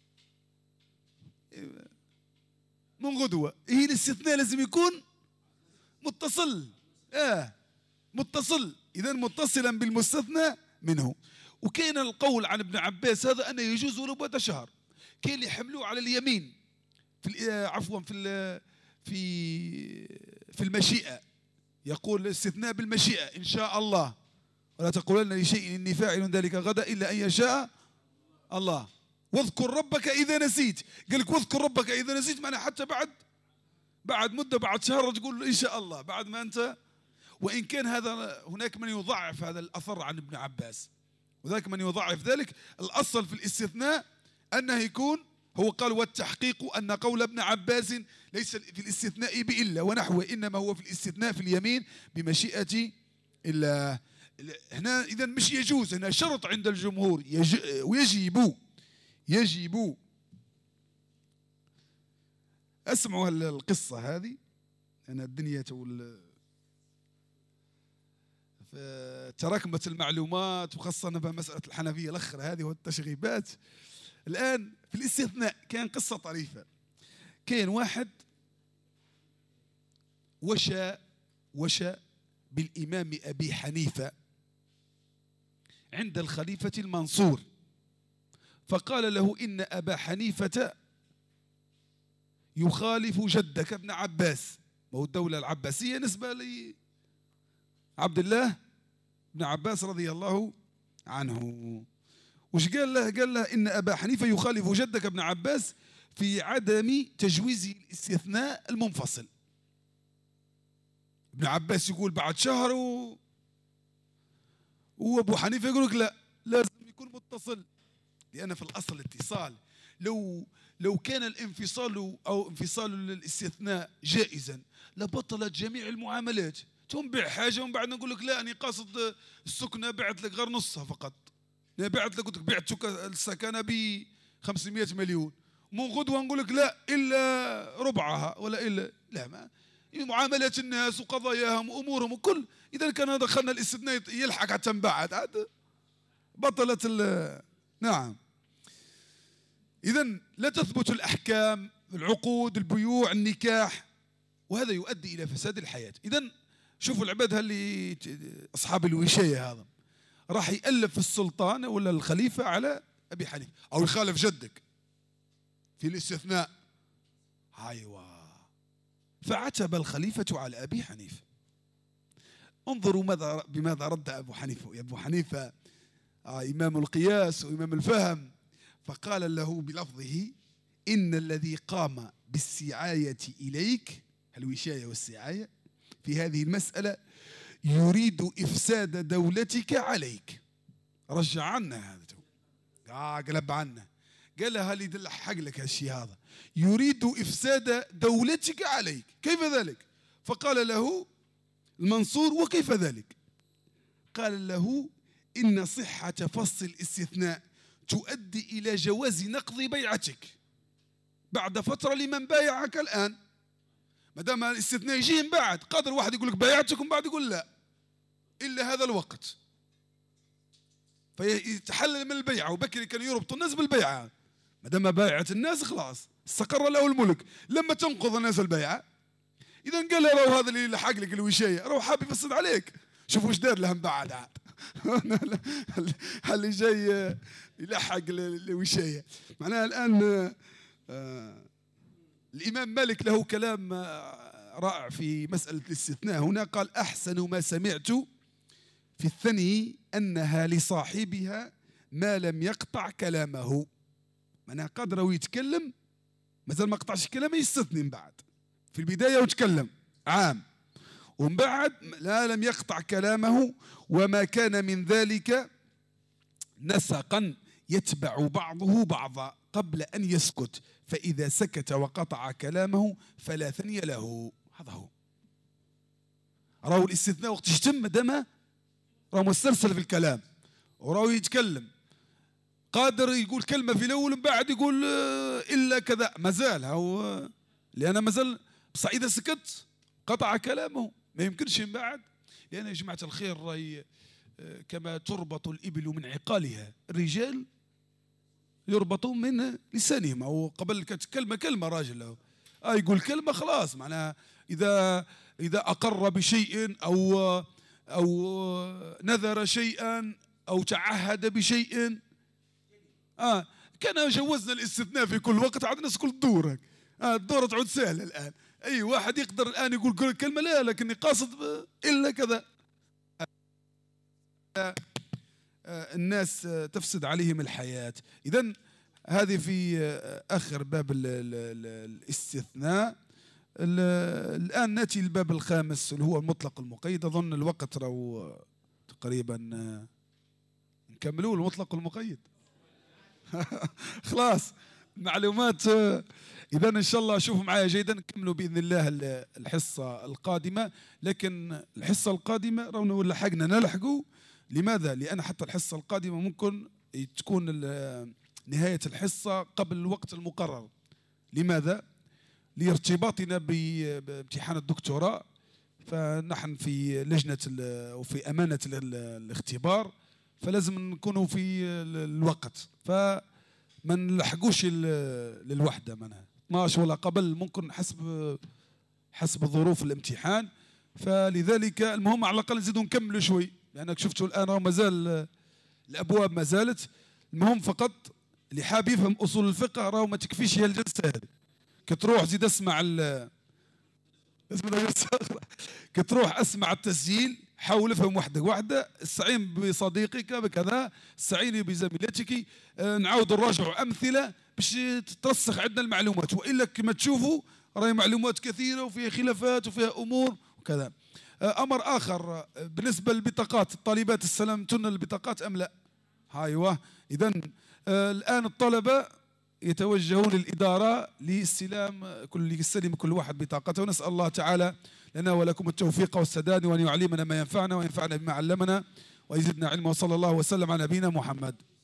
من غدوة، هي الاستثناء لازم يكون متصل، آه متصل، إذا متصلا بالمستثنى منه. وكان القول عن ابن عباس هذا أنه يجوز ولو بعد شهر، كان اللي يحملوه على اليمين في عفوا في في في المشيئة، يقول الاستثناء بالمشيئة إن شاء الله، ولا تقولن لشيء إني فاعل ذلك غدا إلا أن يشاء الله، واذكر ربك إذا نسيت. قال لك واذكر ربك إذا نسيت، معناه حتى بعد بعد مدة بعد شهر تقول إن شاء الله بعد ما أنت. وإن كان هذا هناك من يضعف هذا الأثر عن ابن عباس، وذاك من يضعف ذلك. الأصل في الاستثناء أنه يكون، هو قال والتحقيق أن قول ابن عباس ليس في الاستثناء بإلا ونحوه، إنما هو في الاستثناء في اليمين بمشيئة إلا. هنا إذا مش يجوز، هنا شرط عند الجمهور يج... ويجب يجب. اسمعوا القصة هذه، أنا الدنيا تول تراكمت المعلومات، وخاصة بمسألة الحنفية الأخرى هذه والتشغيبات. الآن في الاستثناء كان قصة طريفة. كان واحد وشى وشى بالإمام أبي حنيفة عند الخليفة المنصور، فقال له إن أبا حنيفة يخالف جدك ابن عباس، وهو الدولة العباسية نسبة لعبد الله بن عباس رضي الله عنه. وش قال له؟ قال له إن أبا حنيفة يخالف جدك ابن عباس في عدم تجويز الاستثناء المنفصل. ابن عباس يقول بعد شهر و... وأبو حنيفة يقول لك لا، لازم يكون متصل، لأن في الأصل الاتصال. لو لو كان الانفصال أو انفصال الاستثناء جائزا لبطلت جميع المعاملات. تنبيع حاجة ومن بعد نقول لك لا أنا قاصد السكنة بعت لك غير نصها فقط، أنا بعت لك قلت لك بعت السكنة ب خمسمائة مليون، من غدوة نقول لك لا إلا ربعها ولا إلا لا، ما معاملات الناس وقضاياهم وأمورهم وكل. إذا كان دخلنا الاستثناء يلحق حتى من بعد عاد بطلت ال نعم. إذا لا تثبت الأحكام، العقود، البيوع، النكاح، وهذا يؤدي إلى فساد الحياة. إذا شوفوا العباد اللي أصحاب الوشاية هذا راح يألف في السلطان ولا الخليفة على أبي حنيفة، أو يخالف جدك في الاستثناء. أيوة، فعتب الخليفة على أبي حنيفة. انظروا ماذا بماذا رد أبو حنيفة. أبو حنيفة آه إمام القياس وإمام الفهم، فقال له بلفظه إن الذي قام بالسعاية إليك، الوشاية والسعاية في هذه المسألة، يريد إفساد دولتك عليك. رجع عنا هذا، آه قلب عنا، قال له هل يدل حق لك هالشيء هذا، يريد إفساد دولتك عليك، كيف ذلك؟ فقال له المنصور وكيف ذلك؟ قال له إن صحة فصل الاستثناء تؤدي إلى جواز نقض بيعتك بعد فترة لمن بايعك الآن. ما دام الاستثناء يجي من بعد، قادر واحد يقول لك بايعتك ومن بعد يقول لا إلا هذا الوقت، فيتحلل من البيعة. وبكري كان يربط الناس بالبيعة، ما دام بايعت الناس خلاص استقر له الملك. لما تنقض الناس البيعة، إذا قال له هذا اللي لحق لك الوشاية روح حاب يفسد عليك، شوفوا ايش دار لهم بعد عاد اللي جاي يلحق الوشاية. معناها الآن آه الإمام مالك له كلام رائع في مسألة الاستثناء. هنا قال أحسن ما سمعت في الثني أنها لصاحبها ما لم يقطع كلامه. معناها قادر هو يتكلم مثلا ما قطعش كلامه يستثني من بعد، في البداية وتكلم عام ومن بعد لا لم يقطع كلامه، وما كان من ذلك نسقا يتبع بعضه بعضا قبل أن يسكت، فإذا سكت وقطع كلامه فلا ثني له. هذا هو. راهو الاستثناء وقت يتم مادام راهو مسترسل في الكلام وراهو يتكلم، قادر يقول كلمة في الأول ومن بعد يقول إلا كذا، مازال هو، لأن مازال بصح إذا سكت قطع كلامه ما يمكنش من بعد. لأن يا جماعة الخير راهي كما تربط الإبل من عقالها، الرجال يربطون من لسانهم. أو قبل كانت كلمة كلمة راجل آه يقول كلمة خلاص، معناها إذا إذا أقر بشيء أو أو نذر شيئا أو تعهد بشيء آه كان جوزنا الاستثناء في كل وقت، عاد الناس كل دورك آه الدورة تعود سهلة الآن. أي واحد يقدر الآن يقول كلمة لا لكني قاصد إلا كذا. الناس تفسد عليهم الحياة. إذن هذه في آخر باب ال ال ال الاستثناء. الآن نأتي للباب الخامس اللي هو المطلق المقيد. أظن الوقت راهو تقريبا نكملوا المطلق المقيد. خلاص معلومات. إذا إن شاء الله شوفوا معايا جيدا، نكملوا بإذن الله الحصة القادمة. لكن الحصة القادمة راهو لحقنا نلحقوا. لماذا؟ لأن حتى الحصة القادمة ممكن تكون نهاية الحصة قبل الوقت المقرر. لماذا؟ لارتباطنا بامتحان الدكتوراه، فنحن في لجنة وفي أمانة الاختبار، فلازم نكونوا في الوقت، فما نلحقوش للوحدة منها اثناش ولا قبل، ممكن حسب حسب ظروف الامتحان. فلذلك المهم على الأقل نزيدوا نكملوا شوي، لأنك شفتوا الآن ما زال الأبواب ما زالت. المهم فقط اللي حاب يفهم أصول الفقه راهو ما تكفيش هي الجلسة هذه، كتروح زيد اسمع ال كتروح اسمع التسجيل، حاول افهم وحدك وحده، استعين بصديقك بكذا، استعيني بزميلتك، نعاود نراجعوا أمثلة باش ترسخ عندنا المعلومات. وإلا كما تشوفوا راهي معلومات كثيرة وفيها خلافات وفيها أمور وكذا. أمر آخر بالنسبة للبطاقات، الطالبات استلمتن البطاقات أم لا؟ ايوه. إذا الآن الطلبة يتوجهون للإدارة لاستلام كل يستلم كل واحد بطاقته. ونسأل الله تعالى لنا ولكم التوفيق والسداد، وأن يعلمنا ما ينفعنا وينفعنا بما علمنا ويزدنا علما. وصلى الله وسلم على نبينا محمد.